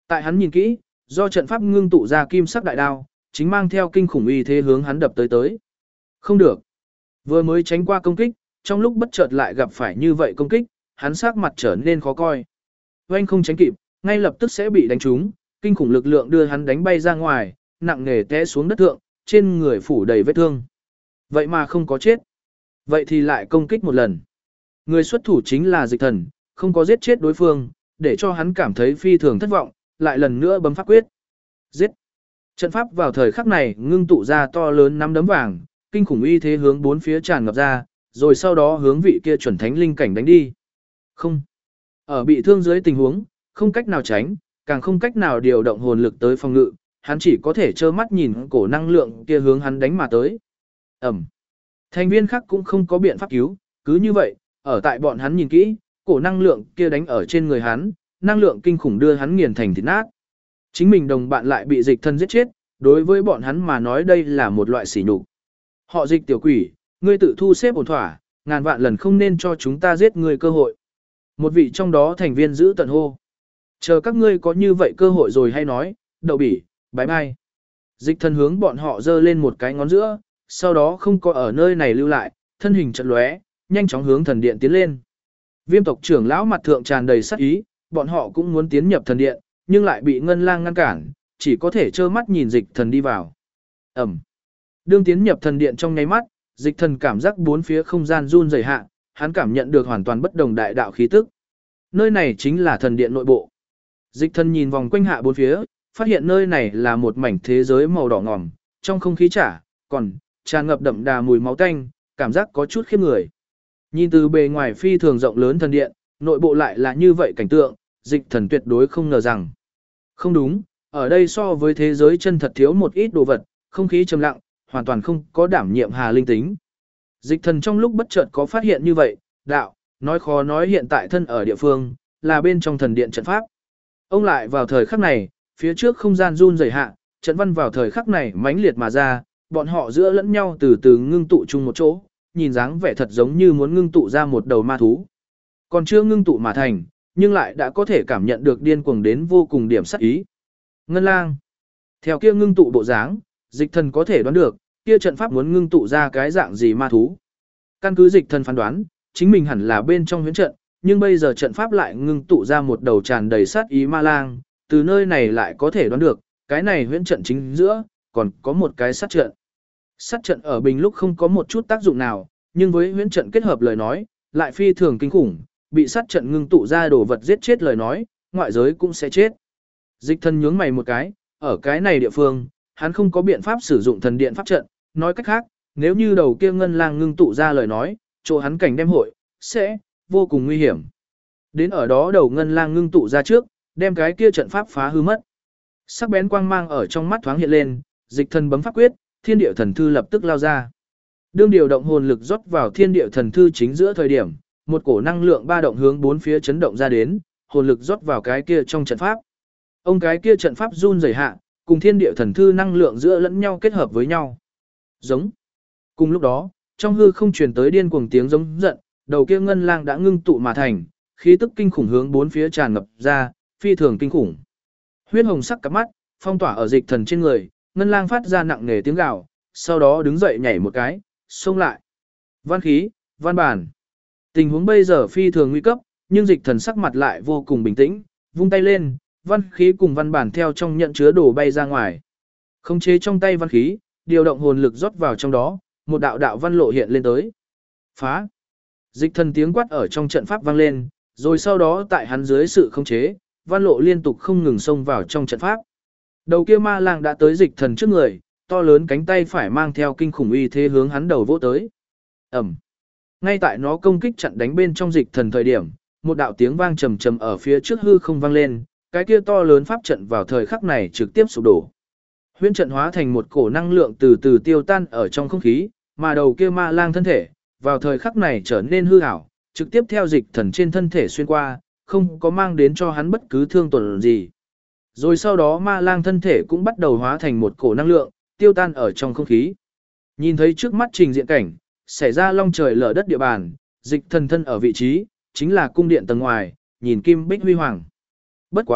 Tại hắn nhìn kỹ, do trận pháp ngưng tụ ra kim sắc đại đao, chính mang theo kinh khủng uy thế hướng hắn đập tới tới. Không được. Vừa mới tránh qua công kích, trong lúc bất chợt lại gặp phải như vậy công kích, hắn sắc mặt trở nên khó coi. Oanh không tránh kịp, ngay lập tức sẽ bị đánh trúng, kinh khủng lực lượng đưa hắn đánh bay ra ngoài, nặng nề té xuống đất thượng, trên người phủ đầy vết thương. Vậy mà không có chết. Vậy thì lại công kích một lần. Người xuất thủ chính là Dịch Thần, không có giết chết đối phương, để cho hắn cảm thấy phi thường thất vọng, lại lần nữa bấm pháp quyết. Giết. Trận pháp vào thời khắc này ngưng tụ ra to lớn nắm đấm vàng, kinh khủng uy thế hướng bốn phía tràn ngập ra, rồi sau đó hướng vị kia chuẩn thánh linh cảnh đánh đi. Không. Ở bị thương dưới tình huống, không cách nào tránh, càng không cách nào điều động hồn lực tới phòng ngự, hắn chỉ có thể trơ mắt nhìn cổ năng lượng kia hướng hắn đánh mà tới. Ẩm. Thành viên khác cũng không có biện pháp cứu, cứ như vậy, ở tại bọn hắn nhìn kỹ, cổ năng lượng kia đánh ở trên người hắn, năng lượng kinh khủng đưa hắn nghiền thành thịt nát. Chính mình đồng bạn lại bị Dịch Thần giết chết, đối với bọn hắn mà nói đây là một loại sỉ nhục. Họ Dịch tiểu quỷ, ngươi tự thu xếp ổn thỏa, ngàn vạn lần không nên cho chúng ta giết ngươi cơ hội. Một vị trong đó thành viên giữ tận hô. Chờ các ngươi có như vậy cơ hội rồi hay nói, đậu bỉ, bye bye. Dịch Thần hướng bọn họ giơ lên một cái ngón giữa, sau đó không có ở nơi này lưu lại, thân hình chợt lóe, nhanh chóng hướng thần điện tiến lên. Viêm tộc trưởng lão mặt thượng tràn đầy sát ý, bọn họ cũng muốn tiến nhập thần điện, nhưng lại bị Ngân Lang ngăn cản, chỉ có thể trơ mắt nhìn Dịch Thần đi vào. Ẩm. Đương tiến nhập thần điện trong nháy mắt, Dịch Thần cảm giác bốn phía không gian run rẩy hạ, hắn cảm nhận được hoàn toàn bất đồng đại đạo khí tức. Nơi này chính là thần điện nội bộ. Dịch Thần nhìn vòng quanh hạ bốn phía, phát hiện nơi này là một mảnh thế giới màu đỏ ngòm, trong không khí còn tràn ngập đậm đà mùi máu tanh, cảm giác có chút khiếp người. Nhìn từ bề ngoài phi thường rộng lớn thần điện, nội bộ lại là như vậy cảnh tượng, Dịch Thần tuyệt đối không ngờ rằng. Không đúng, ở đây so với thế giới chân thật thiếu một ít đồ vật, không khí trầm lặng, hoàn toàn không có đảm nhiệm hà linh tính. Dịch Thần trong lúc bất chợt có phát hiện như vậy, đạo, nói khó nói hiện tại thân ở địa phương, là bên trong thần điện trận pháp. Ông lại vào thời khắc này, phía trước không gian run rẩy hạ, trận văn vào thời khắc này mãnh liệt mà ra, bọn họ giữa lẫn nhau từ từ ngưng tụ chung một chỗ, nhìn dáng vẻ thật giống như muốn ngưng tụ ra một đầu ma thú. Còn chưa ngưng tụ mà thành, nhưng lại đã có thể cảm nhận được điên cuồng đến vô cùng điểm sát ý. Ngân Lang. Theo kia ngưng tụ bộ dáng, Dịch Thần có thể đoán được, kia trận pháp muốn ngưng tụ ra cái dạng gì ma thú. Căn cứ Dịch Thần phán đoán, chính mình hẳn là bên trong huyễn trận, nhưng bây giờ trận pháp lại ngưng tụ ra một đầu tràn đầy sát ý ma lang, từ nơi này lại có thể đoán được, cái này huyễn trận chính giữa, còn có một cái sát trận. Sát trận ở bình lúc không có một chút tác dụng nào, nhưng với huyễn trận kết hợp lời nói, lại phi thường kinh khủng, bị sát trận ngưng tụ ra đồ vật giết chết lời nói, ngoại giới cũng sẽ chết. Dịch Thần nhướng mày một cái, ở cái này địa phương, hắn không có biện pháp sử dụng thần điện pháp trận, nói cách khác, nếu như đầu kia ngân lang ngưng tụ ra lời nói, chỗ hắn cảnh đem hội, sẽ vô cùng nguy hiểm. Đến ở đó đầu ngân lang ngưng tụ ra trước, đem cái kia trận pháp phá hư mất. Sắc bén quang mang ở trong mắt thoáng hiện lên, Dịch Thần bấm pháp quyết, thiên địa thần thư lập tức lao ra. Đương điều động hồn lực rót vào thiên địa thần thư chính giữa thời điểm, một cổ năng lượng ba động hướng bốn phía chấn động ra đến, hồn lực rót vào cái kia trong trận pháp. Ông cái kia trận pháp run rẩy hạ, cùng thiên địa thần thư năng lượng giữa lẫn nhau kết hợp với nhau. Giống. Cùng lúc đó, trong hư không truyền tới điên cuồng tiếng giống giận, đầu kia ngân lang đã ngưng tụ mà thành, khí tức kinh khủng hướng bốn phía tràn ngập ra, phi thường kinh khủng. Huyết hồng sắc cặp mắt, phong tỏa ở Dịch Thần trên người, ngân lang phát ra nặng nề tiếng gào, sau đó đứng dậy nhảy một cái, xông lại. Văn khí, văn bản. Tình huống bây giờ phi thường nguy cấp, nhưng Dịch Thần sắc mặt lại vô cùng bình tĩnh, vung tay lên, văn khí cùng văn bản theo trong nhận chứa đồ bay ra ngoài. Khống chế trong tay văn khí, điều động hồn lực rót vào trong đó, một đạo đạo văn lộ hiện lên tới. Phá. Dịch Thần tiếng quát ở trong trận pháp vang lên, rồi sau đó tại hắn dưới sự khống chế, văn lộ liên tục không ngừng xông vào trong trận pháp. Đầu kia ma lang đã tới Dịch Thần trước người, to lớn cánh tay phải mang theo kinh khủng uy thế hướng hắn đầu vỗ tới. Ẩm. Ngay tại nó công kích chặn đánh bên trong Dịch Thần thời điểm, một đạo tiếng vang trầm trầm ở phía trước hư không vang lên, cái kia to lớn pháp trận vào thời khắc này trực tiếp sụp đổ. Huyễn trận hóa thành một cổ năng lượng từ từ tiêu tan ở trong không khí, mà đầu kia ma lang thân thể, vào thời khắc này trở nên hư ảo, trực tiếp theo Dịch Thần trên thân thể xuyên qua, không có mang đến cho hắn bất cứ thương tổn gì. Rồi sau đó ma lang thân thể cũng bắt đầu hóa thành một cổ năng lượng, tiêu tan ở trong không khí. Nhìn thấy trước mắt trình diện cảnh, xảy ra long trời lở đất địa bàn, Dịch Thần thân ở vị trí, chính là cung điện tầng ngoài, nhìn kim bích huy hoàng. Bất quá,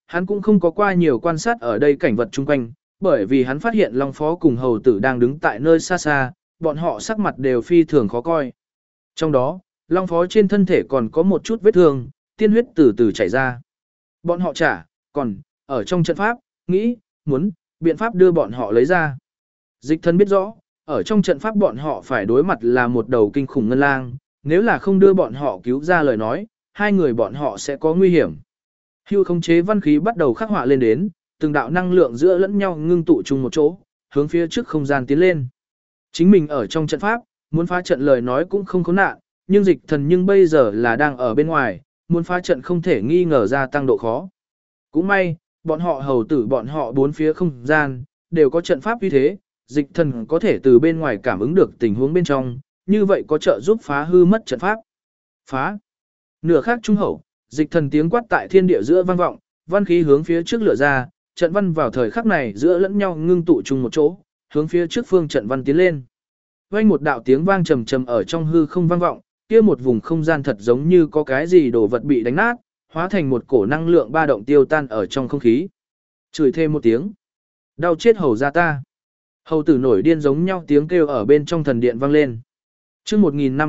hắn cũng không có qua nhiều quan sát ở đây cảnh vật chung quanh, bởi vì hắn phát hiện Long Phó cùng hầu tử đang đứng tại nơi xa xa, bọn họ sắc mặt đều phi thường khó coi. Trong đó, Long Phó trên thân thể còn có một chút vết thương, tiên huyết từ từ chảy ra. Bọn họ còn, ở trong trận pháp, nghĩ, muốn, biện pháp đưa bọn họ lấy ra. Dịch Thần biết rõ, ở trong trận pháp bọn họ phải đối mặt là một đầu kinh khủng ngân lang, nếu là không đưa bọn họ cứu ra lời nói, hai người bọn họ sẽ có nguy hiểm. Hưu khống chế văn khí bắt đầu khắc họa lên đến, từng đạo năng lượng giữa lẫn nhau ngưng tụ chung một chỗ, hướng phía trước không gian tiến lên. Chính mình ở trong trận pháp, muốn phá trận lời nói cũng không có nạn, nhưng Dịch Thần nhưng bây giờ là đang ở bên ngoài, muốn phá trận không thể nghi ngờ gia tăng độ khó. Cũng may, bọn họ hầu tử bọn họ bốn phía không gian, đều có trận pháp như thế, Dịch Thần có thể từ bên ngoài cảm ứng được tình huống bên trong, như vậy có trợ giúp phá hư mất trận pháp. Phá. Nửa khác trung hậu, Dịch Thần tiếng quát tại thiên địa giữa vang vọng, văn khí hướng phía trước lửa ra, trận văn vào thời khắc này giữa lẫn nhau ngưng tụ chung một chỗ, hướng phía trước phương trận văn tiến lên. Vang một đạo tiếng vang trầm trầm ở trong hư không vang vọng, kia một vùng không gian thật giống như có cái gì đồ vật bị đánh nát, hóa thành một cổ năng lượng ba động tiêu tan ở trong không khí. Chửi thêm một tiếng. Đau chết hầu ra ta. Hầu tử nổi điên giống nhau tiếng kêu ở bên trong thần điện vang lên. Chương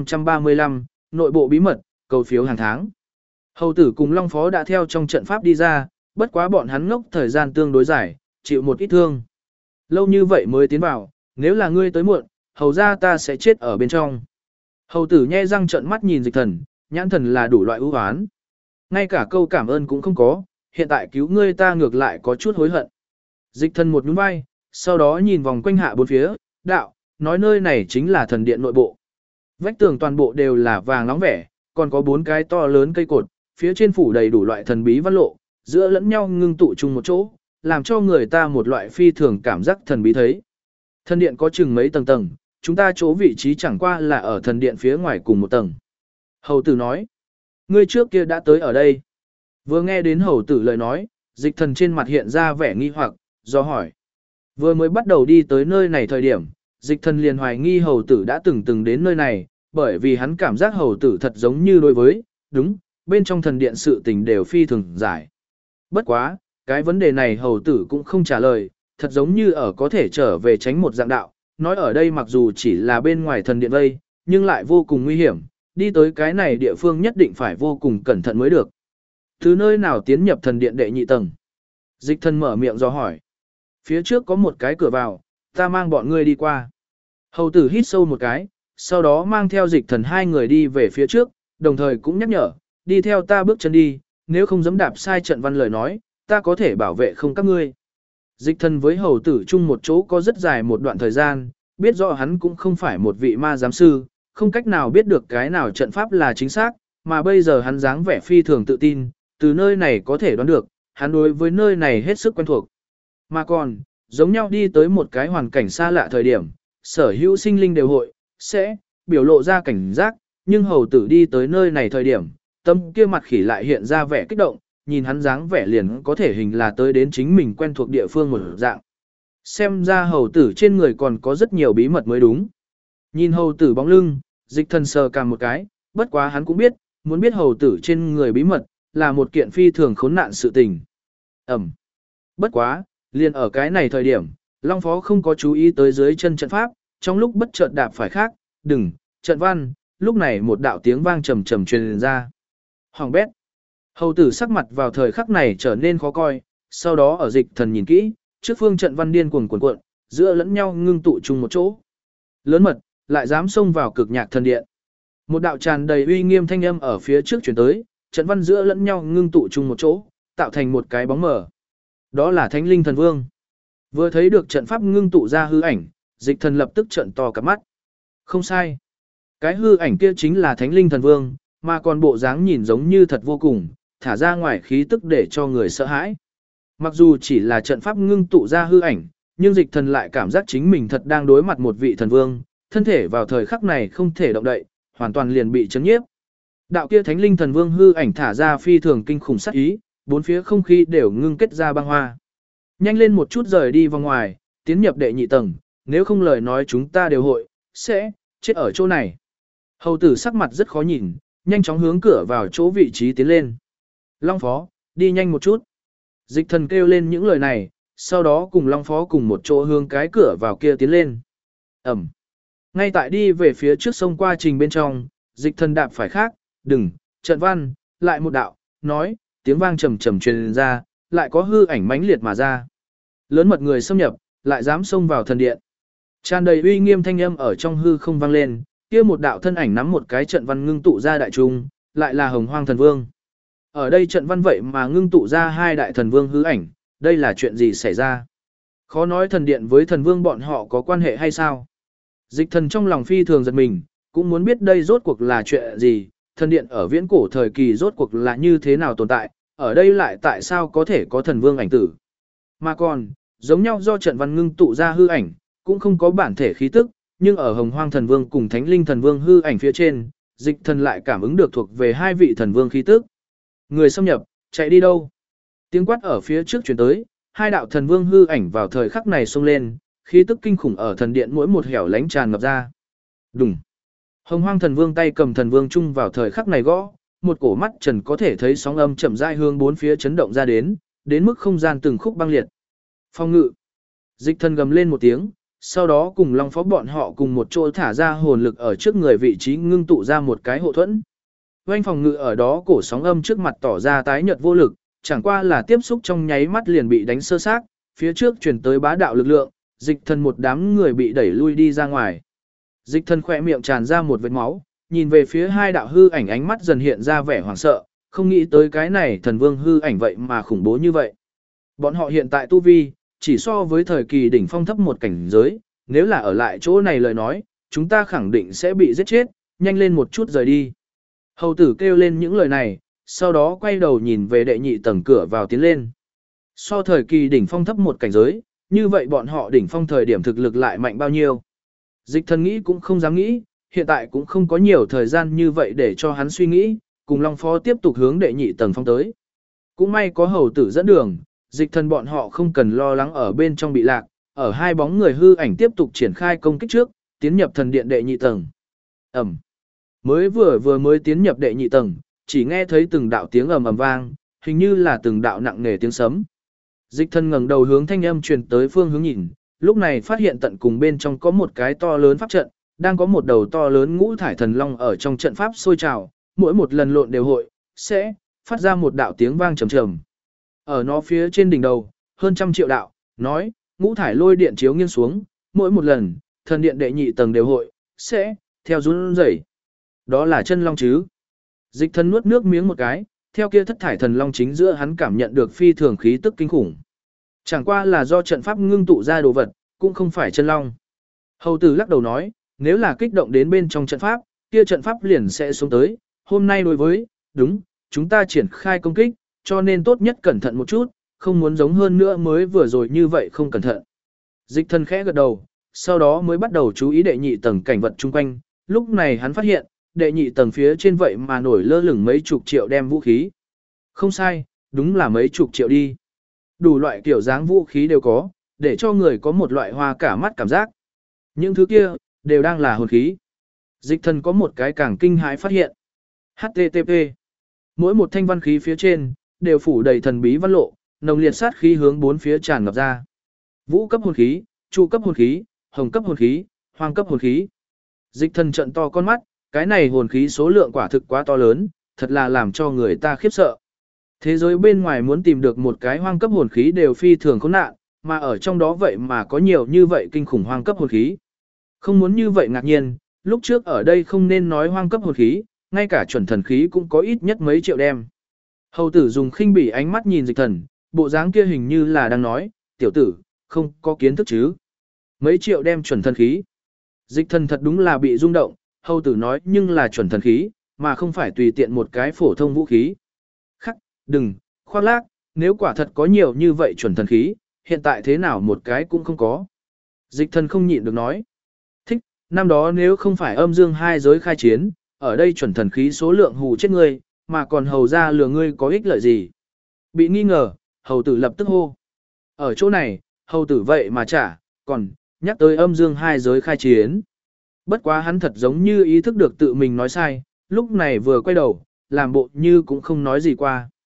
1535, nội bộ bí mật, cầu phiếu hàng tháng. Hầu tử cùng Long Phó đã theo trong trận pháp đi ra, bất quá bọn hắn ngốc thời gian tương đối dài, chịu một ít thương. Lâu như vậy mới tiến vào, nếu là ngươi tới muộn, hầu ra ta sẽ chết ở bên trong. Hầu tử nhe răng trợn mắt nhìn Dịch Thần, nhãn thần là đủ loại ưu oán. Ngay cả câu cảm ơn cũng không có, hiện tại cứu ngươi ta ngược lại có chút hối hận. Dịch Thần một nhún vai, sau đó nhìn vòng quanh hạ bốn phía, đạo, nói nơi này chính là thần điện nội bộ. Vách tường toàn bộ đều là vàng nóng vẻ, còn có 4 cái to lớn cây cột, phía trên phủ đầy đủ loại thần bí văn lộ, giữa lẫn nhau ngưng tụ chung một chỗ, làm cho người ta một loại phi thường cảm giác thần bí thấy. Thần điện có chừng mấy tầng, chúng ta chỗ vị trí chẳng qua là ở thần điện phía ngoài cùng một tầng. Hầu tử nói, ngươi trước kia đã tới ở đây. Vừa nghe đến hầu tử lời nói, Dịch Thần trên mặt hiện ra vẻ nghi hoặc, do hỏi. Vừa mới bắt đầu đi tới nơi này thời điểm, Dịch Thần liền hoài nghi hầu tử đã từng đến nơi này, bởi vì hắn cảm giác hầu tử thật giống như đối với, đúng, bên trong thần điện sự tình đều phi thường giải. Bất quá, cái vấn đề này hầu tử cũng không trả lời, thật giống như ở có thể trở về tránh một dạng đạo, nói ở đây mặc dù chỉ là bên ngoài thần điện vây, nhưng lại vô cùng nguy hiểm, đi tới cái này địa phương nhất định phải vô cùng cẩn thận mới được. Từ nơi nào tiến nhập thần điện đệ nhị tầng? Dịch Thần mở miệng do hỏi. Phía trước có một cái cửa vào, ta mang bọn ngươi đi qua. Hầu tử hít sâu một cái, sau đó mang theo Dịch Thần hai người đi về phía trước, đồng thời cũng nhắc nhở, đi theo ta bước chân đi, nếu không dám đạp sai trận văn lời nói, ta có thể bảo vệ không các ngươi. Dịch Thần với hầu tử chung một chỗ có rất dài một đoạn thời gian, biết rõ hắn cũng không phải một vị ma giám sư, không cách nào biết được cái nào trận pháp là chính xác, mà bây giờ hắn dáng vẻ phi thường tự tin, từ nơi này có thể đoán được, hắn đối với nơi này hết sức quen thuộc. Mà còn, giống nhau đi tới một cái hoàn cảnh xa lạ thời điểm, sở hữu sinh linh đều sẽ biểu lộ ra cảnh giác, nhưng hầu tử đi tới nơi này thời điểm, tâm kia mặt khỉ lại hiện ra vẻ kích động, nhìn hắn dáng vẻ liền có thể hình là tới đến chính mình quen thuộc địa phương một dạng. Xem ra hầu tử trên người còn có rất nhiều bí mật mới đúng. Nhìn hầu tử bóng lưng, Dịch Thần sờ cằm một cái, bất quá hắn cũng biết, muốn biết hầu tử trên người bí mật, là một kiện phi thường khốn nạn sự tình. Bất quá, liền ở cái này thời điểm, Long Phó không có chú ý tới dưới chân trận pháp, trong lúc bất chợt đạp phải khác, đừng, trận văn, lúc này một đạo tiếng vang trầm trầm truyền ra. Hoàng bét. Hầu tử sắc mặt vào thời khắc này trở nên khó coi, sau đó ở Dịch Thần nhìn kỹ, trước phương trận văn điên cuồng cuộn, giữa lẫn nhau ngưng tụ chung một chỗ. Lớn mật, lại dám xông vào cực nhạc thần điện. Một đạo tràn đầy uy nghiêm thanh âm ở phía trước truyền tới, trận văn giữa lẫn nhau ngưng tụ chung một chỗ, tạo thành một cái bóng mờ. Đó là Thánh Linh Thần Vương. Vừa thấy được trận pháp ngưng tụ ra hư ảnh, Dịch Thần lập tức trợn to cả mắt. Không sai. Cái hư ảnh kia chính là Thánh Linh Thần Vương, mà còn bộ dáng nhìn giống như thật vô cùng, thả ra ngoài khí tức để cho người sợ hãi. Mặc dù chỉ là trận pháp ngưng tụ ra hư ảnh, nhưng Dịch Thần lại cảm giác chính mình thật đang đối mặt một vị thần vương, thân thể vào thời khắc này không thể động đậy, hoàn toàn liền bị chấn nhiếp. Đạo kia Thánh Linh Thần Vương hư ảnh thả ra phi thường kinh khủng sát ý, bốn phía không khí đều ngưng kết ra băng hoa. Nhanh lên một chút rời đi vòng ngoài, tiến nhập đệ nhị tầng, nếu không lời nói chúng ta đều sẽ chết ở chỗ này. Hầu tử sắc mặt rất khó nhìn, nhanh chóng hướng cửa vào chỗ vị trí tiến lên. Long Phó, đi nhanh một chút. Dịch thần kêu lên những lời này, sau đó cùng Long Phó cùng một chỗ hướng cái cửa vào kia tiến lên. Ẩm. Ngay tại đi về phía trước sông qua trình bên trong, dịch thần đạp phải khác, đừng, trận văn, lại một đạo, nói, tiếng vang trầm trầm truyền ra, lại có hư ảnh mãnh liệt mà ra. Lớn mật người xâm nhập, lại dám xông vào thần điện. Tràn đầy uy nghiêm thanh âm ở trong hư không vang lên, kia một đạo thân ảnh nắm một cái trận văn ngưng tụ ra đại trung, lại là Hồng Hoang thần vương. Ở đây trận văn vậy mà ngưng tụ ra hai đại thần vương hư ảnh, đây là chuyện gì xảy ra? Khó nói thần điện với thần vương bọn họ có quan hệ hay sao? Dịch thần trong lòng phi thường giật mình, cũng muốn biết đây rốt cuộc là chuyện gì, thần điện ở viễn cổ thời kỳ rốt cuộc là như thế nào tồn tại, ở đây lại tại sao có thể có thần vương ảnh tử. Mà còn, giống nhau do trận văn ngưng tụ ra hư ảnh, cũng không có bản thể khí tức, nhưng ở Hồng Hoang thần vương cùng Thánh Linh thần vương hư ảnh phía trên, dịch thần lại cảm ứng được thuộc về hai vị thần vương khí tức. Người xâm nhập, chạy đi đâu? Tiếng quát ở phía trước chuyển tới, hai đạo thần vương hư ảnh vào thời khắc này xông lên, khí tức kinh khủng ở thần điện mỗi một hẻo lánh tràn ngập ra. Đùng. Hồng Hoang thần vương tay cầm thần vương chung vào thời khắc này gõ, một cổ mắt trần có thể thấy sóng âm chậm rãi hướng bốn phía chấn động ra đến mức không gian từng khúc băng liệt. Phong ngự. Dịch thần gầm lên một tiếng, sau đó cùng Long Phó bọn họ cùng một chỗ thả ra hồn lực ở trước người vị trí ngưng tụ ra một cái hộ thuẫn. Oanh phòng ngự ở đó cổ sóng âm trước mặt tỏ ra tái nhợt vô lực, chẳng qua là tiếp xúc trong nháy mắt liền bị đánh sơ xác, phía trước truyền tới bá đạo lực lượng, dịch thần một đám người bị đẩy lui đi ra ngoài. Dịch thần khỏe miệng tràn ra một vệt máu, nhìn về phía hai đạo hư ảnh ánh mắt dần hiện ra vẻ hoảng sợ, không nghĩ tới cái này thần vương hư ảnh vậy mà khủng bố như vậy. Bọn họ hiện tại tu vi, chỉ so với thời kỳ đỉnh phong thấp một cảnh giới, nếu là ở lại chỗ này lời nói, chúng ta khẳng định sẽ bị giết chết, nhanh lên một chút rời đi. Hầu tử kêu lên những lời này, sau đó quay đầu nhìn về đệ nhị tầng cửa vào tiến lên. So thời kỳ đỉnh phong thấp một cảnh giới, như vậy bọn họ đỉnh phong thời điểm thực lực lại mạnh bao nhiêu. Dịch thần nghĩ cũng không dám nghĩ, hiện tại cũng không có nhiều thời gian như vậy để cho hắn suy nghĩ, cùng Long Phó tiếp tục hướng đệ nhị tầng phong tới. Cũng may có hầu tử dẫn đường, dịch thần bọn họ không cần lo lắng ở bên trong bị lạc, ở hai bóng người hư ảnh tiếp tục triển khai công kích trước, tiến nhập thần điện đệ nhị tầng. Ẩm. Mới tiến nhập đệ nhị tầng, chỉ nghe thấy từng đạo tiếng ầm ầm vang, hình như là từng đạo nặng nề tiếng sấm. Dịch thần ngẩng đầu hướng thanh âm truyền tới phương hướng nhìn, lúc này phát hiện tận cùng bên trong có một cái to lớn pháp trận, đang có một đầu to lớn ngũ thải thần long ở trong trận pháp sôi trào, mỗi một lần lộn đều hội sẽ phát ra một đạo tiếng vang trầm trầm. Ở nó phía trên đỉnh đầu, hơn 100 triệu đạo, nói, ngũ thải lôi điện chiếu nghiêng xuống, mỗi một lần, thần điện đệ nhị tầng đều hội sẽ theo run rẩy. Đó là chân long chứ? Dịch thần nuốt nước miếng một cái, theo kia thất thải thần long chính giữa hắn cảm nhận được phi thường khí tức kinh khủng. Chẳng qua là do trận pháp ngưng tụ ra đồ vật, cũng không phải chân long. Hầu tử lắc đầu nói, nếu là kích động đến bên trong trận pháp, kia trận pháp liền sẽ xuống tới. Hôm nay đối với, đúng, chúng ta triển khai công kích, cho nên tốt nhất cẩn thận một chút, không muốn giống hơn nữa mới vừa rồi như vậy không cẩn thận. Dịch thần khẽ gật đầu, sau đó mới bắt đầu chú ý đệ nhị tầng cảnh vật chung quanh, lúc này hắn phát hiện, đệ nhị tầng phía trên vậy mà nổi lơ lửng mấy chục triệu đem vũ khí. Không sai, đúng là mấy chục triệu đi. Đủ loại kiểu dáng vũ khí đều có, để cho người có một loại hoa cả mắt cảm giác. Những thứ kia, đều đang là hồn khí. Dịch thần có một cái càng kinh hãi phát hiện. HTTP. Mỗi một thanh văn khí phía trên, đều phủ đầy thần bí văn lộ, nồng liệt sát khí hướng bốn phía tràn ngập ra. Vũ cấp hồn khí, chu cấp hồn khí, hồng cấp hồn khí, hoang cấp hồn khí. Dịch thần trận to con mắt, cái này hồn khí số lượng quả thực quá to lớn, thật là làm cho người ta khiếp sợ. Thế giới bên ngoài muốn tìm được một cái hoang cấp hồn khí đều phi thường khốn nạn, mà ở trong đó vậy mà có nhiều như vậy kinh khủng hoang cấp hồn khí. Không muốn như vậy ngạc nhiên, lúc trước ở đây không nên nói hoang cấp hồn khí, ngay cả chuẩn thần khí cũng có ít nhất mấy triệu đem. Hầu tử dùng khinh bỉ ánh mắt nhìn dịch thần, bộ dáng kia hình như là đang nói, tiểu tử, không có kiến thức chứ. Mấy triệu đem chuẩn thần khí. Dịch thần thật đúng là bị rung động, hầu tử nói nhưng là chuẩn thần khí, mà không phải tùy tiện một cái phổ thông vũ khí. Khắc, đừng, khoác lác, nếu quả thật có nhiều như vậy chuẩn thần khí, hiện tại thế nào một cái cũng không có. Dịch thần không nhịn được nói. Thích, năm đó nếu không phải âm dương hai giới khai chiến, ở đây chuẩn thần khí số lượng hù chết ngươi, mà còn hầu ra lừa ngươi có ích lợi gì. Bị nghi ngờ, hầu tử lập tức hô. Ở chỗ này, hầu tử vậy mà chả, còn, nhắc tới âm dương hai giới khai chiến. Bất quá hắn thật giống như ý thức được tự mình nói sai, lúc này vừa quay đầu, làm bộ như cũng không nói gì qua.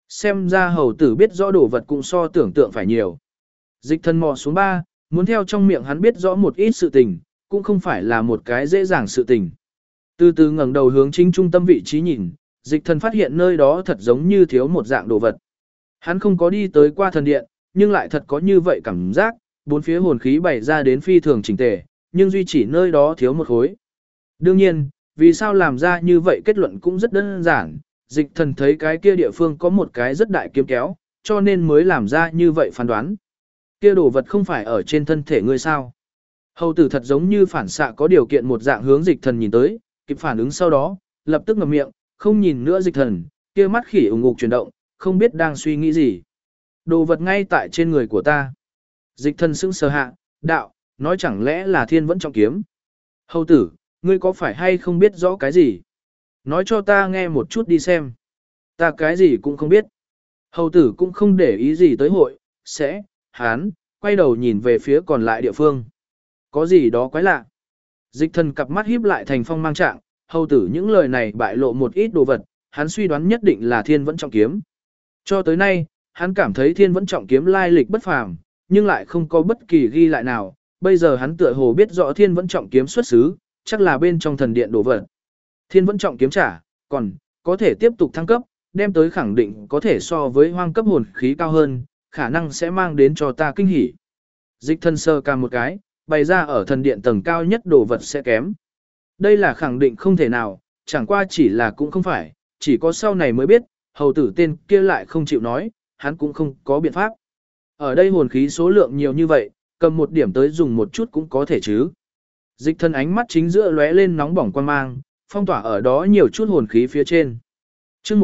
Xem ra hầu tử biết rõ đồ vật cũng so tưởng tượng phải nhiều. Dịch thần mò xuống 3, muốn theo trong miệng hắn biết rõ một ít sự tình, cũng không phải là một cái dễ dàng sự tình. Từ từ ngẩng đầu hướng chính trung tâm vị trí nhìn, dịch thần phát hiện nơi đó thật giống như thiếu một dạng đồ vật. Hắn không có đi tới qua thần điện, nhưng lại thật có như vậy cảm giác, bốn phía hồn khí bày ra đến phi thường chỉnh tề, nhưng duy chỉ nơi đó thiếu một khối. Đương nhiên, vì sao làm ra như vậy kết luận cũng rất đơn giản, dịch thần thấy cái kia địa phương có một cái rất đại kiếm kéo, cho nên mới làm ra như vậy phán đoán. Kia đồ vật không phải ở trên thân thể ngươi sao? Hầu tử thật giống như phản xạ có điều kiện một dạng hướng dịch thần nhìn tới, kịp phản ứng sau đó, lập tức ngậm miệng, không nhìn nữa dịch thần, kia mắt khỉ ủng ngục chuyển động, không biết đang suy nghĩ gì. Đồ vật ngay tại trên người của ta. Dịch thần sững sờ hạ, đạo, nói chẳng lẽ là thiên vẫn trọng kiếm. Hầu tử, ngươi có phải hay không biết rõ cái gì? Nói cho ta nghe một chút đi xem. Ta cái gì cũng không biết. Hầu tử cũng không để ý gì tới hội, hán, quay đầu nhìn về phía còn lại địa phương. Có gì đó quái lạ. Dịch thần cặp mắt híp lại thành phong mang trạng, hầu tử những lời này bại lộ một ít đồ vật, hắn suy đoán nhất định là thiên vẫn trọng kiếm. Cho tới nay, hắn cảm thấy thiên vẫn trọng kiếm lai lịch bất phàm, nhưng lại không có bất kỳ ghi lại nào, bây giờ hắn tựa hồ biết rõ thiên vẫn trọng kiếm xuất xứ, chắc là bên trong thần điện đồ vật. Thiên vẫn trọng kiếm trả, còn có thể tiếp tục thăng cấp, đem tới khẳng định có thể so với hoang cấp hồn khí cao hơn, khả năng sẽ mang đến cho ta kinh hỉ. Dịch thần sơ ca một cái, bày ra ở thần điện tầng cao nhất đồ vật sẽ kém. Đây là khẳng định không thể nào, chẳng qua chỉ là cũng không phải, chỉ có sau này mới biết, hầu tử tên kia lại không chịu nói, hắn cũng không có biện pháp. Ở đây hồn khí số lượng nhiều như vậy, cầm một điểm tới dùng một chút cũng có thể chứ. Dịch thần ánh mắt chính giữa lóe lên nóng bỏng quan mang, phong tỏa ở đó nhiều chút hồn khí phía trên. Chương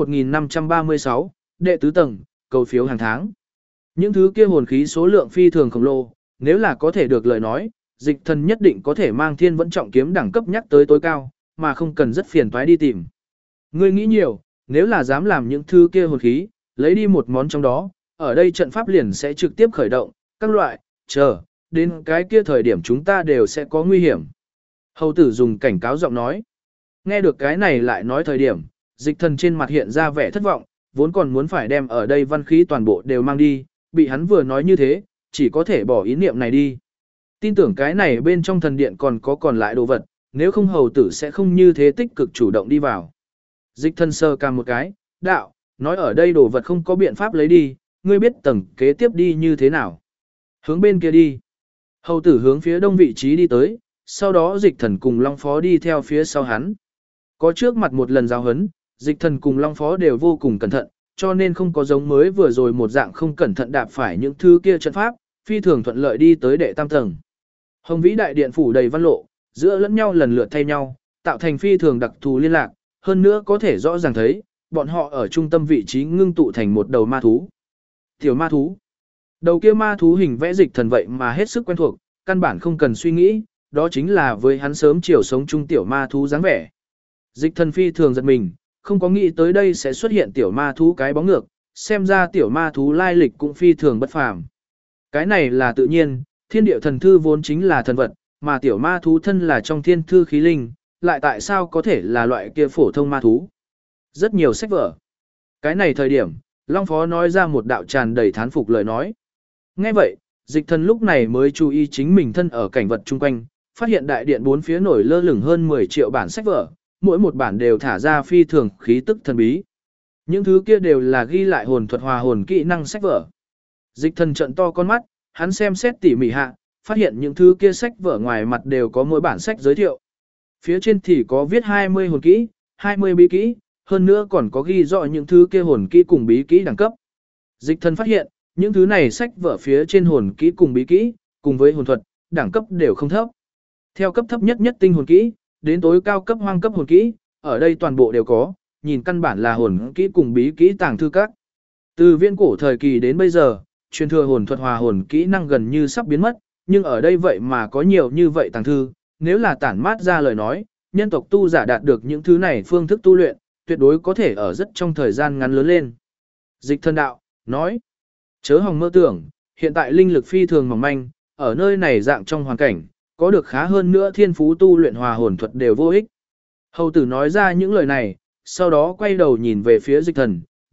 1536, đệ tứ tầng, cầu phiếu hàng tháng. Những thứ kia hồn khí số lượng phi thường khổng lồ, nếu là có thể được lời nói, dịch thần nhất định có thể mang thiên vẫn trọng kiếm đẳng cấp nhắc tới tối cao, mà không cần rất phiền toái đi tìm. Ngươi nghĩ nhiều, nếu là dám làm những thứ kia hồn khí, lấy đi một món trong đó, ở đây trận pháp liền sẽ trực tiếp khởi động, các loại, chờ, đến cái kia thời điểm chúng ta đều sẽ có nguy hiểm. Hầu tử dùng cảnh cáo giọng nói. Nghe được cái này lại nói thời điểm, dịch thần trên mặt hiện ra vẻ thất vọng, vốn còn muốn phải đem ở đây văn khí toàn bộ đều mang đi, bị hắn vừa nói như thế, chỉ có thể bỏ ý niệm này đi. Tin tưởng cái này bên trong thần điện còn lại đồ vật, nếu không hầu tử sẽ không như thế tích cực chủ động đi vào. Dịch thần sơ ca một cái, đạo, nói ở đây đồ vật không có biện pháp lấy đi, ngươi biết tầng kế tiếp đi như thế nào. Hướng bên kia đi. Hầu tử hướng phía đông vị trí đi tới, sau đó dịch thần cùng Long Phó đi theo phía sau hắn. Có trước mặt một lần giao hấn, dịch thần cùng Long Phó đều vô cùng cẩn thận, cho nên không có giống mới vừa rồi một dạng không cẩn thận đạp phải những thứ kia trận pháp, phi thường thuận lợi đi tới đệ tam tầng. Hồng vĩ đại điện phủ đầy văn lộ, giữa lẫn nhau lần lượt thay nhau, tạo thành phi thường đặc thù liên lạc, hơn nữa có thể rõ ràng thấy, bọn họ ở trung tâm vị trí ngưng tụ thành một đầu ma thú. Tiểu ma thú. Đầu kia ma thú hình vẽ dịch thần vậy mà hết sức quen thuộc, căn bản không cần suy nghĩ, đó chính là với hắn sớm chiều sống chung tiểu ma thú dáng vẻ. Dịch thần phi thường giật mình, không có nghĩ tới đây sẽ xuất hiện tiểu ma thú cái bóng ngược, xem ra tiểu ma thú lai lịch cũng phi thường bất phàm. Cái này là tự nhiên, thiên địa thần thư vốn chính là thần vật, mà tiểu ma thú thân là trong thiên thư khí linh, lại tại sao có thể là loại kia phổ thông ma thú. Rất nhiều sách vở. Cái này thời điểm, Long Phó nói ra một đạo tràn đầy thán phục lời nói. Nghe vậy, dịch thần lúc này mới chú ý chính mình thân ở cảnh vật chung quanh, phát hiện đại điện bốn phía nổi lơ lửng hơn 10 triệu bản sách vở, mỗi một bản đều thả ra phi thường khí tức thần bí. Những thứ kia đều là ghi lại hồn thuật hòa hồn kỹ năng sách vở. Dịch thần trận to con mắt, hắn xem xét tỉ mỉ hạ, phát hiện những thứ kia sách vở ngoài mặt đều có mỗi bản sách giới thiệu. Phía trên thì có viết 20 hồn kỹ, 20 bí kỹ, hơn nữa còn có ghi rõ những thứ kia hồn kỹ cùng bí kỹ đẳng cấp. Dịch thần phát hiện, những thứ này sách vở phía trên hồn kỹ cùng bí kỹ, cùng với hồn thuật, đẳng cấp đều không thấp. Theo cấp thấp nhất nhất tinh hồn kỹ, đến tối cao cấp hoang cấp hồn kỹ, ở đây toàn bộ đều có, nhìn căn bản là hồn kỹ cùng bí kỹ tàng thư các. Từ viễn cổ thời kỳ đến bây giờ, truyền thừa hồn thuật hòa hồn kỹ năng gần như sắp biến mất, nhưng ở đây vậy mà có nhiều như vậy tàng thư, nếu là tản mát ra lời nói, nhân tộc tu giả đạt được những thứ này phương thức tu luyện, tuyệt đối có thể ở rất trong thời gian ngắn lớn lên. Dịch thần đạo, nói, chớ hòng mơ tưởng, hiện tại linh lực phi thường mỏng manh, ở nơi này dạng trong hoàn cảnh, có được khá hơn nữa thiên phú tu luyện hòa hồn thuật đều vô ích. Hầu tử nói ra những lời này, sau đó quay đầu nhìn về phía dịch thần, đạo,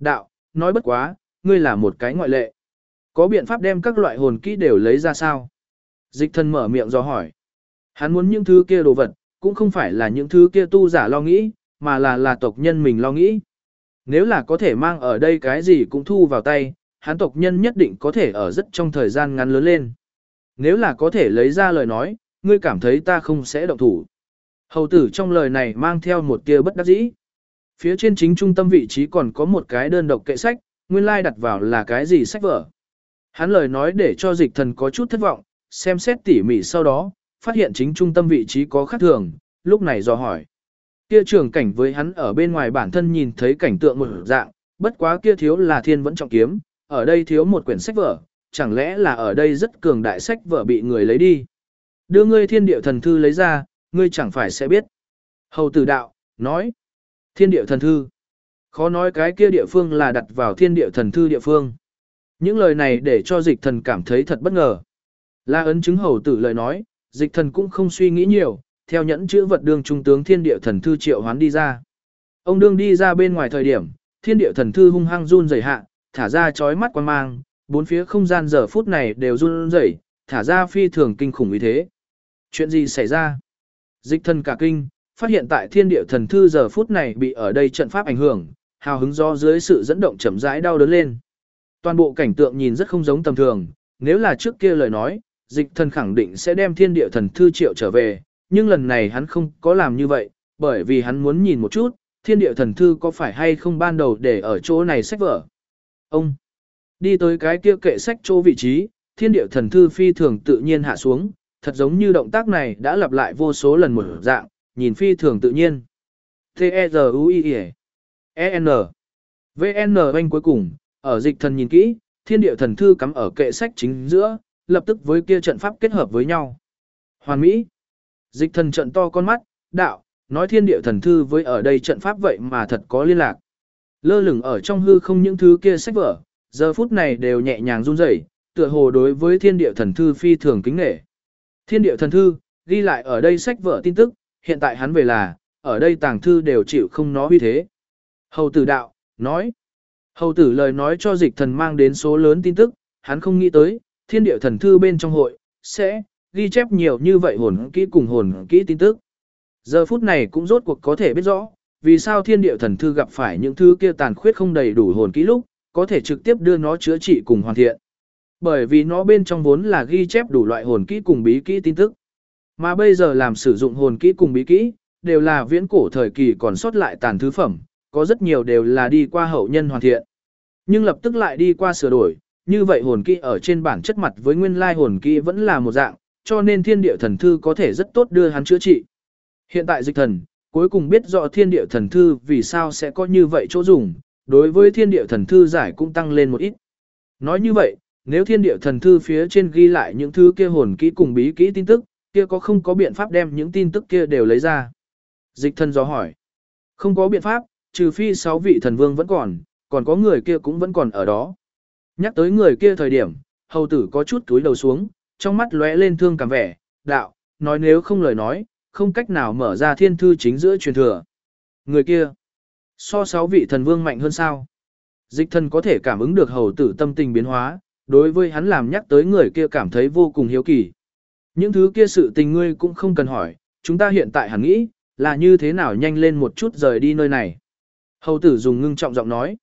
nói bất quá, ngươi là một cái ngoại lệ. Có biện pháp đem các loại hồn kỹ đều lấy ra sao? Dịch thần mở miệng do hỏi. Hắn muốn những thứ kia đồ vật, cũng không phải là những thứ kia tu giả lo nghĩ, mà là tộc nhân mình lo nghĩ. Nếu là có thể mang ở đây cái gì cũng thu vào tay, hắn tộc nhân nhất định có thể ở rất trong thời gian ngắn lớn lên. Nếu là có thể lấy ra lời nói, ngươi cảm thấy ta không sẽ động thủ. Hầu tử trong lời này mang theo một tia bất đắc dĩ. Phía trên chính trung tâm vị trí còn có một cái đơn độc kệ sách, nguyên lai đặt vào là cái gì sách vở. Hắn lời nói để cho dịch thần có chút thất vọng, xem xét tỉ mỉ sau đó, phát hiện chính trung tâm vị trí có khác thường, lúc này dò hỏi. Kia trường cảnh với hắn ở bên ngoài bản thân nhìn thấy cảnh tượng một dạng, bất quá kia thiếu là thiên vẫn trọng kiếm, ở đây thiếu một quyển sách vở, chẳng lẽ là ở đây rất cường đại sách vở bị người lấy đi. Đưa ngươi thiên địa thần thư lấy ra, ngươi chẳng phải sẽ biết. Hầu tử đạo, nói, thiên địa thần thư. Khó nói cái kia địa phương là đặt vào thiên địa thần thư địa phương. Những lời này để cho dịch thần cảm thấy thật bất ngờ. La ấn chứng hầu tử lời nói, dịch thần cũng không suy nghĩ nhiều, theo nhẫn chữ vật đương trung tướng thiên địa thần thư triệu hoán đi ra. Ông đương đi ra bên ngoài thời điểm, thiên địa thần thư hung hăng run rẩy hạ, thả ra chói mắt quan mang, bốn phía không gian giờ phút này đều run rẩy, thả ra phi thường kinh khủng như thế. Chuyện gì xảy ra? Dịch thần cả kinh, phát hiện tại thiên địa thần thư giờ phút này bị ở đây trận pháp ảnh hưởng, hào hứng do dưới sự dẫn động chậm rãi đau đớn lên. Toàn bộ cảnh tượng nhìn rất không giống tầm thường, nếu là trước kia lời nói, dịch thần khẳng định sẽ đem thiên địa thần thư triệu trở về, nhưng lần này hắn không có làm như vậy, bởi vì hắn muốn nhìn một chút, thiên địa thần thư có phải hay không ban đầu để ở chỗ này sách vở. Ông đi tới cái kia kệ sách chỗ vị trí, thiên địa thần thư phi thường tự nhiên hạ xuống, thật giống như động tác này đã lặp lại vô số lần một dạng, nhìn phi thường tự nhiên. T-E-Z-U-I-E-N V-N anh cuối cùng, ở dịch thần nhìn kỹ, thiên địa thần thư cắm ở kệ sách chính giữa, lập tức với kia trận pháp kết hợp với nhau. Hoàn mỹ. Dịch thần trận to con mắt, đạo, nói thiên địa thần thư với ở đây trận pháp vậy mà thật có liên lạc. Lơ lửng ở trong hư không những thứ kia sách vở, giờ phút này đều nhẹ nhàng run rẩy, tựa hồ đối với thiên địa thần thư phi thường kính nể. Thiên địa thần thư, ghi lại ở đây sách vở tin tức, hiện tại hắn về là, ở đây tàng thư đều chịu không nó uy thế. Hầu tử đạo, nói. Hầu tử lời nói cho dịch thần mang đến số lớn tin tức, hắn không nghĩ tới, thiên địa thần thư bên trong hội, sẽ ghi chép nhiều như vậy hồn kỹ cùng hồn kỹ tin tức. Giờ phút này cũng rốt cuộc có thể biết rõ, vì sao thiên địa thần thư gặp phải những thứ kia tàn khuyết không đầy đủ hồn kỹ lúc, có thể trực tiếp đưa nó chữa trị cùng hoàn thiện. Bởi vì nó bên trong vốn là ghi chép đủ loại hồn kỹ cùng bí kỹ tin tức. Mà bây giờ làm sử dụng hồn kỹ cùng bí kỹ, đều là viễn cổ thời kỳ còn sót lại tàn thứ phẩm, có rất nhiều đều là đi qua hậu nhân hoàn thiện. Nhưng lập tức lại đi qua sửa đổi, như vậy hồn kỹ ở trên bản chất mặt với nguyên lai hồn kỹ vẫn là một dạng, cho nên thiên địa thần thư có thể rất tốt đưa hắn chữa trị. Hiện tại dịch thần, cuối cùng biết rõ thiên địa thần thư vì sao sẽ có như vậy chỗ dùng, đối với thiên địa thần thư giải cũng tăng lên một ít. Nói như vậy, nếu thiên địa thần thư phía trên ghi lại những thứ kia hồn kỹ cùng bí kỹ tin tức, kia có không có biện pháp đem những tin tức kia đều lấy ra? Dịch thần do hỏi. Không có biện pháp, trừ phi 6 vị thần vương vẫn còn có người kia cũng vẫn còn ở đó. Nhắc tới người kia thời điểm, hầu tử có chút túi đầu xuống, trong mắt lóe lên thương cảm vẻ, đạo, nói nếu không lời nói, không cách nào mở ra thiên thư chính giữa truyền thừa. Người kia, so 6 vị thần vương mạnh hơn sao? Dịch thần có thể cảm ứng được hầu tử tâm tình biến hóa, đối với hắn làm nhắc tới người kia cảm thấy vô cùng hiếu kỳ. Những thứ kia sự tình ngươi cũng không cần hỏi, chúng ta hiện tại hẳn nghĩ, là như thế nào nhanh lên một chút rời đi nơi này. Hầu tử dùng ngưng trọng giọng nói.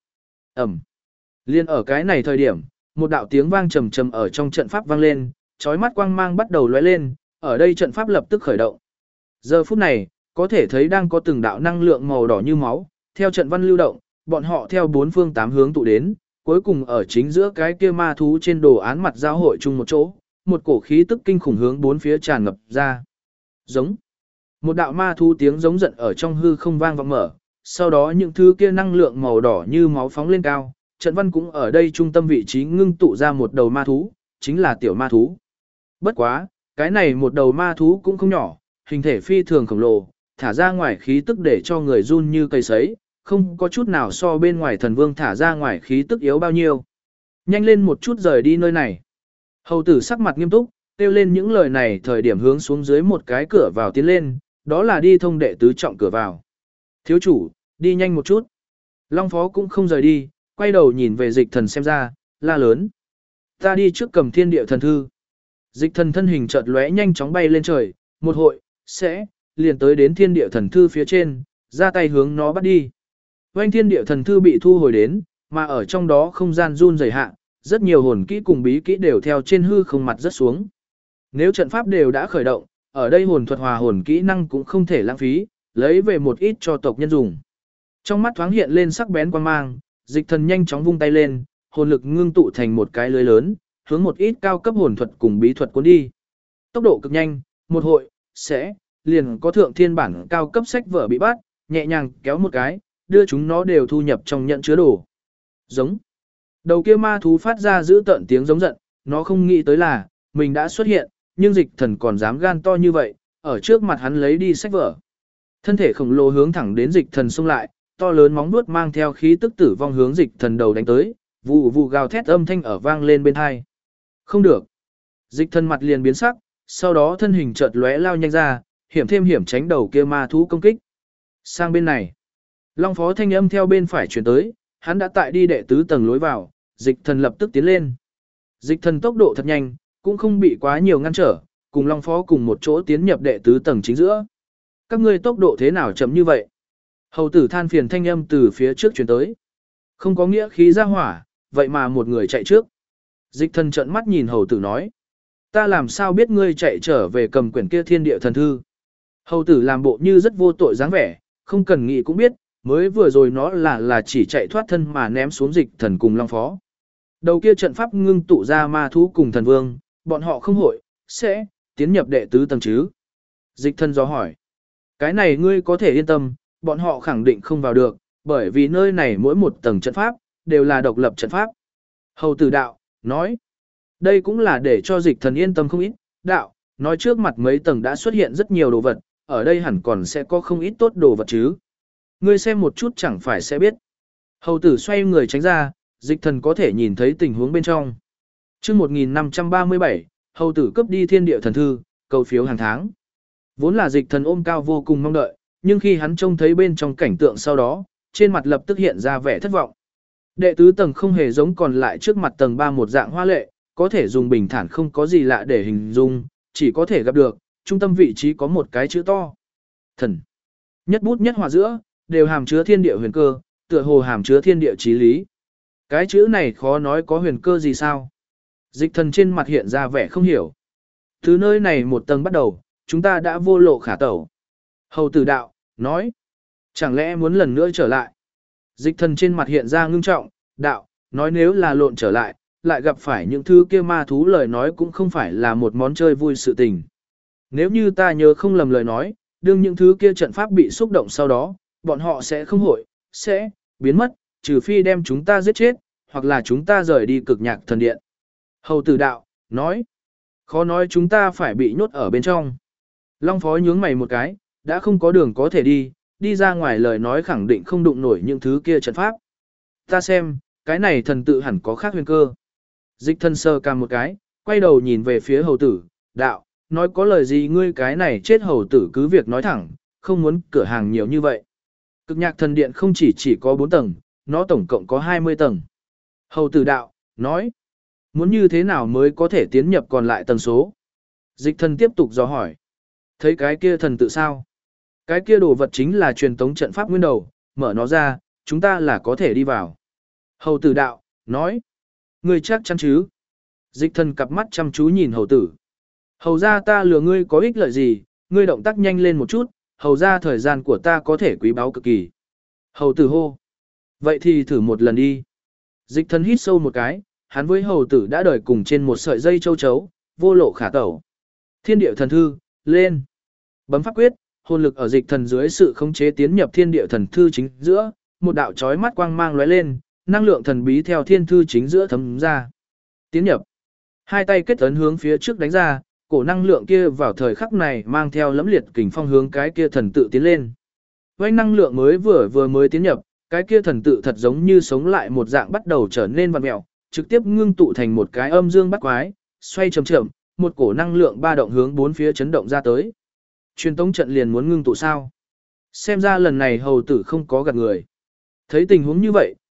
Liên ở cái này thời điểm, một đạo tiếng vang trầm trầm ở trong trận pháp vang lên, chói mắt quang mang bắt đầu lóe lên, ở đây trận pháp lập tức khởi động. Giờ phút này, có thể thấy đang có từng đạo năng lượng màu đỏ như máu, theo trận văn lưu động, bọn họ theo bốn phương tám hướng tụ đến, cuối cùng ở chính giữa cái kia ma thú trên đồ án mặt giao hội chung một chỗ, một cổ khí tức kinh khủng hướng bốn phía tràn ngập ra. Giống. Một đạo ma thú tiếng giống giận ở trong hư không vang vọng mở, sau đó những thứ kia năng lượng màu đỏ như máu phóng lên cao, trận văn cũng ở đây trung tâm vị trí ngưng tụ ra một đầu ma thú, chính là tiểu ma thú. Bất quá, cái này một đầu ma thú cũng không nhỏ, hình thể phi thường khổng lồ, thả ra ngoài khí tức để cho người run như cây sấy, không có chút nào so bên ngoài thần vương thả ra ngoài khí tức yếu bao nhiêu. Nhanh lên một chút rời đi nơi này. Hầu tử sắc mặt nghiêm túc, kêu lên những lời này thời điểm hướng xuống dưới một cái cửa vào tiến lên, đó là đi thông đệ tứ trọng cửa vào. Thiếu chủ, đi nhanh một chút. Long phó cũng không rời đi, quay đầu nhìn về dịch thần xem ra, la lớn. Ta đi trước cầm thiên địa thần thư. Dịch thần thân hình chợt lóe nhanh chóng bay lên trời, một hội, sẽ, liền tới đến thiên địa thần thư phía trên, ra tay hướng nó bắt đi. Oanh thiên địa thần thư bị thu hồi đến, mà ở trong đó không gian run rẩy hạ, rất nhiều hồn kỹ cùng bí kỹ đều theo trên hư không mặt rất xuống. Nếu trận pháp đều đã khởi động, ở đây hồn thuật hòa hồn kỹ năng cũng không thể lãng phí, lấy về một ít cho tộc nhân dùng. Trong mắt thoáng hiện lên sắc bén quan mang, dịch thần nhanh chóng vung tay lên, hồn lực ngưng tụ thành một cái lưới lớn, hướng một ít cao cấp hồn thuật cùng bí thuật cuốn đi. Tốc độ cực nhanh, một hội, sẽ, liền có thượng thiên bản cao cấp sách vở bị bắt, nhẹ nhàng kéo một cái, đưa chúng nó đều thu nhập trong nhận chứa đồ. Giống. Đầu kia ma thú phát ra giữ tợn tiếng giống giận, nó không nghĩ tới là, mình đã xuất hiện, nhưng dịch thần còn dám gan to như vậy, ở trước mặt hắn lấy đi sách vở. Thân thể khổng lồ hướng thẳng đến dịch thần xông lại, to lớn móng vuốt mang theo khí tức tử vong hướng dịch thần đầu đánh tới, vụ vụ gào thét âm thanh ở vang lên bên hai. Không được. Dịch thần mặt liền biến sắc, sau đó thân hình chợt lóe lao nhanh ra, hiểm thêm hiểm tránh đầu kia ma thú công kích. Sang bên này, Long Phó thanh âm theo bên phải chuyển tới, hắn đã tại đi đệ tứ tầng lối vào, dịch thần lập tức tiến lên. Dịch thần tốc độ thật nhanh, cũng không bị quá nhiều ngăn trở, cùng Long Phó cùng một chỗ tiến nhập đệ tứ tầng chính giữa. Các ngươi tốc độ thế nào chậm như vậy? Hầu tử than phiền thanh âm từ phía trước chuyển tới. Không có nghĩa khí ra hỏa, vậy mà một người chạy trước. Dịch thần trợn mắt nhìn hầu tử nói. Ta làm sao biết ngươi chạy trở về cầm quyển kia thiên địa thần thư? Hầu tử làm bộ như rất vô tội dáng vẻ, không cần nghĩ cũng biết, mới vừa rồi nó là chỉ chạy thoát thân mà ném xuống dịch thần cùng Long Phó. Đầu kia trận pháp ngưng tụ ra ma thú cùng thần vương, bọn họ không hội, sẽ, tiến nhập đệ tứ tầng chứ. Dịch thần do hỏi. Cái này ngươi có thể yên tâm, bọn họ khẳng định không vào được, bởi vì nơi này mỗi một tầng trận pháp, đều là độc lập trận pháp. Hầu tử đạo, nói. Đây cũng là để cho dịch thần yên tâm không ít, đạo, nói trước mặt mấy tầng đã xuất hiện rất nhiều đồ vật, ở đây hẳn còn sẽ có không ít tốt đồ vật chứ. Ngươi xem một chút chẳng phải sẽ biết. Hầu tử xoay người tránh ra, dịch thần có thể nhìn thấy tình huống bên trong. Chương 1537, hầu tử cướp đi thiên địa thần thư, cầu phiếu hàng tháng. Vốn là dịch thần ôm cao vô cùng mong đợi, nhưng khi hắn trông thấy bên trong cảnh tượng sau đó, trên mặt lập tức hiện ra vẻ thất vọng. Đệ tứ tầng không hề giống còn lại trước mặt tầng 3 một dạng hoa lệ, có thể dùng bình thản không có gì lạ để hình dung, chỉ có thể gặp được, trung tâm vị trí có một cái chữ to. Thần. Nhất bút nhất họa giữa, đều hàm chứa thiên địa huyền cơ, tựa hồ hàm chứa thiên địa chí lý. Cái chữ này khó nói có huyền cơ gì sao? Dịch thần trên mặt hiện ra vẻ không hiểu. Từ nơi này một tầng bắt đầu, chúng ta đã vô lộ khả tẩu. Hầu tử đạo, nói. Chẳng lẽ muốn lần nữa trở lại? Dịch thần trên mặt hiện ra ngưng trọng, đạo, nói nếu là lộn trở lại, lại gặp phải những thứ kia ma thú lời nói cũng không phải là một món chơi vui sự tình. Nếu như ta nhớ không lầm lời nói, đương những thứ kia trận pháp bị xúc động sau đó, bọn họ sẽ không hội, sẽ biến mất, trừ phi đem chúng ta giết chết, hoặc là chúng ta rời đi cực nhạc thần điện. Hầu tử đạo, nói, khó nói chúng ta phải bị nhốt ở bên trong. Long Phó nhướng mày một cái, đã không có đường có thể đi, đi ra ngoài lời nói khẳng định không đụng nổi những thứ kia trận pháp. Ta xem, cái này thần tự hẳn có khác huyền cơ. Dịch thân sơ cam một cái, quay đầu nhìn về phía hầu tử, đạo, nói có lời gì ngươi cái này chết hầu tử cứ việc nói thẳng, không muốn cửa hàng nhiều như vậy. Cực nhạc thần điện không chỉ có 4 tầng, nó tổng cộng có 20 tầng. Hầu tử đạo, nói, muốn như thế nào mới có thể tiến nhập còn lại tầng số. Dịch thần tiếp tục dò hỏi, thấy cái kia thần tự sao? Cái kia đồ vật chính là truyền tống trận pháp nguyên đầu, mở nó ra, chúng ta là có thể đi vào. Hầu tử đạo, nói, ngươi chắc chắn chứ? Dịch thần cặp mắt chăm chú nhìn hầu tử. Hầu ra ta lừa ngươi có ích lợi gì, ngươi động tác nhanh lên một chút, hầu ra thời gian của ta có thể quý báu cực kỳ. Hầu tử hô. Vậy thì thử một lần đi. Dịch thần hít sâu một cái, hắn với hầu tử đã đời cùng trên một sợi dây châu chấu, vô lộ khả tẩu. Thiên địa thần thư, lên. Bấm pháp quyết, hồn lực ở dịch thần dưới sự khống chế tiến nhập thiên địa thần thư chính giữa, một đạo chói mắt quang mang lóe lên, năng lượng thần bí theo thiên thư chính giữa thấm ra. Tiến nhập. Hai tay kết ấn hướng phía trước đánh ra, cổ năng lượng kia vào thời khắc này mang theo lẫm liệt kình phong hướng cái kia thần tự tiến lên. Vành năng lượng mới vừa mới tiến nhập, cái kia thần tự thật giống như sống lại một dạng bắt đầu trở nên vặn mèo, trực tiếp ngưng tụ thành một cái âm dương bắt quái, xoay chậm chậm, một cổ năng lượng ba động hướng bốn phía chấn động ra tới. Truyền tống trận liền muốn ngưng tụ sao? Xem ra lần này hầu tử không có gạt người. Thấy tình huống như vậy,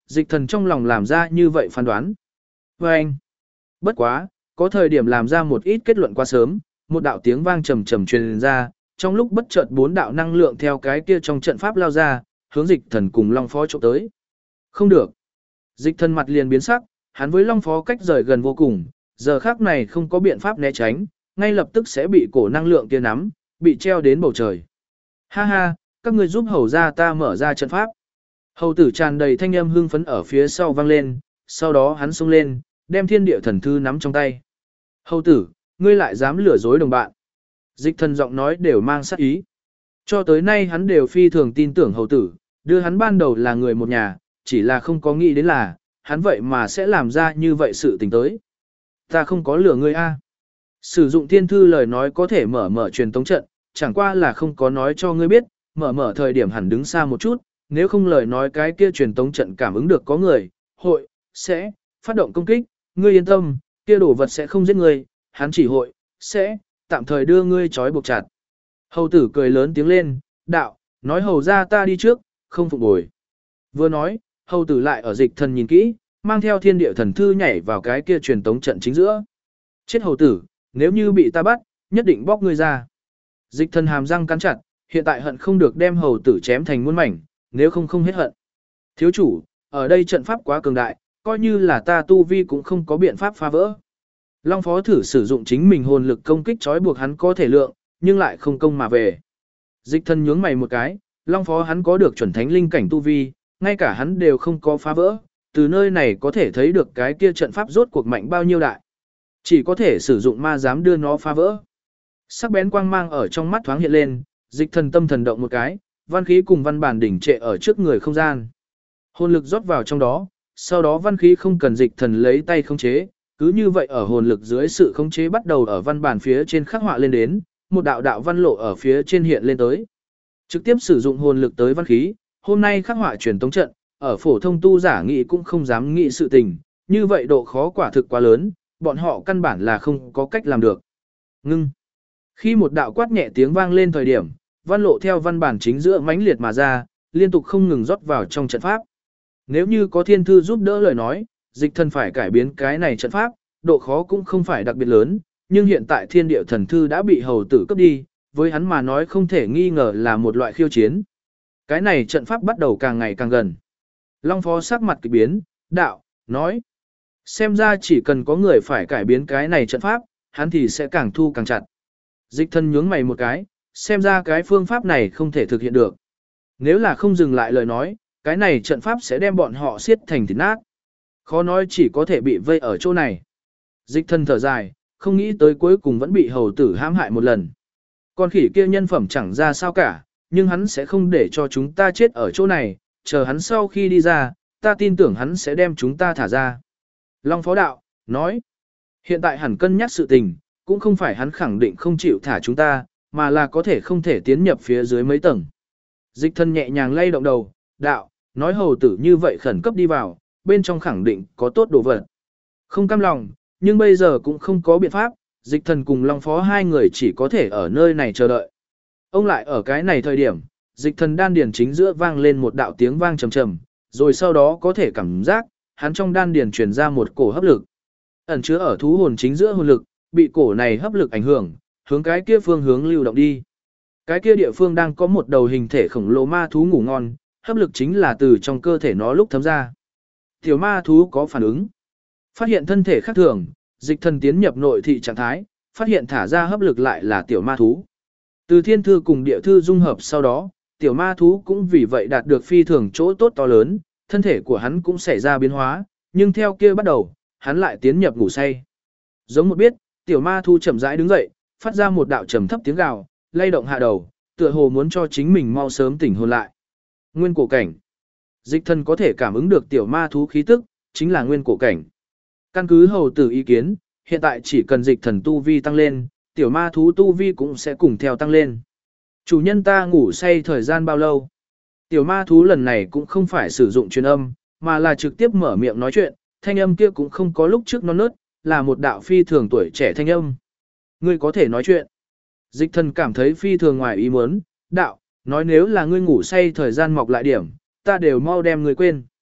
dịch thần trong lòng làm ra như vậy phán đoán. Và anh, bất quá, có thời điểm làm ra một ít kết luận quá sớm, một đạo tiếng vang trầm trầm truyền ra, trong lúc bất chợt 4 đạo năng lượng theo cái kia trong trận pháp lao ra, hướng dịch thần cùng Long Phó chụp tới. Không được. Dịch thần mặt liền biến sắc, hắn với Long Phó cách rời gần vô cùng, giờ khác này không có biện pháp né tránh, ngay lập tức sẽ bị cổ năng lượng kia nắm, bị treo đến bầu trời. Ha ha, các ngươi giúp hầu ra ta mở ra trận pháp. Hầu tử tràn đầy thanh âm hưng phấn ở phía sau vang lên, sau đó hắn xông lên, đem thiên địa thần thư nắm trong tay. Hầu tử, ngươi lại dám lừa dối đồng bạn. Dịch thần giọng nói đều mang sát ý. Cho tới nay hắn đều phi thường tin tưởng hầu tử, đưa hắn ban đầu là người một nhà, chỉ là không có nghĩ đến là, hắn vậy mà sẽ làm ra như vậy sự tình tới. Ta không có lừa ngươi a. Sử dụng thiên thư lời nói có thể mở truyền tống trận, chẳng qua là không có nói cho ngươi biết, mở thời điểm hẳn đứng xa một chút, nếu không lời nói cái kia truyền tống trận cảm ứng được có người, hội, sẽ, phát động công kích, ngươi yên tâm, kia đồ vật sẽ không giết ngươi, hắn chỉ hội, sẽ, tạm thời đưa ngươi trói buộc chặt. Hầu tử cười lớn tiếng lên, đạo, nói hầu ra ta đi trước, không phục bồi. Vừa nói, hầu tử lại ở dịch thần nhìn kỹ, mang theo thiên địa thần thư nhảy vào cái kia truyền tống trận chính giữa. Chết hầu tử, nếu như bị ta bắt, nhất định bóc ngươi ra. Dịch thần hàm răng cắn chặt, hiện tại hận không được đem hầu tử chém thành muôn mảnh, nếu không không hết hận. Thiếu chủ, ở đây trận pháp quá cường đại, coi như là ta tu vi cũng không có biện pháp phá vỡ. Long Phó thử sử dụng chính mình hồn lực công kích trói buộc hắn có thể lượng, nhưng lại không công mà về. Dịch thần nhướng mày một cái, Long Phó hắn có được chuẩn thánh linh cảnh tu vi, ngay cả hắn đều không có phá vỡ, từ nơi này có thể thấy được cái kia trận pháp rốt cuộc mạnh bao nhiêu đại. Chỉ có thể sử dụng ma dám đưa nó phá vỡ. Sắc bén quang mang ở trong mắt thoáng hiện lên, dịch thần tâm thần động một cái, văn khí cùng văn bản đỉnh trệ ở trước người không gian. Hồn lực rót vào trong đó, sau đó văn khí không cần dịch thần lấy tay khống chế, cứ như vậy ở hồn lực dưới sự khống chế bắt đầu ở văn bản phía trên khắc họa lên đến, một đạo đạo văn lộ ở phía trên hiện lên tới. Trực tiếp sử dụng hồn lực tới văn khí, hôm nay khắc họa truyền tống trận, ở phổ thông tu giả nghĩ cũng không dám nghĩ sự tình, như vậy độ khó quả thực quá lớn, bọn họ căn bản là không có cách làm được. Ngưng. Khi một đạo quát nhẹ tiếng vang lên thời điểm, văn lộ theo văn bản chính giữa mãnh liệt mà ra, liên tục không ngừng rót vào trong trận pháp. Nếu như có thiên thư giúp đỡ lời nói, dịch thần phải cải biến cái này trận pháp, độ khó cũng không phải đặc biệt lớn, nhưng hiện tại thiên địa thần thư đã bị hầu tử cướp đi, với hắn mà nói không thể nghi ngờ là một loại khiêu chiến. Cái này trận pháp bắt đầu càng ngày càng gần. Long Phó sắc mặt kỳ biến, đạo, nói. Xem ra chỉ cần có người phải cải biến cái này trận pháp, hắn thì sẽ càng thu càng chặt. Dịch thần nhướng mày một cái, xem ra cái phương pháp này không thể thực hiện được. Nếu là không dừng lại lời nói, cái này trận pháp sẽ đem bọn họ xiết thành thịt nát. Khó nói chỉ có thể bị vây ở chỗ này. Dịch thần thở dài, không nghĩ tới cuối cùng vẫn bị hầu tử hãm hại một lần. Con khỉ kia nhân phẩm chẳng ra sao cả, nhưng hắn sẽ không để cho chúng ta chết ở chỗ này, chờ hắn sau khi đi ra, ta tin tưởng hắn sẽ đem chúng ta thả ra. Long Phó đạo, nói, hiện tại hẳn cân nhắc sự tình, cũng không phải hắn khẳng định không chịu thả chúng ta, mà là có thể không thể tiến nhập phía dưới mấy tầng. Dịch thân nhẹ nhàng lay động đầu, đạo, nói hầu tử như vậy khẩn cấp đi vào, bên trong khẳng định có tốt đồ vật. Không cam lòng, nhưng bây giờ cũng không có biện pháp, dịch thần cùng Long Phó hai người chỉ có thể ở nơi này chờ đợi. Ông lại ở cái này thời điểm, dịch thần đan điền chính giữa vang lên một đạo tiếng vang trầm trầm, rồi sau đó có thể cảm giác, hắn trong đan điền truyền ra một cổ hấp lực. Ẩn chứa ở thú hồn chính giữa hồn lực, bị cổ này hấp lực ảnh hưởng, hướng cái kia phương hướng lưu động đi. Cái kia địa phương đang có một đầu hình thể khổng lồ ma thú ngủ ngon, hấp lực chính là từ trong cơ thể nó lúc thấm ra. Tiểu ma thú có phản ứng. Phát hiện thân thể khác thường, dịch thần tiến nhập nội thị trạng thái, phát hiện thả ra hấp lực lại là tiểu ma thú. Từ thiên thư cùng địa thư dung hợp sau đó, tiểu ma thú cũng vì vậy đạt được phi thường chỗ tốt to lớn, thân thể của hắn cũng xảy ra biến hóa, nhưng theo kia bắt đầu, hắn lại tiến nhập ngủ say. Giống một biết, tiểu ma thú chậm rãi đứng dậy, phát ra một đạo trầm thấp tiếng gào, lay động hạ đầu, tựa hồ muốn cho chính mình mau sớm tỉnh hồn lại. Nguyên cổ cảnh. Dịch thần có thể cảm ứng được tiểu ma thú khí tức, chính là nguyên cổ cảnh. Căn cứ hầu tử ý kiến, hiện tại chỉ cần dịch thần tu vi tăng lên, tiểu ma thú tu vi cũng sẽ cùng theo tăng lên. Chủ nhân ta ngủ say thời gian bao lâu? Tiểu ma thú lần này cũng không phải sử dụng truyền âm, mà là trực tiếp mở miệng nói chuyện, thanh âm kia cũng không có lúc trước non nớt, là một đạo phi thường tuổi trẻ thanh âm. Ngươi có thể nói chuyện. Dịch thần cảm thấy phi thường ngoài ý muốn, đạo, nói nếu là ngươi ngủ say thời gian mọc lại điểm, ta đều mau đem ngươi quên.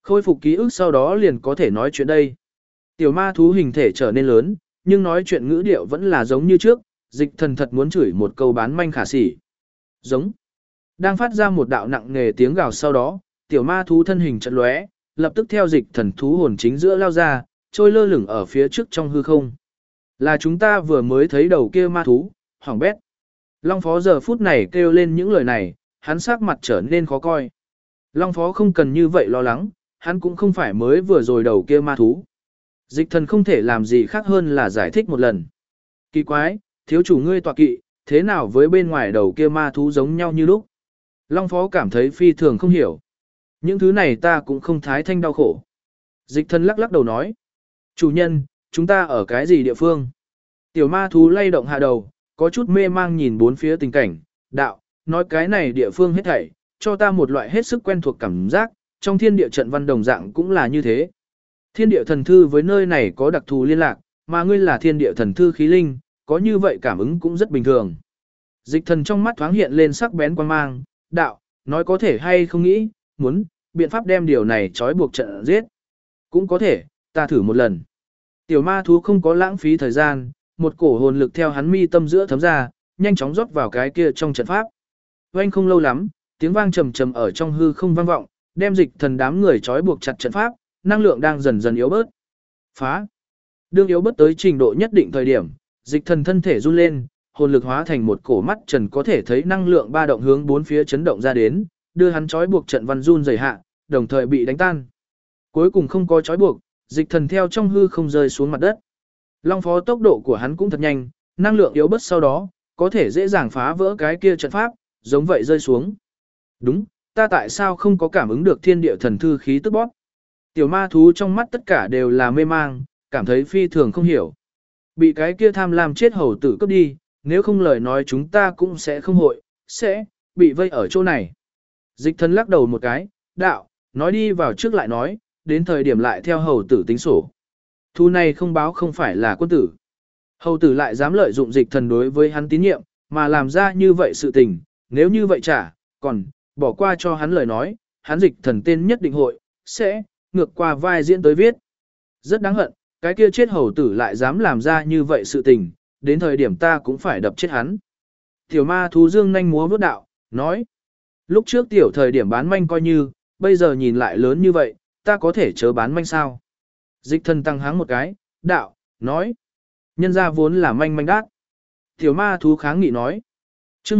Khôi phục ký ức sau đó liền có thể nói chuyện đây. Tiểu ma thú hình thể trở nên lớn, nhưng nói chuyện ngữ điệu vẫn là giống như trước, dịch thần thật muốn chửi một câu bán manh khả sỉ. Giống. Đang phát ra một đạo nặng nề tiếng gào sau đó, tiểu ma thú thân hình chợt lóe, lập tức theo dịch thần thú hồn chính giữa lao ra, trôi lơ lửng ở phía trước trong hư không. Là chúng ta vừa mới thấy đầu kia ma thú, hoảng bét. Long Phó giờ phút này kêu lên những lời này, hắn sắc mặt trở nên khó coi. Long Phó không cần như vậy lo lắng, hắn cũng không phải mới vừa rồi đầu kia ma thú. Dịch thần không thể làm gì khác hơn là giải thích một lần. Kỳ quái, thiếu chủ ngươi tọa kỵ, thế nào với bên ngoài đầu kia ma thú giống nhau như lúc? Long Phó cảm thấy phi thường không hiểu. Những thứ này ta cũng không thái thanh đau khổ. Dịch thần lắc lắc đầu nói. Chủ nhân, chúng ta ở cái gì địa phương? Tiểu ma thú lay động hạ đầu, có chút mê mang nhìn bốn phía tình cảnh. Đạo, nói cái này địa phương hết thảy, cho ta một loại hết sức quen thuộc cảm giác, trong thiên địa trận văn đồng dạng cũng là như thế. Thiên địa thần thư với nơi này có đặc thù liên lạc, mà ngươi là thiên địa thần thư khí linh, có như vậy cảm ứng cũng rất bình thường. Dịch thần trong mắt thoáng hiện lên sắc bén quan mang, đạo, nói có thể hay không nghĩ, muốn, biện pháp đem điều này trói buộc trận giết. Cũng có thể, ta thử một lần. Tiểu ma thú không có lãng phí thời gian, một cổ hồn lực theo hắn mi tâm giữa thấm ra, nhanh chóng rót vào cái kia trong trận pháp. Oanh không lâu lắm, tiếng vang trầm trầm ở trong hư không vang vọng, đem dịch thần đám người trói buộc chặt trận pháp, năng lượng đang dần dần yếu bớt. Phá. Đương yếu bớt tới trình độ nhất định thời điểm, dịch thần thân thể run lên, hồn lực hóa thành một cổ mắt trần có thể thấy năng lượng ba động hướng bốn phía chấn động ra đến, đưa hắn trói buộc trận văn run rẩy hạ, đồng thời bị đánh tan. Cuối cùng không có trói buộc, dịch thần theo trong hư không rơi xuống mặt đất. Long Phó tốc độ của hắn cũng thật nhanh, năng lượng yếu bớt sau đó, có thể dễ dàng phá vỡ cái kia trận pháp, giống vậy rơi xuống. Đúng, ta tại sao không có cảm ứng được thiên địa thần thư khí tức bóp? Tiểu ma thú trong mắt tất cả đều là mê mang, cảm thấy phi thường không hiểu. Bị cái kia tham lam chết hầu tử cướp đi, nếu không lời nói chúng ta cũng sẽ không hội, sẽ bị vây ở chỗ này. Dịch thần lắc đầu một cái, đạo, nói đi vào trước lại nói, đến thời điểm lại theo hầu tử tính sổ. Thu này không báo không phải là quân tử. Hầu tử lại dám lợi dụng dịch thần đối với hắn tín nhiệm, mà làm ra như vậy sự tình, nếu như vậy chả, còn, bỏ qua cho hắn lời nói, hắn dịch thần tên nhất định hội, sẽ, ngược qua vai diễn tới viết. Rất đáng hận, cái kia chết hầu tử lại dám làm ra như vậy sự tình, đến thời điểm ta cũng phải đập chết hắn. Tiểu ma thú dương nhanh múa vút đạo, nói. Lúc trước tiểu thời điểm bán manh coi như, bây giờ nhìn lại lớn như vậy, ta có thể chớ bán manh sao. Dịch thần tăng háng một cái, đạo, nói. Nhân ra vốn là manh manh đát. Tiểu ma thú kháng nghị nói. Trước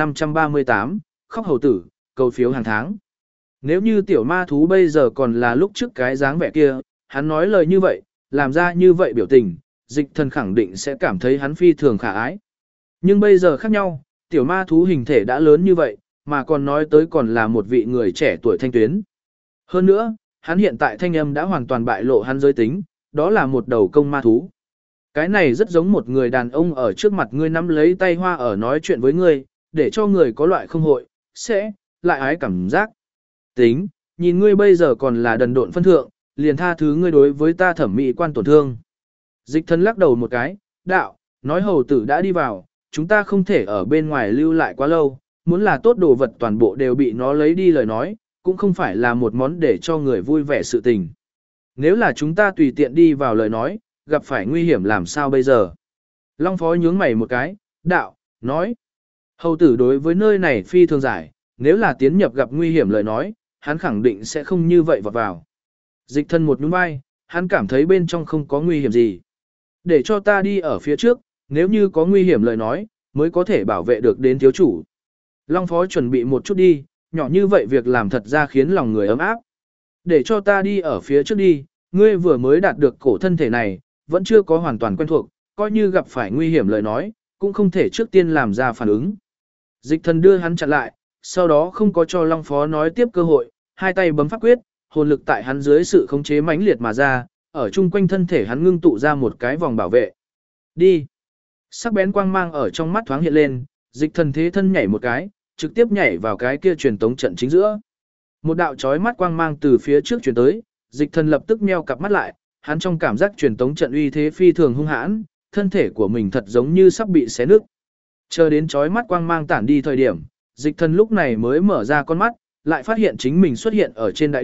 1538, khóc hầu tử, cầu phiếu hàng tháng. Nếu như tiểu ma thú bây giờ còn là lúc trước cái dáng vẻ kia, hắn nói lời như vậy, làm ra như vậy biểu tình, dịch thần khẳng định sẽ cảm thấy hắn phi thường khả ái. Nhưng bây giờ khác nhau, tiểu ma thú hình thể đã lớn như vậy, mà còn nói tới còn là một vị người trẻ tuổi thanh tuyến. Hơn nữa, hắn hiện tại thanh âm đã hoàn toàn bại lộ hắn giới tính, đó là một đầu công ma thú. Cái này rất giống một người đàn ông ở trước mặt ngươi nắm lấy tay hoa ở nói chuyện với ngươi, để cho người có loại không hội, sẽ, lại ái cảm giác. Tính, nhìn ngươi bây giờ còn là đần độn phân thượng, liền tha thứ ngươi đối với ta thẩm mỹ quan tổn thương. Dịch thần lắc đầu một cái, đạo, nói hầu tử đã đi vào, chúng ta không thể ở bên ngoài lưu lại quá lâu, muốn là tốt đồ vật toàn bộ đều bị nó lấy đi lời nói, cũng không phải là một món để cho người vui vẻ sự tình. Nếu là chúng ta tùy tiện đi vào lời nói, gặp phải nguy hiểm làm sao bây giờ? Long Phó nhướng mày một cái, đạo, nói. Hầu tử đối với nơi này phi thường giải, nếu là tiến nhập gặp nguy hiểm lời nói, hắn khẳng định sẽ không như vậy vọt vào. Dịch thân một nhún vai, hắn cảm thấy bên trong không có nguy hiểm gì. Để cho ta đi ở phía trước, nếu như có nguy hiểm lời nói, mới có thể bảo vệ được đến thiếu chủ. Long Phó chuẩn bị một chút đi, nhỏ như vậy việc làm thật ra khiến lòng người ấm áp. Để cho ta đi ở phía trước đi, ngươi vừa mới đạt được cổ thân thể này, vẫn chưa có hoàn toàn quen thuộc, coi như gặp phải nguy hiểm lời nói, cũng không thể trước tiên làm ra phản ứng. Dịch thần đưa hắn chặn lại, sau đó không có cho Long Phó nói tiếp cơ hội, hai tay bấm pháp quyết, hồn lực tại hắn dưới sự khống chế mãnh liệt mà ra, ở chung quanh thân thể hắn ngưng tụ ra một cái vòng bảo vệ. Đi. Sắc bén quang mang ở trong mắt thoáng hiện lên, dịch thần thế thân nhảy một cái, trực tiếp nhảy vào cái kia truyền tống trận chính giữa. Một đạo chói mắt quang mang từ phía trước truyền tới, dịch thần lập tức meo cặp mắt lại, hắn trong cảm giác truyền tống trận uy thế phi thường hung hãn, thân thể của mình thật giống như sắp bị xé nứt. Chờ đến chói mắt quang mang tản đi thời điểm, dịch thần lúc này mới mở ra con mắt, lại phát hiện chính mình xuất hiện ở trên đại điện,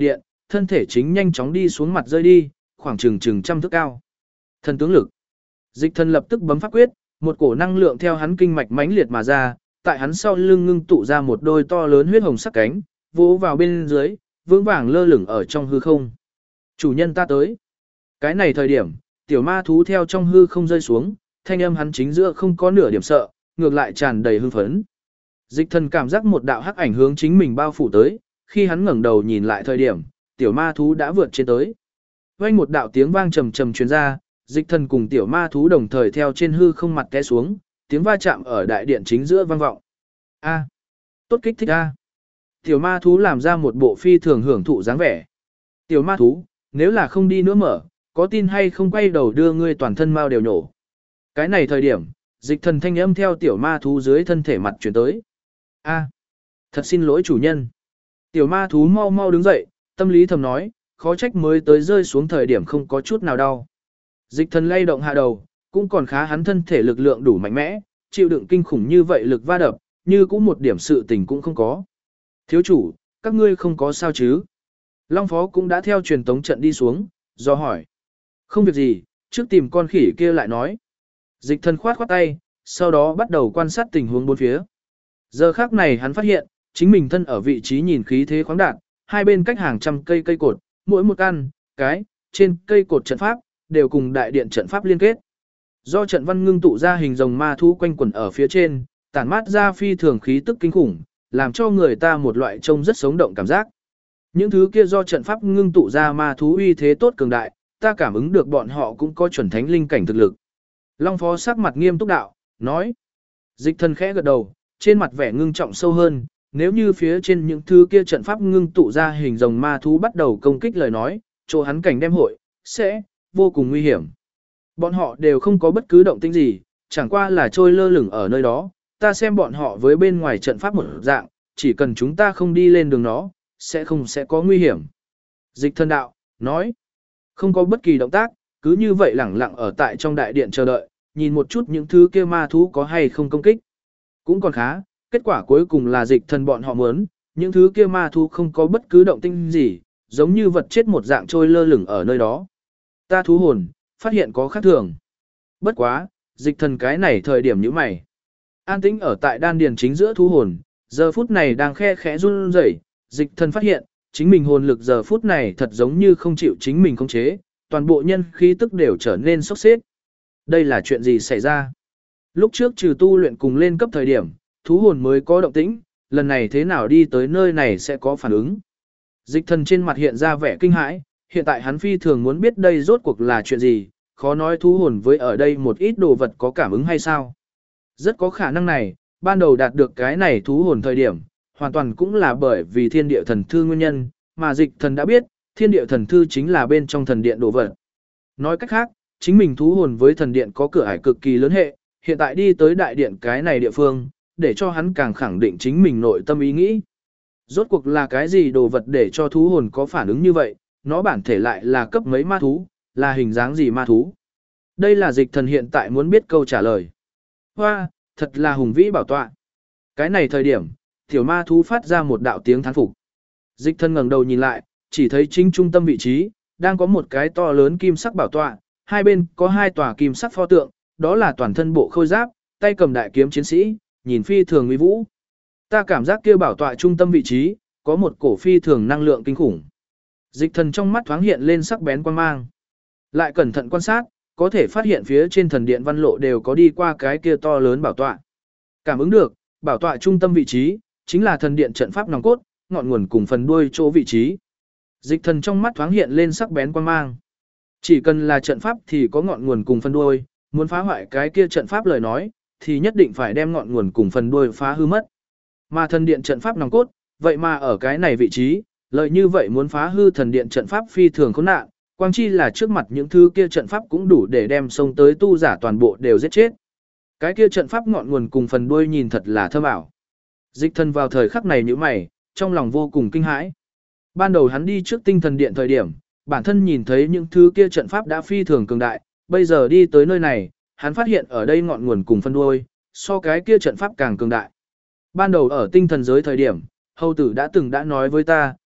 thân thể chính nhanh chóng đi xuống mặt rơi đi, khoảng chừng trăm thước cao. Thần tướng lực. Dịch thần lập tức bấm pháp quyết, một cổ năng lượng theo hắn kinh mạch mãnh liệt mà ra, tại hắn sau lưng ngưng tụ ra một đôi to lớn huyết hồng sắc cánh, vỗ vào bên dưới, vững vàng lơ lửng ở trong hư không. Chủ nhân ta tới. Cái này thời điểm, tiểu ma thú theo trong hư không rơi xuống, thanh âm hắn chính giữa không có nửa điểm sợ, ngược lại tràn đầy hưng phấn. Dịch thần cảm giác một đạo hắc ảnh hướng chính mình bao phủ tới, khi hắn ngẩng đầu nhìn lại thời điểm, tiểu ma thú đã vượt trên tới. Vang một đạo tiếng vang trầm trầm truyền ra, dịch thần cùng tiểu ma thú đồng thời theo trên hư không mặt té xuống, tiếng va chạm ở đại điện chính giữa vang vọng. A, tốt kích thích a. Tiểu ma thú làm ra một bộ phi thường hưởng thụ dáng vẻ. Tiểu ma thú, nếu là không đi nữa mở, có tin hay không quay đầu đưa ngươi toàn thân mau đều nhổ. Cái này thời điểm, dịch thần thanh âm theo tiểu ma thú dưới thân thể mặt chuyển tới. A, thật xin lỗi chủ nhân. Tiểu ma thú mau mau đứng dậy, tâm lý thầm nói, khó trách mới tới rơi xuống thời điểm không có chút nào đau. Dịch thần lay động hạ đầu, cũng còn khá hắn thân thể lực lượng đủ mạnh mẽ, chịu đựng kinh khủng như vậy lực va đập, như cũng một điểm sự tình cũng không có. Thiếu chủ, các ngươi không có sao chứ? Long Phó cũng đã theo truyền tống trận đi xuống, do hỏi. Không việc gì, trước tìm con khỉ kia lại nói. Dịch thần khoát khoát tay, sau đó bắt đầu quan sát tình huống bốn phía. Giờ khác này hắn phát hiện, chính mình thân ở vị trí nhìn khí thế khoáng đạt, hai bên cách hàng trăm cây cây cột, mỗi một căn, cái, trên cây cột trận pháp, đều cùng đại điện trận pháp liên kết. Do trận văn ngưng tụ ra hình rồng ma thú quanh quẩn ở phía trên, tản mát ra phi thường khí tức kinh khủng, làm cho người ta một loại trông rất sống động cảm giác. Những thứ kia do trận pháp ngưng tụ ra ma thú uy thế tốt cường đại, ta cảm ứng được bọn họ cũng có chuẩn thánh linh cảnh thực lực. Long Phó sắc mặt nghiêm túc đạo, nói. Dịch thần khẽ gật đầu, trên mặt vẻ ngưng trọng sâu hơn, nếu như phía trên những thứ kia trận pháp ngưng tụ ra hình rồng ma thú bắt đầu công kích lời nói, chỗ hắn cảnh đem hội, sẽ vô cùng nguy hiểm. Bọn họ đều không có bất cứ động tĩnh gì, chẳng qua là trôi lơ lửng ở nơi đó, ta xem bọn họ với bên ngoài trận pháp một dạng, chỉ cần chúng ta không đi lên đường nó, sẽ có nguy hiểm. Dịch thần đạo, nói, không có bất kỳ động tác, cứ như vậy lẳng lặng ở tại trong đại điện chờ đợi, nhìn một chút những thứ kia ma thú có hay không công kích. Cũng còn khá, kết quả cuối cùng là dịch thần bọn họ muốn, những thứ kia ma thú không có bất cứ động tĩnh gì, giống như vật chết một dạng trôi lơ lửng ở nơi đó. Ta thú hồn, phát hiện có khác thường. Bất quá, dịch thần cái này thời điểm như mày. An tĩnh ở tại đan điền chính giữa thú hồn, giờ phút này đang khe khẽ run rẩy, dịch thần phát hiện, chính mình hồn lực giờ phút này thật giống như không chịu chính mình khống chế, toàn bộ nhân khí tức đều trở nên sốc xếp. Đây là chuyện gì xảy ra? Lúc trước trừ tu luyện cùng lên cấp thời điểm, thú hồn mới có động tĩnh, lần này thế nào đi tới nơi này sẽ có phản ứng. Dịch thần trên mặt hiện ra vẻ kinh hãi, hiện tại hắn phi thường muốn biết đây rốt cuộc là chuyện gì, khó nói thú hồn với ở đây một ít đồ vật có cảm ứng hay sao. Rất có khả năng này, ban đầu đạt được cái này thú hồn thời điểm, hoàn toàn cũng là bởi vì thiên địa thần thư nguyên nhân, mà dịch thần đã biết, thiên địa thần thư chính là bên trong thần điện đồ vật. Nói cách khác, chính mình thú hồn với thần điện có cửa ải cực kỳ lớn hệ, hiện tại đi tới đại điện cái này địa phương, để cho hắn càng khẳng định chính mình nội tâm ý nghĩ. Rốt cuộc là cái gì đồ vật để cho thú hồn có phản ứng như vậy, nó bản thể lại là cấp mấy ma thú, là hình dáng gì ma thú. Đây là dịch thần hiện tại muốn biết câu trả lời. Hoa, thật là hùng vĩ bảo tọa. Cái này thời điểm, tiểu ma thú phát ra một đạo tiếng thán phục. Dịch thần ngẩng đầu nhìn lại, chỉ thấy chính trung tâm vị trí, đang có một cái to lớn kim sắc bảo tọa, hai bên có hai tòa kim sắc pho tượng, đó là toàn thân bộ khôi giáp, tay cầm đại kiếm chiến sĩ, nhìn phi thường uy vũ. Ta cảm giác kia bảo tọa trung tâm vị trí, có một cổ phi thường năng lượng kinh khủng. Dịch thần trong mắt thoáng hiện lên sắc bén quan mang. Lại cẩn thận quan sát, có thể phát hiện phía trên thần điện văn lộ đều có đi qua cái kia to lớn bảo tọa. Cảm ứng được, bảo tọa trung tâm vị trí, chính là thần điện trận pháp nòng cốt, ngọn nguồn cùng phần đuôi chỗ vị trí. Dịch thần trong mắt thoáng hiện lên sắc bén quan mang. Chỉ cần là trận pháp thì có ngọn nguồn cùng phần đuôi, muốn phá hoại cái kia trận pháp lời nói, thì nhất định phải đem ngọn nguồn cùng phần đuôi phá hư mất. Mà thần điện trận pháp nòng cốt, vậy mà ở cái này vị trí, lợi như vậy muốn phá hư thần điện trận pháp phi thường khốn nạn, quang chi là trước mặt những thứ kia trận pháp cũng đủ để đem xông tới tu giả toàn bộ đều giết chết. Cái kia trận pháp ngọn nguồn cùng phần đuôi nhìn thật là thơm ảo. Dịch thần vào thời khắc này nhíu mày, trong lòng vô cùng kinh hãi. Ban đầu hắn đi trước tinh thần điện thời điểm, bản thân nhìn thấy những thứ kia trận pháp đã phi thường cường đại, bây giờ đi tới nơi này, hắn phát hiện ở đây ngọn nguồn cùng phần đuôi, so cái kia trận pháp càng cường đại. Ban đầu ở tinh thần giới thời điểm, hầu tử đã từng đã nói với ta,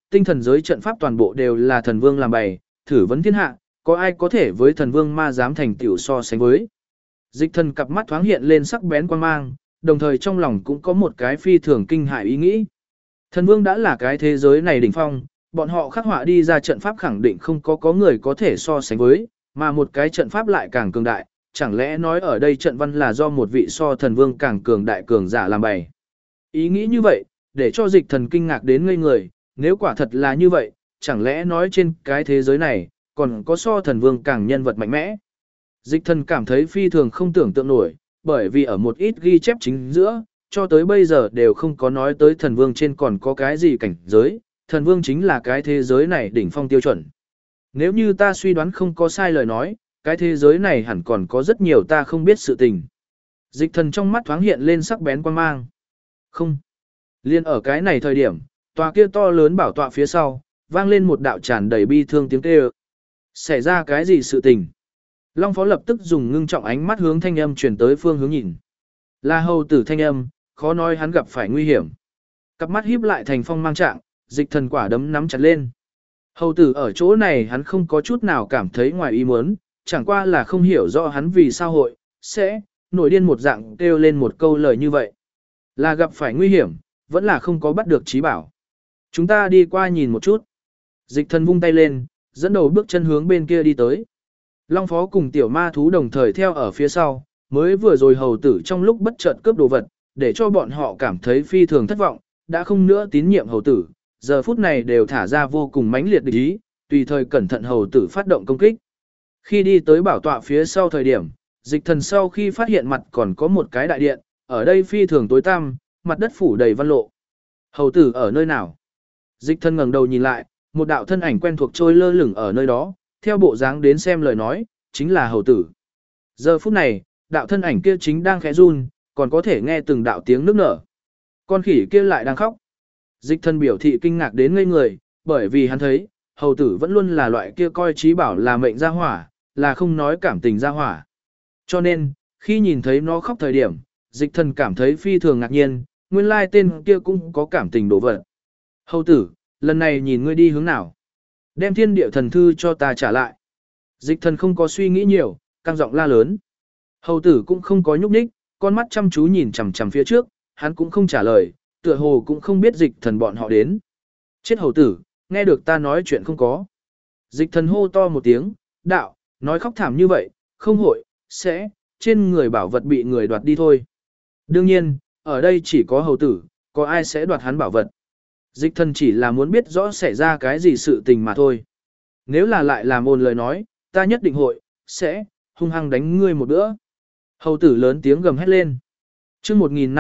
tinh thần giới trận pháp toàn bộ đều là thần vương làm bày, thử vấn thiên hạ, có ai có thể với thần vương ma dám thành tiểu so sánh với. Dịch thần cặp mắt thoáng hiện lên sắc bén quan mang, đồng thời trong lòng cũng có một cái phi thường kinh hại ý nghĩ. Thần vương đã là cái thế giới này đỉnh phong, bọn họ khắc họa đi ra trận pháp khẳng định không có người có thể so sánh với, mà một cái trận pháp lại càng cường đại, chẳng lẽ nói ở đây trận văn là do một vị so thần vương càng cường đại cường giả làm bày. Ý nghĩ như vậy, để cho dịch thần kinh ngạc đến ngây người, nếu quả thật là như vậy, chẳng lẽ nói trên cái thế giới này, còn có so thần vương càng nhân vật mạnh mẽ. Dịch thần cảm thấy phi thường không tưởng tượng nổi, bởi vì ở một ít ghi chép chính giữa, cho tới bây giờ đều không có nói tới thần vương trên còn có cái gì cảnh giới, thần vương chính là cái thế giới này đỉnh phong tiêu chuẩn. Nếu như ta suy đoán không có sai lời nói, cái thế giới này hẳn còn có rất nhiều ta không biết sự tình. Dịch thần trong mắt thoáng hiện lên sắc bén quan mang. Không. Liên ở cái này thời điểm, tòa kia to lớn bảo tọa phía sau, vang lên một đạo tràn đầy bi thương tiếng kêu. Xảy ra cái gì sự tình? Long Phó lập tức dùng ngưng trọng ánh mắt hướng thanh âm truyền tới phương hướng nhìn. Là hầu tử thanh âm, khó nói hắn gặp phải nguy hiểm. Cặp mắt híp lại thành phong mang trạng, dịch thần quả đấm nắm chặt lên. Hầu tử ở chỗ này hắn không có chút nào cảm thấy ngoài ý muốn, chẳng qua là không hiểu rõ hắn vì sao hội, sẽ, nổi điên một dạng kêu lên một câu lời như vậy. Là gặp phải nguy hiểm, vẫn là không có bắt được trí bảo. Chúng ta đi qua nhìn một chút. Dịch thần vung tay lên, dẫn đầu bước chân hướng bên kia đi tới. Long Phó cùng tiểu ma thú đồng thời theo ở phía sau, mới vừa rồi hầu tử trong lúc bất chợt cướp đồ vật, để cho bọn họ cảm thấy phi thường thất vọng, đã không nữa tín nhiệm hầu tử, giờ phút này đều thả ra vô cùng mãnh liệt địch ý, tùy thời cẩn thận hầu tử phát động công kích. Khi đi tới bảo tọa phía sau thời điểm, dịch thần sau khi phát hiện mặt còn có một cái đại điện, ở đây phi thường tối tăm, mặt đất phủ đầy văn lộ. Hầu tử ở nơi nào? Dịch thần ngẩng đầu nhìn lại, một đạo thân ảnh quen thuộc trôi lơ lửng ở nơi đó, theo bộ dáng đến xem lời nói, chính là hầu tử. Giờ phút này, đạo thân ảnh kia chính đang khẽ run, còn có thể nghe từng đạo tiếng nức nở. Con khỉ kia lại đang khóc. Dịch thần biểu thị kinh ngạc đến ngây người, bởi vì hắn thấy, hầu tử vẫn luôn là loại kia coi trí bảo là mệnh gia hỏa, là không nói cảm tình gia hỏa. Cho nên, khi nhìn thấy nó khóc thời điểm, dịch thần cảm thấy phi thường ngạc nhiên, nguyên lai tên kia cũng có cảm tình đổ vật. Hầu tử, lần này nhìn ngươi đi hướng nào? Đem thiên địa thần thư cho ta trả lại. Dịch thần không có suy nghĩ nhiều, căng giọng la lớn. Hầu tử cũng không có nhúc nhích, con mắt chăm chú nhìn chằm chằm phía trước, hắn cũng không trả lời, tựa hồ cũng không biết dịch thần bọn họ đến. Chết hầu tử, nghe được ta nói chuyện không có. Dịch thần hô to một tiếng, đạo, nói khóc thảm như vậy, không hội, sẽ, trên người bảo vật bị người đoạt đi thôi. Đương nhiên, ở đây chỉ có hầu tử, có ai sẽ đoạt hắn bảo vật. Dịch thần chỉ là muốn biết rõ xảy ra cái gì sự tình mà thôi. Nếu là lại làm ồn lời nói, ta nhất định hội, sẽ, hung hăng đánh ngươi một bữa. Hầu tử lớn tiếng gầm hét lên. Chương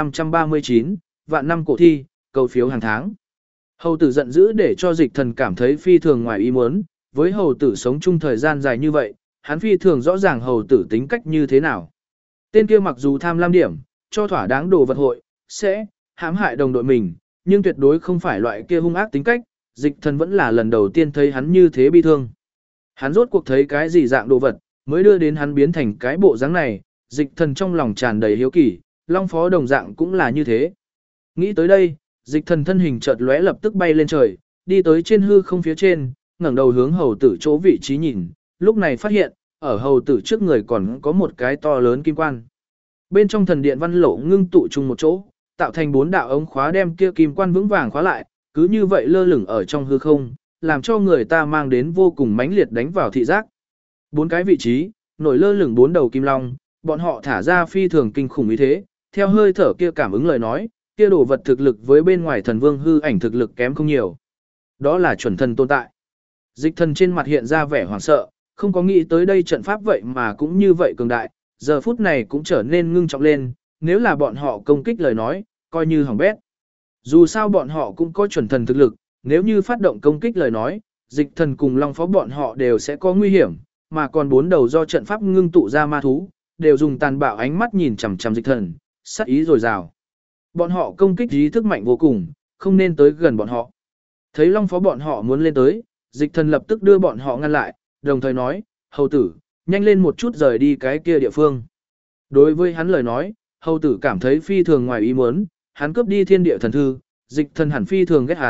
1539, vạn năm cổ thi, cầu phiếu hàng tháng. Hầu tử giận dữ để cho dịch thần cảm thấy phi thường ngoài ý muốn, với hầu tử sống chung thời gian dài như vậy, hắn phi thường rõ ràng hầu tử tính cách như thế nào. Tên kia mặc dù tham lam điểm, cho thỏa đáng đồ vật hội, sẽ, hãm hại đồng đội mình, nhưng tuyệt đối không phải loại kia hung ác tính cách, dịch thần vẫn là lần đầu tiên thấy hắn như thế bi thương. Hắn rốt cuộc thấy cái gì dạng đồ vật, mới đưa đến hắn biến thành cái bộ dáng này, dịch thần trong lòng tràn đầy hiếu kỳ, Long Phó đồng dạng cũng là như thế. Nghĩ tới đây, dịch thần thân hình chợt lóe lập tức bay lên trời, đi tới trên hư không phía trên, ngẩng đầu hướng hầu tử chỗ vị trí nhìn, lúc này phát hiện, ở hầu tử trước người còn có một cái to lớn kim quan. Bên trong thần điện văn lộ ngưng tụ chung một chỗ, tạo thành 4 đạo ống khóa đem kia kim quan vững vàng khóa lại, cứ như vậy lơ lửng ở trong hư không, làm cho người ta mang đến vô cùng mãnh liệt đánh vào thị giác. 4 cái vị trí, nổi lơ lửng 4 đầu kim long, bọn họ thả ra phi thường kinh khủng như thế, theo hơi thở kia cảm ứng lời nói, kia đồ vật thực lực với bên ngoài thần vương hư ảnh thực lực kém không nhiều. Đó là chuẩn thần tồn tại. Dịch thần trên mặt hiện ra vẻ hoảng sợ, không có nghĩ tới đây trận pháp vậy mà cũng như vậy cường đại, giờ phút này cũng trở nên ngưng trọng lên, nếu là bọn họ công kích lời nói, coi như hỏng bét. Dù sao bọn họ cũng có chuẩn thần thực lực, nếu như phát động công kích lời nói, dịch thần cùng Long Phó bọn họ đều sẽ có nguy hiểm, mà còn 4 đầu do trận pháp ngưng tụ ra ma thú, đều dùng tàn bạo ánh mắt nhìn chằm chằm dịch thần, sát ý dồi dào. Bọn họ công kích ý thức mạnh vô cùng, không nên tới gần bọn họ. Thấy Long Phó bọn họ muốn lên tới, dịch thần lập tức đưa bọn họ ngăn lại, đồng thời nói, hầu tử, nhanh lên một chút rời đi cái kia địa phương. Đối với hắn lời nói, hầu tử cảm thấy phi thường ngoài ý muốn, hắn cướp đi thiên địa thần thư, dịch thần hẳn phi thường ghét hắn,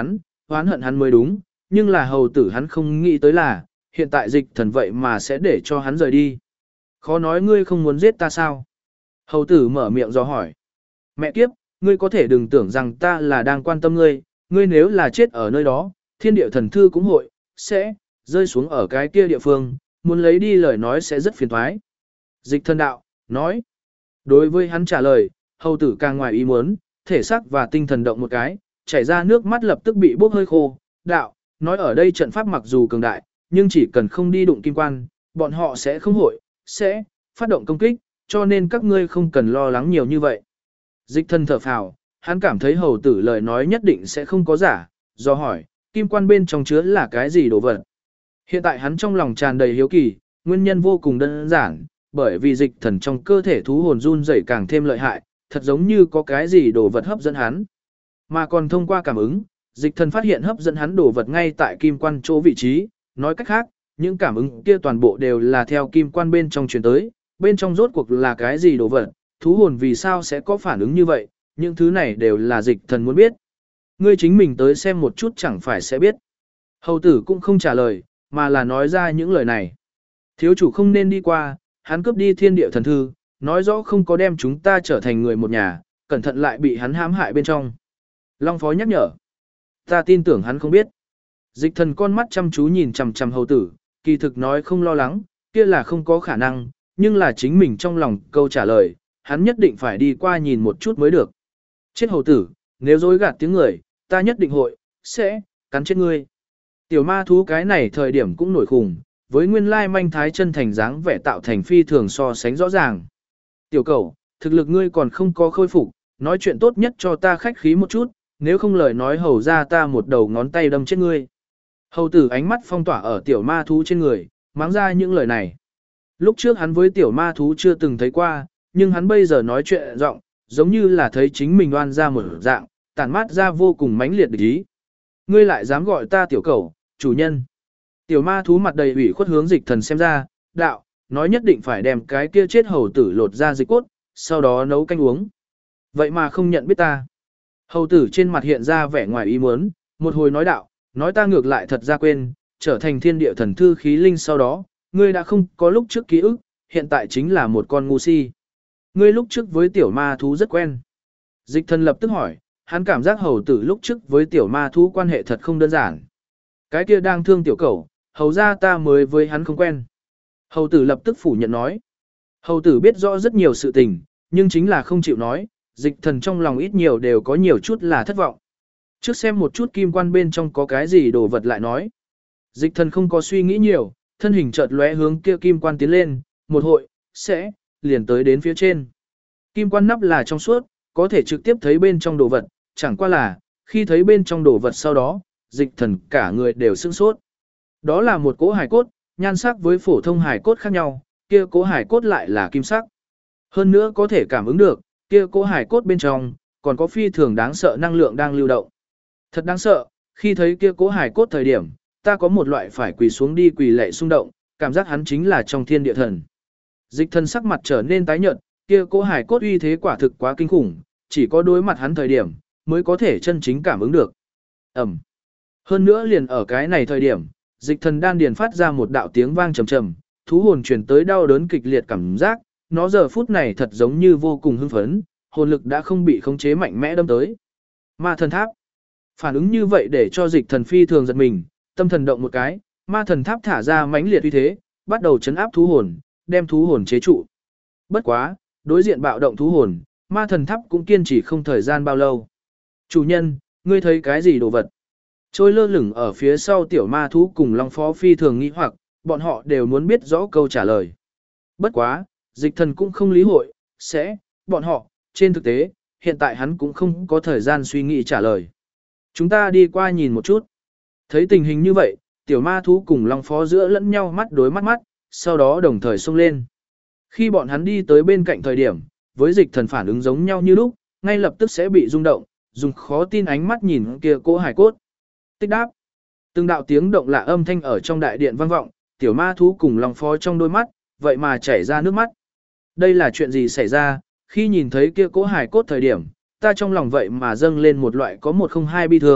oán hận hắn mới đúng, nhưng là hầu tử hắn không nghĩ tới là, hiện tại dịch thần vậy mà sẽ để cho hắn rời đi. Khó nói ngươi không muốn giết ta sao? Hầu tử mở miệng do hỏi. Mẹ kiếp, ngươi có thể đừng tưởng rằng ta là đang quan tâm ngươi, ngươi nếu là chết ở nơi đó, thiên địa thần thư cũng hội, sẽ, rơi xuống ở cái kia địa phương, muốn lấy đi lời nói sẽ rất phiền toái. Dịch thần đạo, nói. Đối với hắn trả lời, hầu tử càng ngoài ý muốn, thể xác và tinh thần động một cái, chảy ra nước mắt lập tức bị bốc hơi khô. Đạo, nói ở đây trận pháp mặc dù cường đại, nhưng chỉ cần không đi đụng kim quan, bọn họ sẽ không hội, sẽ, phát động công kích, cho nên các ngươi không cần lo lắng nhiều như vậy. Dịch thần thở phào, hắn cảm thấy hầu tử lời nói nhất định sẽ không có giả, do hỏi, kim quan bên trong chứa là cái gì đồ vật. Hiện tại hắn trong lòng tràn đầy hiếu kỳ, nguyên nhân vô cùng đơn giản, bởi vì dịch thần trong cơ thể thú hồn run rẩy càng thêm lợi hại, thật giống như có cái gì đồ vật hấp dẫn hắn. Mà còn thông qua cảm ứng, dịch thần phát hiện hấp dẫn hắn đồ vật ngay tại kim quan chỗ vị trí, nói cách khác, những cảm ứng kia toàn bộ đều là theo kim quan bên trong truyền tới, bên trong rốt cuộc là cái gì đồ vật, thú hồn vì sao sẽ có phản ứng như vậy, những thứ này đều là dịch thần muốn biết. Ngươi chính mình tới xem một chút chẳng phải sẽ biết. Hầu tử cũng không trả lời, mà là nói ra những lời này. Thiếu chủ không nên đi qua, hắn cướp đi thiên địa thần thư, nói rõ không có đem chúng ta trở thành người một nhà, cẩn thận lại bị hắn hãm hại bên trong. Long phó nhắc nhở. Ta tin tưởng hắn không biết. Dịch thần con mắt chăm chú nhìn chằm chằm hầu tử, kỳ thực nói không lo lắng, kia là không có khả năng, nhưng là chính mình trong lòng câu trả lời, hắn nhất định phải đi qua nhìn một chút mới được. Chết hầu tử, nếu dối gạt tiếng người, ta nhất định hội, sẽ, cắn chết ngươi. Tiểu ma thú cái này thời điểm cũng nổi khủng, với nguyên lai manh thái chân thành dáng vẻ tạo thành phi thường so sánh rõ ràng. Tiểu cẩu, thực lực ngươi còn không có khôi phục, nói chuyện tốt nhất cho ta khách khí một chút, nếu không lời nói hầu ra ta một đầu ngón tay đâm chết ngươi. Hầu tử ánh mắt phong tỏa ở tiểu ma thú trên người, mắng ra những lời này. Lúc trước hắn với tiểu ma thú chưa từng thấy qua, nhưng hắn bây giờ nói chuyện giọng, giống như là thấy chính mình oan ra một dạng, tản mát ra vô cùng mãnh liệt địch ý. Ngươi lại dám gọi ta tiểu cẩu, chủ nhân. Tiểu ma thú mặt đầy ủy khuất hướng dịch thần xem ra, đạo, nói nhất định phải đem cái kia chết hầu tử lột ra dịch cốt, sau đó nấu canh uống. Vậy mà không nhận biết ta. Hầu tử trên mặt hiện ra vẻ ngoài ý muốn, một hồi nói đạo, nói ta ngược lại thật ra quên, trở thành thiên địa thần thư khí linh sau đó, ngươi đã không có lúc trước ký ức, hiện tại chính là một con ngu si. Ngươi lúc trước với tiểu ma thú rất quen. Dịch thần lập tức hỏi, hắn cảm giác hầu tử lúc trước với tiểu ma thú quan hệ thật không đơn giản. Cái kia đang thương tiểu cẩu, hầu ra ta mới với hắn không quen. Hầu tử lập tức phủ nhận nói. Hầu tử biết rõ rất nhiều sự tình, nhưng chính là không chịu nói, dịch thần trong lòng ít nhiều đều có nhiều chút là thất vọng. Trước xem một chút kim quan bên trong có cái gì đồ vật lại nói. Dịch thần không có suy nghĩ nhiều, thân hình chợt lóe hướng kia kim quan tiến lên, một hội, sẽ, liền tới đến phía trên. Kim quan nắp là trong suốt, có thể trực tiếp thấy bên trong đồ vật, chẳng qua là, khi thấy bên trong đồ vật sau đó, dịch thần cả người đều sửng sốt. Đó là một cỗ hài cốt, nhan sắc với phổ thông hài cốt khác nhau, kia cỗ hài cốt lại là kim sắc. Hơn nữa có thể cảm ứng được, kia cỗ hài cốt bên trong, còn có phi thường đáng sợ năng lượng đang lưu động. Thật đáng sợ, khi thấy kia cỗ hài cốt thời điểm, ta có một loại phải quỳ xuống đi quỳ lạy xung động, cảm giác hắn chính là trong thiên địa thần. Dịch thần sắc mặt trở nên tái nhợt, kia cỗ hài cốt uy thế quả thực quá kinh khủng, chỉ có đối mặt hắn thời điểm, mới có thể chân chính cảm ứng được. Ẩm. Hơn nữa liền ở cái này thời điểm, dịch thần đan điền phát ra một đạo tiếng vang trầm trầm, thú hồn truyền tới đau đớn kịch liệt cảm giác, nó giờ phút này thật giống như vô cùng hưng phấn, hồn lực đã không bị khống chế mạnh mẽ đâm tới. Ma thần tháp. Phản ứng như vậy để cho dịch thần phi thường giật mình, tâm thần động một cái, ma thần tháp thả ra mãnh liệt uy thế, bắt đầu chấn áp thú hồn, đem thú hồn chế trụ. Bất quá, đối diện bạo động thú hồn, ma thần tháp cũng kiên trì không thời gian bao lâu. Chủ nhân, ngươi thấy cái gì đồ vật? Trôi lơ lửng ở phía sau tiểu ma thú cùng Long Phó phi thường nghi hoặc, bọn họ đều muốn biết rõ câu trả lời. Bất quá, dịch thần cũng không lý hội, sẽ, bọn họ, trên thực tế, hiện tại hắn cũng không có thời gian suy nghĩ trả lời. Chúng ta đi qua nhìn một chút. Thấy tình hình như vậy, tiểu ma thú cùng Long Phó giữa lẫn nhau mắt đối mắt mắt, sau đó đồng thời xông lên. Khi bọn hắn đi tới bên cạnh thời điểm, với dịch thần phản ứng giống nhau như lúc, ngay lập tức sẽ bị rung động, dùng khó tin ánh mắt nhìn kia cỗ hài cốt. Tích đáp. Từng đạo tiếng động lạ âm thanh ở trong đại điện vang vọng, tiểu ma thú cùng Long Phó trong đôi mắt, vậy mà chảy ra nước mắt. Đây là chuyện gì xảy ra, khi nhìn thấy kia cỗ hài cốt thời điểm, ta trong lòng vậy mà dâng lên một loại có một không hai bi thương,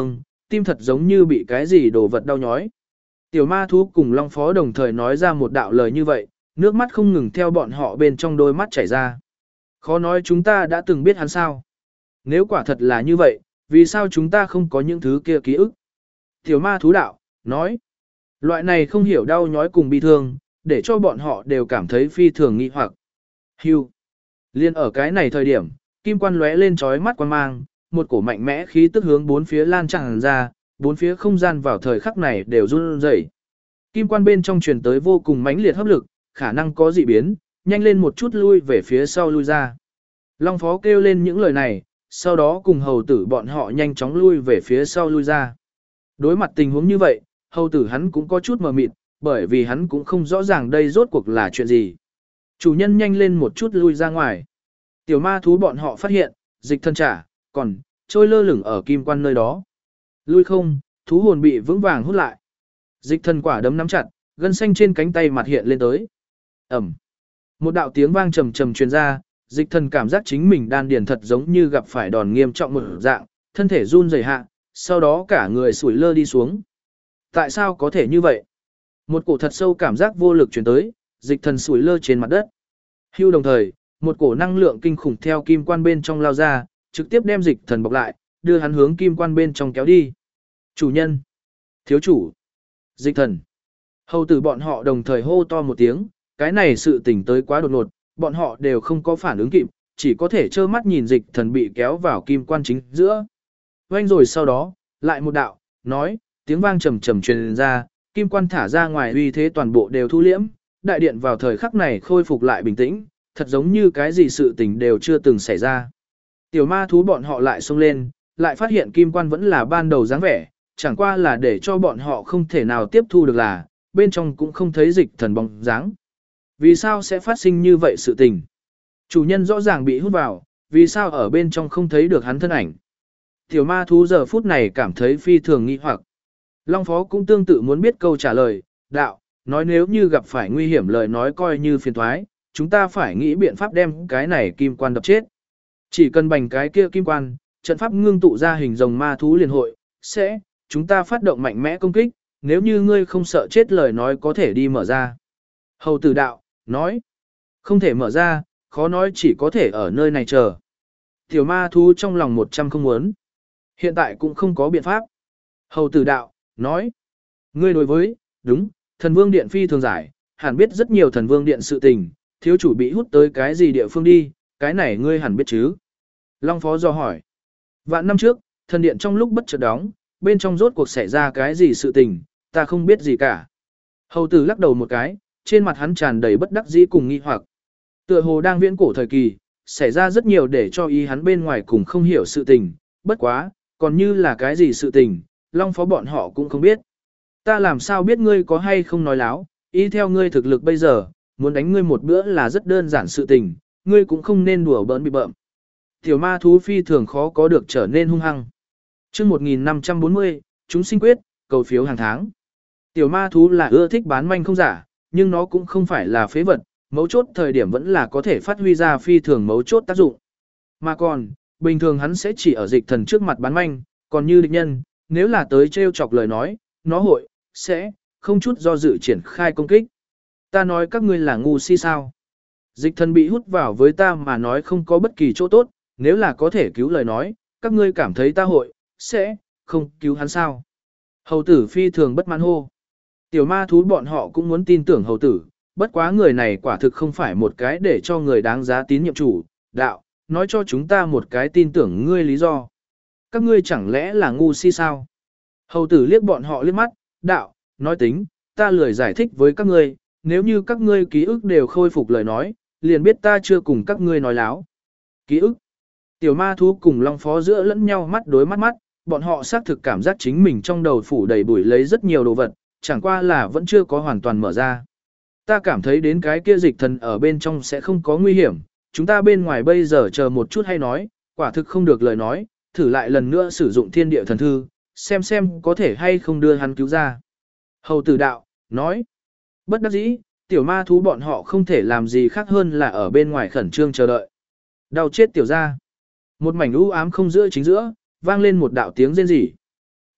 tim thật giống như bị cái gì đồ vật đau nhói. Tiểu ma thú cùng Long Phó đồng thời nói ra một đạo lời như vậy, nước mắt không ngừng theo bọn họ bên trong đôi mắt chảy ra. Khó nói chúng ta đã từng biết hắn sao. Nếu quả thật là như vậy, vì sao chúng ta không có những thứ kia ký ức? Tiểu ma thú đạo, nói. Loại này không hiểu đau nhói cùng bi thương, để cho bọn họ đều cảm thấy phi thường nghi hoặc. Hưu. Liên ở cái này thời điểm, kim quan lóe lên trói mắt quan mang, một cổ mạnh mẽ khí tức hướng bốn phía lan tràn ra, bốn phía không gian vào thời khắc này đều run rẩy. Kim quan bên trong truyền tới vô cùng mãnh liệt hấp lực, khả năng có dị biến, nhanh lên một chút lui về phía sau lui ra. Long Phó kêu lên những lời này, sau đó cùng hầu tử bọn họ nhanh chóng lui về phía sau lui ra. Đối mặt tình huống như vậy, hầu tử hắn cũng có chút mờ mịt, bởi vì hắn cũng không rõ ràng đây rốt cuộc là chuyện gì. Chủ nhân nhanh lên một chút lui ra ngoài. Tiểu ma thú bọn họ phát hiện, dịch thân trả, còn, trôi lơ lửng ở kim quan nơi đó. Lui không, thú hồn bị vững vàng hút lại. Dịch thân quả đấm nắm chặt, gân xanh trên cánh tay mặt hiện lên tới. Ẩm. Một đạo tiếng vang trầm trầm truyền ra, dịch thần cảm giác chính mình đan điền thật giống như gặp phải đòn nghiêm trọng một dạng, thân thể run rẩy hạ, sau đó cả người sủi lơ đi xuống. Tại sao có thể như vậy? Một cổ thật sâu cảm giác vô lực truyền tới, dịch thần sủi lơ trên mặt đất. Hưu đồng thời, một cổ năng lượng kinh khủng theo kim quan bên trong lao ra, trực tiếp đem dịch thần bọc lại, đưa hắn hướng kim quan bên trong kéo đi. Chủ nhân, thiếu chủ, dịch thần. Hầu tử bọn họ đồng thời hô to một tiếng, cái này sự tình tới quá đột ngột, bọn họ đều không có phản ứng kịp, chỉ có thể trơ mắt nhìn dịch thần bị kéo vào kim quan chính giữa. Oanh rồi sau đó, lại một đạo, nói, tiếng vang trầm trầm truyền ra, kim quan thả ra ngoài uy thế toàn bộ đều thu liễm, đại điện vào thời khắc này khôi phục lại bình tĩnh, thật giống như cái gì sự tình đều chưa từng xảy ra. Tiểu ma thú bọn họ lại xông lên, lại phát hiện kim quan vẫn là ban đầu dáng vẻ, chẳng qua là để cho bọn họ không thể nào tiếp thu được là, bên trong cũng không thấy dịch thần bóng dáng. Vì sao sẽ phát sinh như vậy sự tình? Chủ nhân rõ ràng bị hút vào, vì sao ở bên trong không thấy được hắn thân ảnh? Tiểu ma thú giờ phút này cảm thấy phi thường nghi hoặc. Long Phó cũng tương tự muốn biết câu trả lời, đạo, nói nếu như gặp phải nguy hiểm lời nói coi như phiền thoái, chúng ta phải nghĩ biện pháp đem cái này kim quan đập chết. Chỉ cần bành cái kia kim quan, trận pháp ngưng tụ ra hình rồng ma thú liên hội, chúng ta phát động mạnh mẽ công kích, nếu như ngươi không sợ chết lời nói có thể đi mở ra. Hầu tử đạo, nói, không thể mở ra, khó nói chỉ có thể ở nơi này chờ. Tiểu ma thú trong lòng 100 không muốn. Hiện tại cũng không có biện pháp. Hầu tử đạo, nói, ngươi đối với, đúng, thần vương điện phi thường giải, hẳn biết rất nhiều thần vương điện sự tình, thiếu chủ bị hút tới cái gì địa phương đi, cái này ngươi hẳn biết chứ. Long Phó do hỏi, vạn năm trước, thần điện trong lúc bất chợt đóng, bên trong rốt cuộc xảy ra cái gì sự tình, ta không biết gì cả. Hầu tử lắc đầu một cái, trên mặt hắn tràn đầy bất đắc dĩ cùng nghi hoặc. Tựa hồ đang viễn cổ thời kỳ, xảy ra rất nhiều để cho ý hắn bên ngoài cùng không hiểu sự tình, bất quá, còn như là cái gì sự tình, Long Phó bọn họ cũng không biết. Ta làm sao biết ngươi có hay không nói láo, ý theo ngươi thực lực bây giờ, muốn đánh ngươi một bữa là rất đơn giản sự tình, ngươi cũng không nên đùa bỡn bị bợm. Tiểu ma thú phi thường khó có được trở nên hung hăng. Chương 1540, chúng sinh quyết, cầu phiếu hàng tháng. Tiểu ma thú là ưa thích bán manh không giả, nhưng nó cũng không phải là phế vật, mấu chốt thời điểm vẫn là có thể phát huy ra phi thường mấu chốt tác dụng. Mà còn, bình thường hắn sẽ chỉ ở dịch thần trước mặt bán manh, còn như địch nhân, nếu là tới trêu chọc lời nói, nó sẽ không chút do dự triển khai công kích. Ta nói các ngươi là ngu si sao? Dịch thần bị hút vào với ta mà nói không có bất kỳ chỗ tốt, nếu là có thể cứu lời nói, các ngươi cảm thấy ta sẽ không cứu hắn sao? Hầu tử phi thường bất mãn hô. Tiểu ma thú bọn họ cũng muốn tin tưởng hầu tử, bất quá người này quả thực không phải một cái để cho người đáng giá tín nhiệm chủ, đạo, nói cho chúng ta một cái tin tưởng ngươi lý do. Các ngươi chẳng lẽ là ngu si sao? Hầu tử liếc bọn họ liếc mắt, đạo, nói tính, ta lười giải thích với các ngươi, nếu như các ngươi ký ức đều khôi phục lời nói, liền biết ta chưa cùng các ngươi nói láo. Ký ức. Tiểu ma thú cùng Long Phó giữa lẫn nhau mắt đối mắt, bọn họ xác thực cảm giác chính mình trong đầu phủ đầy bụi lấy rất nhiều đồ vật, chẳng qua là vẫn chưa có hoàn toàn mở ra. Ta cảm thấy đến cái kia dịch thần ở bên trong sẽ không có nguy hiểm, chúng ta bên ngoài bây giờ chờ một chút hay nói, quả thực không được lời nói, thử lại lần nữa sử dụng thiên địa thần thư, xem có thể hay không đưa hắn cứu ra. Hầu tử đạo, nói, bất đắc dĩ, tiểu ma thú bọn họ không thể làm gì khác hơn là ở bên ngoài khẩn trương chờ đợi. Đau chết tiểu ra. Một mảnh u ám không giữa chính giữa, vang lên một đạo tiếng rên rỉ.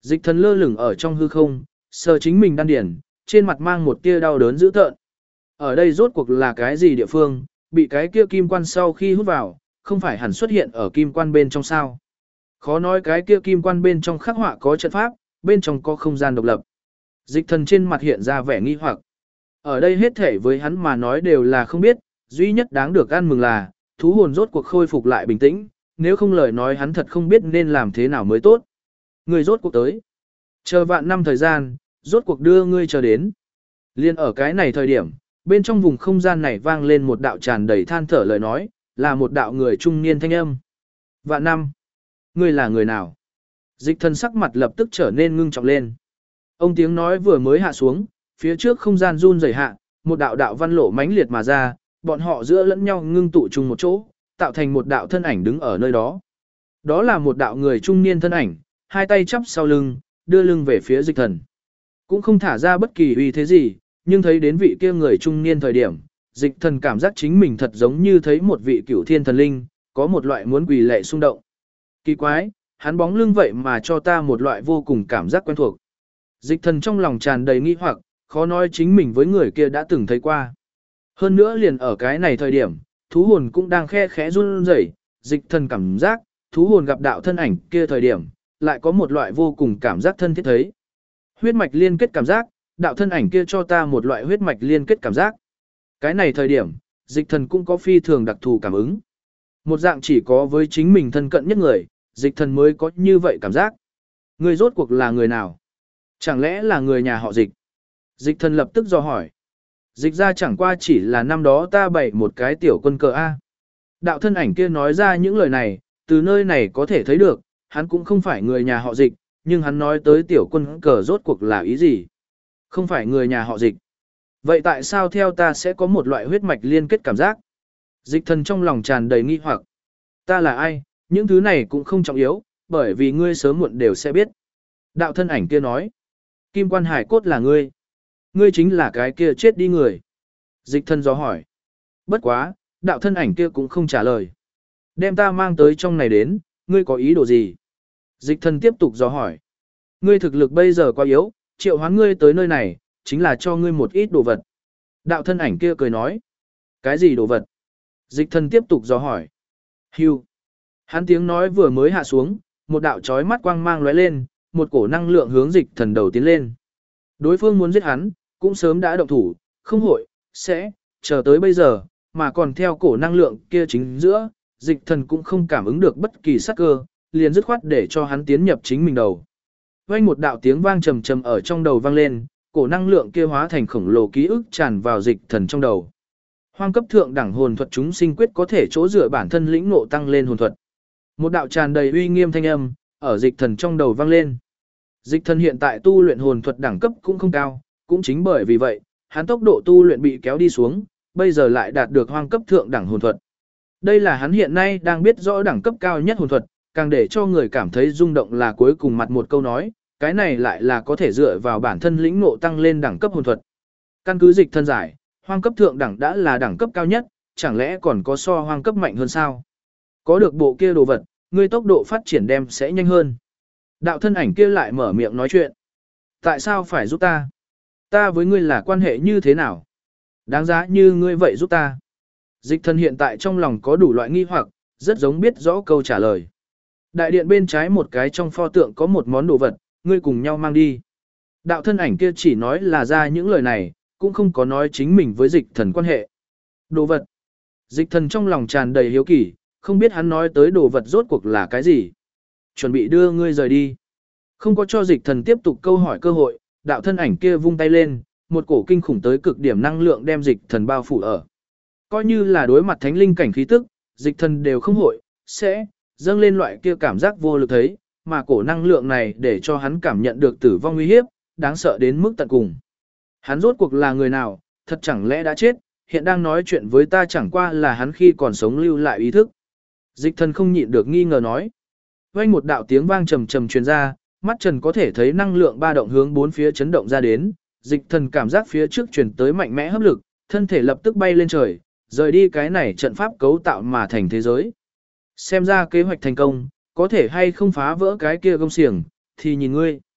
Dịch thần lơ lửng ở trong hư không, sờ chính mình đan điển, trên mặt mang một tia đau đớn dữ tợn. Ở đây rốt cuộc là cái gì địa phương, bị cái kia kim quan sau khi hút vào, không phải hẳn xuất hiện ở kim quan bên trong sao. Khó nói cái kia kim quan bên trong khắc họa có trận pháp, bên trong có không gian độc lập. Dịch thần trên mặt hiện ra vẻ nghi hoặc. Ở đây hết thể với hắn mà nói đều là không biết, duy nhất đáng được ăn mừng là, thú hồn rốt cuộc khôi phục lại bình tĩnh, nếu không lời nói hắn thật không biết nên làm thế nào mới tốt. Người rốt cuộc tới. Chờ vạn năm thời gian, rốt cuộc đưa ngươi chờ đến. Liên ở cái này thời điểm, bên trong vùng không gian này vang lên một đạo tràn đầy than thở lời nói, là một đạo người trung niên thanh âm. Vạn năm. Ngươi là người nào? Dịch thần sắc mặt lập tức trở nên ngưng trọng lên. Ông tiếng nói vừa mới hạ xuống, phía trước không gian run rẩy hạ, một đạo đạo văn lộ mãnh liệt mà ra, bọn họ giữa lẫn nhau ngưng tụ chung một chỗ, tạo thành một đạo thân ảnh đứng ở nơi đó. Đó là một đạo người trung niên thân ảnh, hai tay chắp sau lưng, đưa lưng về phía dịch thần. Cũng không thả ra bất kỳ uy thế gì, nhưng thấy đến vị kia người trung niên thời điểm, dịch thần cảm giác chính mình thật giống như thấy một vị cửu thiên thần linh, có một loại muốn quỳ lệ xung động. Kỳ quái, hắn bóng lưng vậy mà cho ta một loại vô cùng cảm giác quen thuộc. Dịch thần trong lòng tràn đầy nghi hoặc, khó nói chính mình với người kia đã từng thấy qua. Hơn nữa liền ở cái này thời điểm, thú hồn cũng đang khe khẽ run rẩy, dịch thần cảm giác, thú hồn gặp đạo thân ảnh kia thời điểm, lại có một loại vô cùng cảm giác thân thiết thấy. Huyết mạch liên kết cảm giác, đạo thân ảnh kia cho ta một loại huyết mạch liên kết cảm giác. Cái này thời điểm, dịch thần cũng có phi thường đặc thù cảm ứng. Một dạng chỉ có với chính mình thân cận nhất người, dịch thần mới có như vậy cảm giác. Người rốt cuộc là người nào? Chẳng lẽ là người nhà họ dịch? Dịch thần lập tức dò hỏi. Dịch ra chẳng qua chỉ là năm đó ta bày một cái tiểu quân cờ A. Đạo thân ảnh kia nói ra những lời này, từ nơi này có thể thấy được, hắn cũng không phải người nhà họ dịch, nhưng hắn nói tới tiểu quân cờ rốt cuộc là ý gì? Không phải người nhà họ dịch. Vậy tại sao theo ta sẽ có một loại huyết mạch liên kết cảm giác? Dịch thần trong lòng tràn đầy nghi hoặc. Ta là ai? Những thứ này cũng không trọng yếu, bởi vì ngươi sớm muộn đều sẽ biết. Đạo thân ảnh kia nói. Kim quan hải cốt là ngươi. Ngươi chính là cái kia chết đi người. Dịch thần dò hỏi. Bất quá, đạo thân ảnh kia cũng không trả lời. Đem ta mang tới trong này đến, ngươi có ý đồ gì? Dịch thần tiếp tục dò hỏi. Ngươi thực lực bây giờ quá yếu, triệu hoán ngươi tới nơi này, chính là cho ngươi một ít đồ vật. Đạo thân ảnh kia cười nói. Cái gì đồ vật? Dịch thần tiếp tục dò hỏi. Hưu. Hắn tiếng nói vừa mới hạ xuống, một đạo chói mắt quang mang lóe lên, một cổ năng lượng hướng dịch thần đầu tiến lên. Đối phương muốn giết hắn, cũng sớm đã động thủ, không hội, sẽ, chờ tới bây giờ, mà còn theo cổ năng lượng kia chính giữa, dịch thần cũng không cảm ứng được bất kỳ sát cơ, liền dứt khoát để cho hắn tiến nhập chính mình đầu. Vang một đạo tiếng vang trầm trầm ở trong đầu vang lên, cổ năng lượng kia hóa thành khổng lồ ký ức tràn vào dịch thần trong đầu. Hoang cấp thượng đẳng hồn thuật chúng sinh quyết có thể chỗ dựa bản thân lĩnh ngộ tăng lên hồn thuật. Một đạo tràn đầy uy nghiêm thanh âm ở dịch thần trong đầu vang lên. Dịch thần hiện tại tu luyện hồn thuật đẳng cấp cũng không cao, cũng chính bởi vì vậy, hắn tốc độ tu luyện bị kéo đi xuống, bây giờ lại đạt được hoang cấp thượng đẳng hồn thuật. Đây là hắn hiện nay đang biết rõ đẳng cấp cao nhất hồn thuật, càng để cho người cảm thấy rung động là cuối cùng mặt một câu nói, cái này lại là có thể dựa vào bản thân lĩnh ngộ tăng lên đẳng cấp hồn thuật. Căn cứ dịch thân giải, hoang cấp thượng đẳng đã là đẳng cấp cao nhất, chẳng lẽ còn có so hoang cấp mạnh hơn sao? Có được bộ kia đồ vật, ngươi tốc độ phát triển đem sẽ nhanh hơn. Đạo thân ảnh kia lại mở miệng nói chuyện. Tại sao phải giúp ta? Ta với ngươi là quan hệ như thế nào? Đáng giá như ngươi vậy giúp ta. Dịch thần hiện tại trong lòng có đủ loại nghi hoặc, rất giống biết rõ câu trả lời. Đại điện bên trái một cái trong pho tượng có một món đồ vật, ngươi cùng nhau mang đi. Đạo thân ảnh kia chỉ nói là ra những lời này, cũng không có nói chính mình với dịch thần quan hệ. Đồ vật. Dịch thần trong lòng tràn đầy hiếu kỳ, không biết hắn nói tới đồ vật rốt cuộc là cái gì. Chuẩn bị đưa ngươi rời đi. Không có cho dịch thần tiếp tục câu hỏi cơ hội, đạo thân ảnh kia vung tay lên, một cổ kinh khủng tới cực điểm năng lượng đem dịch thần bao phủ ở. Coi như là đối mặt thánh linh cảnh khí tức, dịch thần đều không hội, sẽ dâng lên loại kia cảm giác vô lực thấy, mà cổ năng lượng này để cho hắn cảm nhận được tử vong uy hiếp, đáng sợ đến mức tận cùng. Hắn rốt cuộc là người nào, thật chẳng lẽ đã chết, hiện đang nói chuyện với ta chẳng qua là hắn khi còn sống lưu lại ý thức. Dịch thần không nhịn được nghi ngờ nói. Vang một đạo tiếng vang trầm trầm truyền ra, mắt trần có thể thấy năng lượng ba động hướng bốn phía chấn động ra đến, dịch thần cảm giác phía trước truyền tới mạnh mẽ hấp lực, thân thể lập tức bay lên trời, rời đi cái này trận pháp cấu tạo mà thành thế giới. Xem ra kế hoạch thành công, có thể hay không phá vỡ cái kia gông xiềng, thì nhìn ngươi.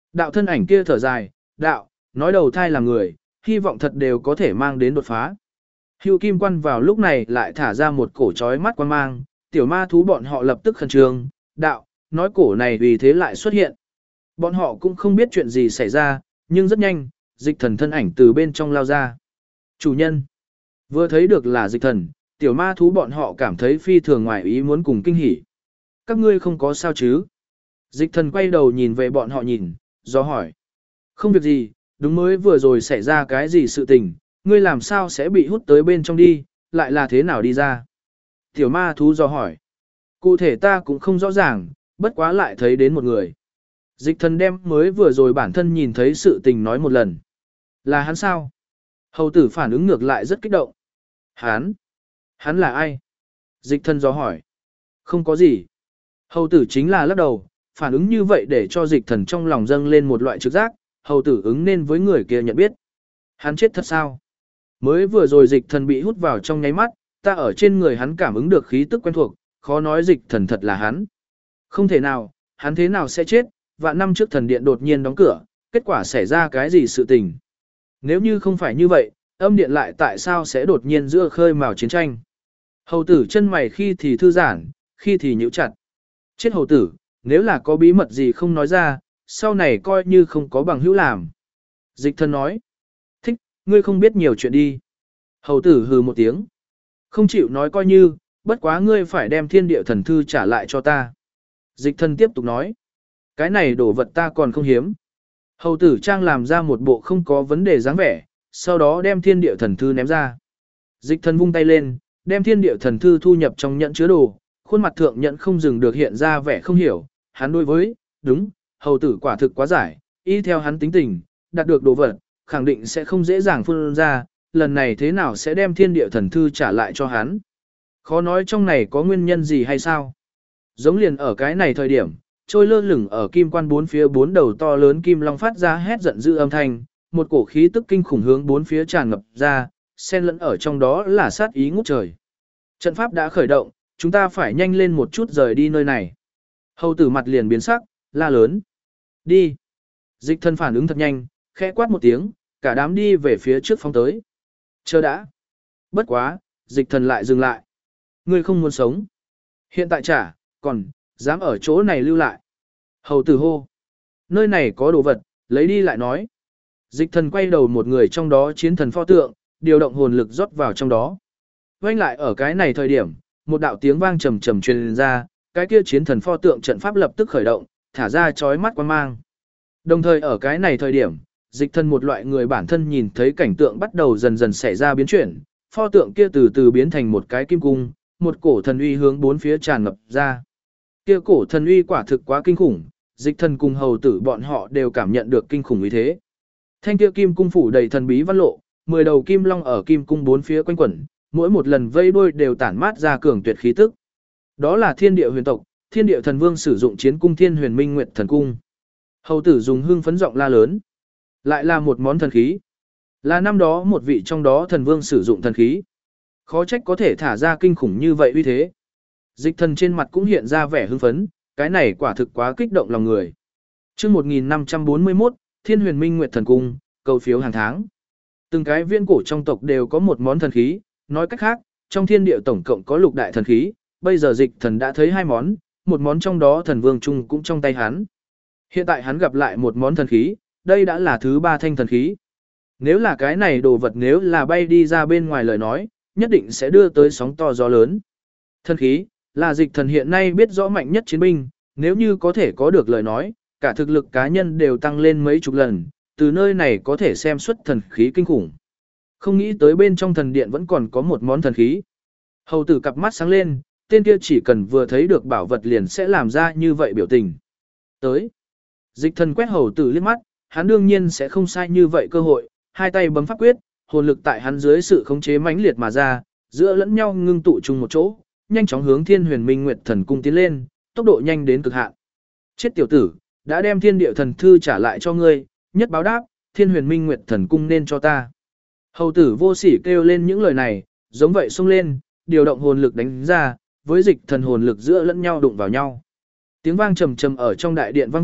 Đạo thân ảnh kia thở dài, đạo, nói đầu thai là người, hy vọng thật đều có thể mang đến đột phá. Hưu Kim Quan vào lúc này lại thả ra một cổ chói mắt quan mang, tiểu ma thú bọn họ lập tức khẩn trương, đạo, nói cổ này vì thế lại xuất hiện. Bọn họ cũng không biết chuyện gì xảy ra, nhưng rất nhanh, dịch thần thân ảnh từ bên trong lao ra. Chủ nhân, vừa thấy được là dịch thần, tiểu ma thú bọn họ cảm thấy phi thường ngoài ý muốn cùng kinh hỉ. Các ngươi không có sao chứ? Dịch thần quay đầu nhìn về bọn họ nhìn, do hỏi. Không việc gì, đúng mới vừa rồi xảy ra cái gì sự tình, ngươi làm sao sẽ bị hút tới bên trong đi, lại là thế nào đi ra? Tiểu ma thú do hỏi. Cụ thể ta cũng không rõ ràng, bất quá lại thấy đến một người. Dịch thần đem mới vừa rồi bản thân nhìn thấy sự tình nói một lần. Là hắn sao? Hầu tử phản ứng ngược lại rất kích động. Hắn? Hắn là ai? Dịch thần do hỏi. Không có gì. Hầu tử chính là lắc đầu, phản ứng như vậy để cho dịch thần trong lòng dâng lên một loại trực giác, hầu tử ứng nên với người kia nhận biết. Hắn chết thật sao? Mới vừa rồi dịch thần bị hút vào trong nháy mắt, ta ở trên người hắn cảm ứng được khí tức quen thuộc, khó nói dịch thần thật là hắn. Không thể nào, hắn thế nào sẽ chết, vạn năm trước thần điện đột nhiên đóng cửa, kết quả xảy ra cái gì sự tình. Nếu như không phải như vậy, âm điện lại tại sao sẽ đột nhiên giữa khơi mào chiến tranh. Hầu tử chân mày khi thì thư giãn, khi thì nhíu chặt. Chết hầu tử, nếu là có bí mật gì không nói ra, sau này coi như không có bằng hữu làm. Dịch thần nói, thích, ngươi không biết nhiều chuyện đi. Hầu tử hừ một tiếng. Không chịu nói coi như, bất quá ngươi phải đem thiên địa thần thư trả lại cho ta. Dịch thần tiếp tục nói, cái này đổ vật ta còn không hiếm. Hầu tử trang làm ra một bộ không có vấn đề dáng vẻ, sau đó đem thiên địa thần thư ném ra. Dịch thần vung tay lên, đem thiên địa thần thư thu nhập trong nhẫn chứa đồ, khuôn mặt thượng nhẫn không dừng được hiện ra vẻ không hiểu, hắn đối với, đúng, hầu tử quả thực quá giải, y theo hắn tính tình, đạt được đồ vật, khẳng định sẽ không dễ dàng phun ra, lần này thế nào sẽ đem thiên địa thần thư trả lại cho hắn. Khó nói trong này có nguyên nhân gì hay sao? Giống liền ở cái này thời điểm, trôi lơ lửng ở kim quan bốn phía bốn đầu to lớn kim long phát ra hét giận dữ âm thanh, một cổ khí tức kinh khủng hướng bốn phía tràn ngập ra, xen lẫn ở trong đó là sát ý ngút trời. Trận pháp đã khởi động, chúng ta phải nhanh lên một chút rời đi nơi này. Hầu tử mặt liền biến sắc, la lớn. Đi. Dịch thân phản ứng thật nhanh, khẽ quát một tiếng, cả đám đi về phía trước phóng tới. Chờ đã. Bất quá, dịch thần lại dừng lại. Ngươi không muốn sống. Hiện tại trả, còn, dám ở chỗ này lưu lại. Hầu tử hô. Nơi này có đồ vật, lấy đi lại nói. Dịch thần quay đầu một người trong đó chiến thần pho tượng, điều động hồn lực rót vào trong đó. Quanh lại ở cái này thời điểm, một đạo tiếng vang trầm trầm truyền ra, cái kia chiến thần pho tượng trận pháp lập tức khởi động, thả ra chói mắt quang mang. Đồng thời ở cái này thời điểm, dịch thần một loại người bản thân nhìn thấy cảnh tượng bắt đầu dần dần xảy ra biến chuyển, pho tượng kia từ từ biến thành một cái kim cung, một cổ thần uy hướng bốn phía tràn ngập ra. Kia cổ thần uy quả thực quá kinh khủng, dịch thần cùng hầu tử bọn họ đều cảm nhận được kinh khủng uy thế. Thanh kia kim cung phủ đầy thần bí văn lộ, 10 đầu kim long ở kim cung bốn phía quanh quẩn, mỗi một lần vây đuôi đều tản mát ra cường tuyệt khí tức. Đó là thiên địa huyền tộc, thiên địa thần vương sử dụng chiến cung thiên huyền minh nguyệt thần cung. Hầu tử dùng hưng phấn giọng la lớn. Lại là một món thần khí. Là năm đó một vị trong đó thần vương sử dụng thần khí. Khó trách có thể thả ra kinh khủng như vậy uy thế. Dịch thần trên mặt cũng hiện ra vẻ hưng phấn, cái này quả thực quá kích động lòng người. Chương 1541, Thiên Huyền Minh Nguyệt Thần Cung, cầu phiếu hàng tháng. Từng cái viên cổ trong tộc đều có một món thần khí, nói cách khác, trong thiên địa tổng cộng có 6 đại thần khí, bây giờ dịch thần đã thấy 2 món, một món trong đó thần vương chung cũng trong tay hắn. Hiện tại hắn gặp lại một món thần khí, đây đã là thứ 3 thanh thần khí. Nếu là cái này đồ vật nếu là bay đi ra bên ngoài lời nói, nhất định sẽ đưa tới sóng to gió lớn. Thần khí, là dịch thần hiện nay biết rõ mạnh nhất chiến binh, nếu như có thể có được lời nói, cả thực lực cá nhân đều tăng lên mấy chục lần, từ nơi này có thể xem xuất thần khí kinh khủng. Không nghĩ tới bên trong thần điện vẫn còn có một món thần khí. Hầu tử cặp mắt sáng lên, tên kia chỉ cần vừa thấy được bảo vật liền sẽ làm ra như vậy biểu tình. Tới. Dịch thần quét hầu tử liếc mắt, hắn đương nhiên sẽ không sai như vậy cơ hội, hai tay bấm pháp quyết, hồn lực tại hắn dưới sự khống chế mãnh liệt mà ra, giữa lẫn nhau ngưng tụ chung một chỗ, nhanh chóng hướng Thiên Huyền Minh Nguyệt Thần Cung tiến lên, tốc độ nhanh đến cực hạn. Chết tiểu tử, đã đem Thiên Địa Thần Thư trả lại cho ngươi, nhất báo đáp, Thiên Huyền Minh Nguyệt Thần Cung nên cho ta. Hầu tử vô sỉ kêu lên những lời này, giống vậy xông lên, điều động hồn lực đánh ra, với dịch thần hồn lực giữa lẫn nhau đụng vào nhau. Tiếng vang trầm trầm ở trong đại điện vang vọng,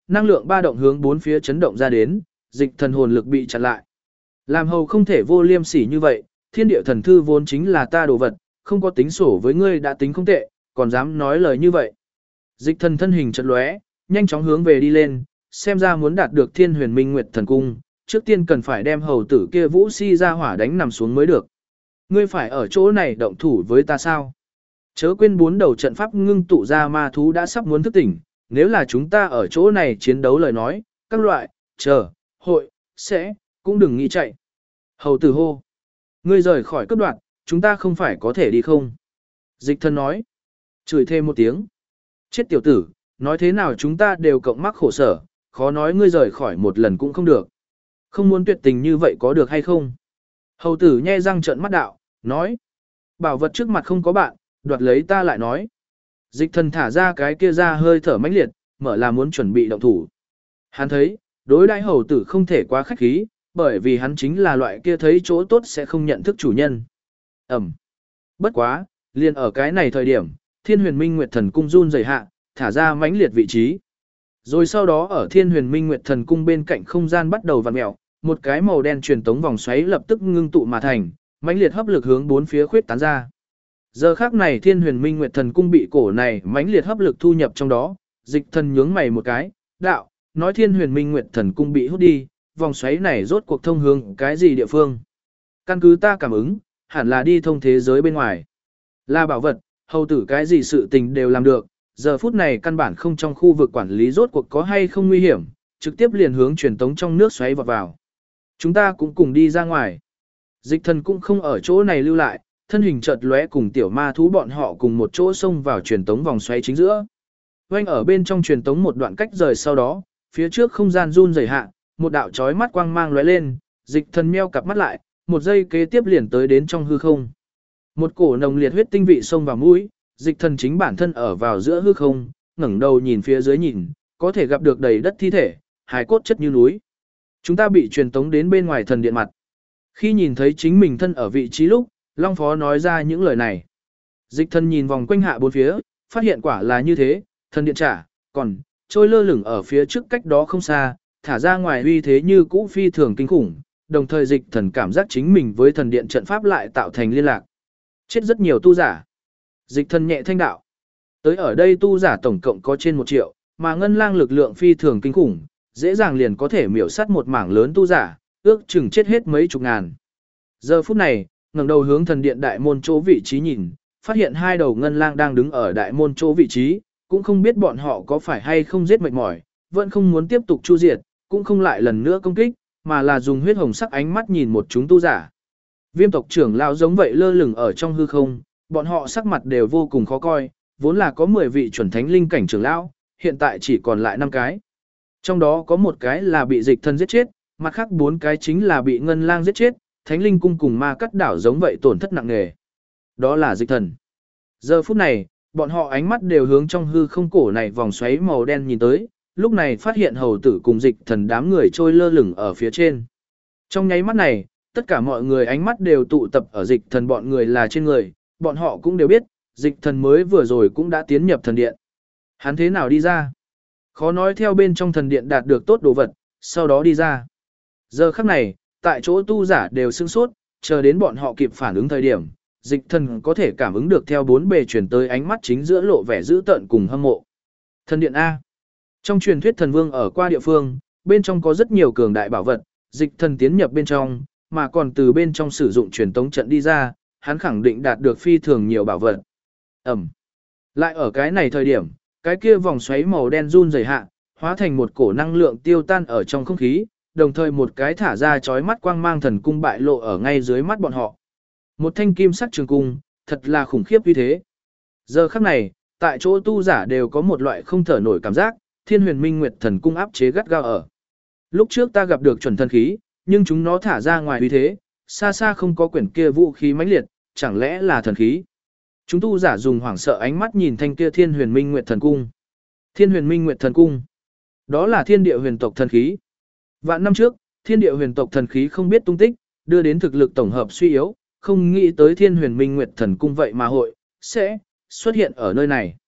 năng lượng ba động hướng bốn phía chấn động ra đến, dịch thần hồn lực bị chặn lại. Làm hầu không thể vô liêm sỉ như vậy, thiên địa thần thư vốn chính là ta đồ vật, không có tính sổ với ngươi đã tính không tệ, còn dám nói lời như vậy. Dịch thần thân hình chợt lóe, nhanh chóng hướng về đi lên, xem ra muốn đạt được Thiên Huyền Minh Nguyệt Thần Cung, trước tiên cần phải đem hầu tử kia Vũ Si ra hỏa đánh nằm xuống mới được. Ngươi phải ở chỗ này động thủ với ta sao? Chớ quên bốn đầu trận pháp ngưng tụ ra ma thú đã sắp muốn thức tỉnh, nếu là chúng ta ở chỗ này chiến đấu lời nói, các loại, hội, sẽ, cũng đừng nghĩ chạy. Hầu tử hô. Ngươi rời khỏi cấp đoạn, chúng ta không phải có thể đi không? Dịch thần nói. Chửi thêm một tiếng. Chết tiểu tử, nói thế nào chúng ta đều cộng mắc khổ sở, khó nói ngươi rời khỏi một lần cũng không được. Không muốn tuyệt tình như vậy có được hay không? Hầu tử nhe răng trợn mắt đạo, nói. Bảo vật trước mặt không có bạn, đoạt lấy ta lại nói. Dịch thần thả ra cái kia ra hơi thở mãnh liệt, mở là muốn chuẩn bị động thủ. Hắn thấy, đối đãi hầu tử không thể quá khách khí, bởi vì hắn chính là loại kia thấy chỗ tốt sẽ không nhận thức chủ nhân. Ẩm. Bất quá, liền ở cái này thời điểm, Thiên Huyền Minh Nguyệt Thần Cung run rẩy hạ, thả ra mãnh liệt vị trí. Rồi sau đó ở Thiên Huyền Minh Nguyệt Thần Cung bên cạnh không gian bắt đầu vặn mèo, một cái màu đen truyền tống vòng xoáy lập tức ngưng tụ mà thành, mãnh liệt hấp lực hướng bốn phía khuyết tán ra. Giờ khắc này Thiên Huyền Minh Nguyệt Thần Cung bị cổ này mãnh liệt hấp lực thu nhập trong đó, dịch thần nhướng mày một cái, đạo, nói Thiên Huyền Minh Nguyệt Thần Cung bị hút đi, vòng xoáy này rốt cuộc thông hướng cái gì địa phương? Căn cứ ta cảm ứng, hẳn là đi thông thế giới bên ngoài. Là bảo vật, hầu tử cái gì sự tình đều làm được, giờ phút này căn bản không trong khu vực quản lý rốt cuộc có hay không nguy hiểm, trực tiếp liền hướng truyền tống trong nước xoáy vọt vào. Chúng ta cũng cùng đi ra ngoài. Dịch thần cũng không ở chỗ này lưu lại, thân hình chợt lóe cùng tiểu ma thú bọn họ cùng một chỗ xông vào truyền tống vòng xoáy chính giữa. Quanh ở bên trong truyền tống một đoạn cách rời sau đó, phía trước không gian run rẩy hạ, một đạo chói mắt quang mang lóe lên, dịch thần meo cặp mắt lại, một giây kế tiếp liền tới đến trong hư không. Một cổ nồng liệt huyết tinh vị xông vào mũi, dịch thần chính bản thân ở vào giữa hư không, ngẩng đầu nhìn phía dưới nhìn, có thể gặp được đầy đất thi thể, hài cốt chất như núi. Chúng ta bị truyền tống đến bên ngoài thần điện mặt. Khi nhìn thấy chính mình thân ở vị trí lúc, Long Phó nói ra những lời này. Dịch thần nhìn vòng quanh hạ bốn phía, phát hiện quả là như thế, thần điện trả, còn, trôi lơ lửng ở phía trước cách đó không xa, thả ra ngoài uy thế như cũ phi thường kinh khủng, đồng thời dịch thần cảm giác chính mình với thần điện trận pháp lại tạo thành liên lạc. Chết rất nhiều tu giả. Dịch thần nhẹ thanh đạo. Tới ở đây tu giả tổng cộng có trên 1 triệu, mà ngân lang lực lượng phi thường kinh khủng, dễ dàng liền có thể miểu sát một mảng lớn tu giả, ước chừng chết hết mấy chục ngàn. Giờ phút này, ngẩng đầu hướng thần điện đại môn chỗ vị trí nhìn, phát hiện 2 đầu ngân lang đang đứng ở đại môn chỗ vị trí, cũng không biết bọn họ có phải hay không giết mệt mỏi, vẫn không muốn tiếp tục chu diệt, cũng không lại lần nữa công kích, mà là dùng huyết hồng sắc ánh mắt nhìn một chúng tu giả. Viêm tộc trưởng lão giống vậy lơ lửng ở trong hư không, bọn họ sắc mặt đều vô cùng khó coi, vốn là có 10 vị chuẩn thánh linh cảnh trưởng lão, hiện tại chỉ còn lại 5 cái. Trong đó có một cái là bị dịch thần giết chết, mặt khác 4 cái chính là bị ngân lang giết chết, thánh linh cung cùng ma cắt đảo giống vậy tổn thất nặng nề. Đó là dịch thần. Giờ phút này, bọn họ ánh mắt đều hướng trong hư không cổ này vòng xoáy màu đen nhìn tới, lúc này phát hiện hầu tử cùng dịch thần đám người trôi lơ lửng ở phía trên. Trong nháy mắt này, tất cả mọi người ánh mắt đều tụ tập ở dịch thần bọn người là trên người, bọn họ cũng đều biết, dịch thần mới vừa rồi cũng đã tiến nhập thần điện. Hắn thế nào đi ra? Khó nói theo bên trong thần điện đạt được tốt đồ vật, sau đó đi ra. Giờ khắc này, tại chỗ tu giả đều sửng sốt, chờ đến bọn họ kịp phản ứng thời điểm, dịch thần có thể cảm ứng được theo 4 bề chuyển tới ánh mắt chính giữa lộ vẻ dữ tợn cùng hâm mộ. Thần điện A. Trong truyền thuyết thần vương ở qua địa phương, bên trong có rất nhiều cường đại bảo vật, dịch thần tiến nhập bên trong, mà còn từ bên trong sử dụng truyền tống trận đi ra, hắn khẳng định đạt được phi thường nhiều bảo vật. Ẩm. Lại ở cái này thời điểm, cái kia vòng xoáy màu đen run rẩy hạ, hóa thành một cổ năng lượng tiêu tan ở trong không khí, đồng thời một cái thả ra chói mắt quang mang thần cung bại lộ ở ngay dưới mắt bọn họ. Một thanh kim sắc trường cung, thật là khủng khiếp như thế. Giờ khắc này, tại chỗ tu giả đều có một loại không thở nổi cảm giác, Thiên Huyền Minh Nguyệt Thần Cung áp chế gắt gao ở. Lúc trước ta gặp được chuẩn thần khí, nhưng chúng nó thả ra ngoài uy thế, xa xa không có quyển kia vũ khí mãnh liệt, chẳng lẽ là thần khí? Chúng tu giả dùng hoảng sợ ánh mắt nhìn thanh kia Thiên Huyền Minh Nguyệt Thần Cung. Thiên Huyền Minh Nguyệt Thần Cung, đó là thiên địa huyền tộc thần khí. Vạn năm trước, thiên địa huyền tộc thần khí không biết tung tích, đưa đến thực lực tổng hợp suy yếu, không nghĩ tới Thiên Huyền Minh Nguyệt Thần Cung vậy mà sẽ xuất hiện ở nơi này.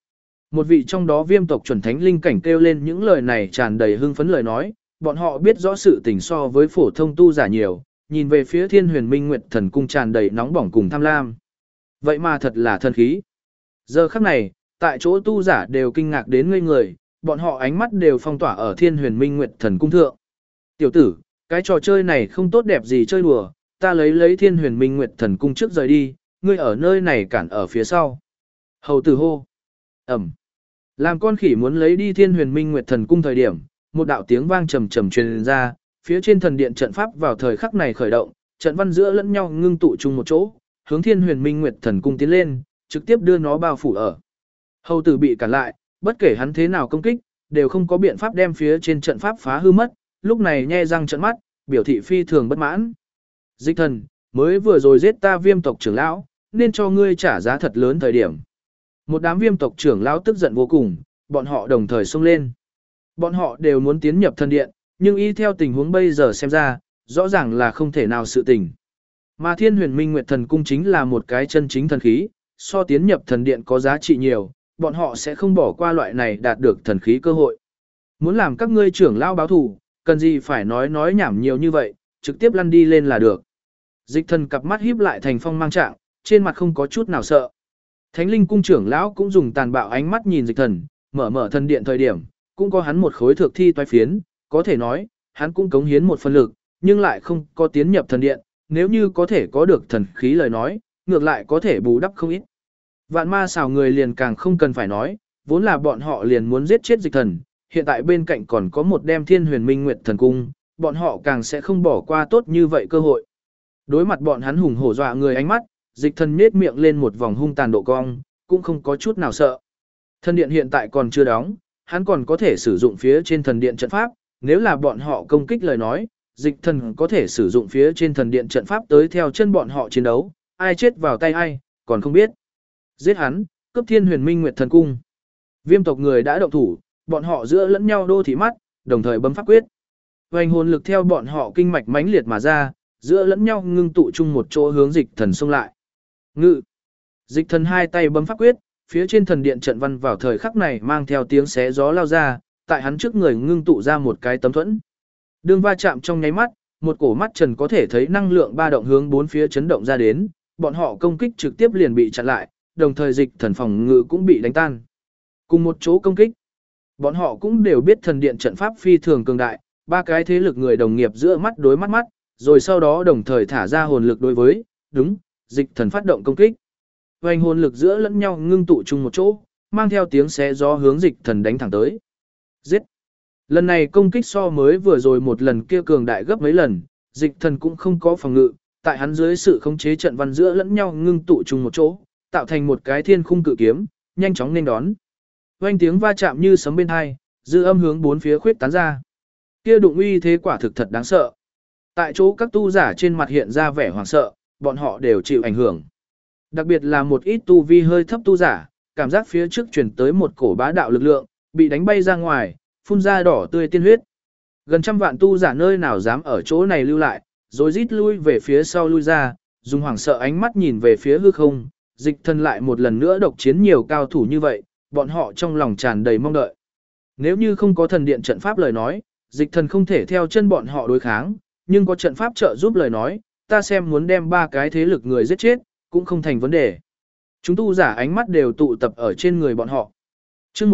Một vị trong đó viêm tộc chuẩn thánh linh cảnh kêu lên những lời này tràn đầy hưng phấn lời nói, bọn họ biết rõ sự tình so với phổ thông tu giả nhiều, nhìn về phía Thiên Huyền Minh Nguyệt Thần cung tràn đầy nóng bỏng cùng tham lam. Vậy mà thật là thần khí. Giờ khắc này, tại chỗ tu giả đều kinh ngạc đến ngây người, bọn họ ánh mắt đều phong tỏa ở Thiên Huyền Minh Nguyệt Thần cung thượng. Tiểu tử, cái trò chơi này không tốt đẹp gì chơi đùa, ta lấy Thiên Huyền Minh Nguyệt Thần cung trước rời đi, ngươi ở nơi này cản ở phía sau. Hầu tử hô. Ẩm. Làm con khỉ muốn lấy đi Thiên Huyền Minh Nguyệt Thần cung thời điểm, một đạo tiếng vang trầm trầm truyền ra, phía trên thần điện trận pháp vào thời khắc này khởi động, trận văn giữa lẫn nhau ngưng tụ chung một chỗ, hướng Thiên Huyền Minh Nguyệt Thần cung tiến lên, trực tiếp đưa nó bao phủ ở. Hầu tử bị cản lại, bất kể hắn thế nào công kích, đều không có biện pháp đem phía trên trận pháp phá hư mất, lúc này nhe răng trợn mắt, biểu thị phi thường bất mãn. Dịch thần, mới vừa rồi giết ta viêm tộc trưởng lão, nên cho ngươi trả giá thật lớn thời điểm. Một đám viêm tộc trưởng lão tức giận vô cùng, bọn họ đồng thời xông lên. Bọn họ đều muốn tiến nhập thần điện, nhưng y theo tình huống bây giờ xem ra, rõ ràng là không thể nào sự tình. Mà Thiên Huyền Minh Nguyệt Thần cung chính là một cái chân chính thần khí, so tiến nhập thần điện có giá trị nhiều, bọn họ sẽ không bỏ qua loại này đạt được thần khí cơ hội. Muốn làm các ngươi trưởng lão báo thù, cần gì phải nói nhảm nhiều như vậy, trực tiếp lăn đi lên là được. Dịch thần cặp mắt híp lại thành phong mang trạng, trên mặt không có chút nào sợ. Thánh linh cung trưởng lão cũng dùng tàn bạo ánh mắt nhìn dịch thần, mở thần điện thời điểm, cũng có hắn một khối thượng thi toái phiến, có thể nói, hắn cũng cống hiến một phần lực, nhưng lại không có tiến nhập thần điện, nếu như có thể có được thần khí lời nói, ngược lại có thể bù đắp không ít. Vạn ma xào người liền càng không cần phải nói, vốn là bọn họ liền muốn giết chết dịch thần, hiện tại bên cạnh còn có một đem Thiên Huyền Minh Nguyệt Thần cung, bọn họ càng sẽ không bỏ qua tốt như vậy cơ hội. Đối mặt bọn hắn hùng hổ dọa người ánh mắt, dịch thần nết miệng lên một vòng hung tàn độ cong, cũng không có chút nào sợ. Thần điện hiện tại còn chưa đóng, hắn còn có thể sử dụng phía trên thần điện trận pháp, nếu là bọn họ công kích lời nói, dịch thần có thể sử dụng phía trên thần điện trận pháp tới theo chân bọn họ chiến đấu, ai chết vào tay ai, còn không biết. Giết hắn, cướp Thiên Huyền Minh Nguyệt Thần cung. Viêm tộc người đã động thủ, bọn họ giữa lẫn nhau đô thị mắt, đồng thời bấm pháp quyết. Hoành hồn lực theo bọn họ kinh mạch mãnh liệt mà ra, giữa lẫn nhau ngưng tụ chung một chỗ hướng dịch thần xông lại. Ngự. Dịch thần hai tay bấm pháp quyết, phía trên thần điện trận văn vào thời khắc này mang theo tiếng xé gió lao ra, tại hắn trước người ngưng tụ ra một cái tấm thuẫn. Đường va chạm trong nháy mắt, một cổ mắt trần có thể thấy năng lượng ba động hướng bốn phía chấn động ra đến, bọn họ công kích trực tiếp liền bị chặn lại, đồng thời dịch thần phòng ngự cũng bị đánh tan. Cùng một chỗ công kích, bọn họ cũng đều biết thần điện trận pháp phi thường cường đại, ba cái thế lực người đồng nghiệp giữa mắt đối mắt, rồi sau đó đồng thời thả ra hồn lực đối với, đúng, dịch thần phát động công kích. Hoành hồn lực giữa lẫn nhau ngưng tụ chung một chỗ, mang theo tiếng xé gió hướng dịch thần đánh thẳng tới. Giết! Lần này công kích so mới vừa rồi một lần kia cường đại gấp mấy lần, dịch thần cũng không có phòng ngự, tại hắn dưới sự khống chế trận văn giữa lẫn nhau ngưng tụ chung một chỗ, tạo thành một cái thiên khung cự kiếm, nhanh chóng nên đón. Oanh tiếng va chạm như sấm bên hai, dư âm hướng bốn phía khuyết tán ra. Kia đụng uy thế quả thực thật đáng sợ. Tại chỗ các tu giả trên mặt hiện ra vẻ hoảng sợ, bọn họ đều chịu ảnh hưởng. Đặc biệt là một ít tu vi hơi thấp tu giả, cảm giác phía trước truyền tới một cổ bá đạo lực lượng, bị đánh bay ra ngoài, phun ra đỏ tươi tiên huyết. Gần trăm vạn tu giả nơi nào dám ở chỗ này lưu lại, rồi rít lui về phía sau lui ra, dùng hoảng sợ ánh mắt nhìn về phía hư không, dịch thần lại một lần nữa độc chiến nhiều cao thủ như vậy, bọn họ trong lòng tràn đầy mong đợi. Nếu như không có thần điện trận pháp lời nói, dịch thần không thể theo chân bọn họ đối kháng, nhưng có trận pháp trợ giúp lời nói, ta xem muốn đem ba cái thế lực người giết chết, cũng không thành vấn đề. Chúng tu giả ánh mắt đều tụ tập ở trên người bọn họ. Chương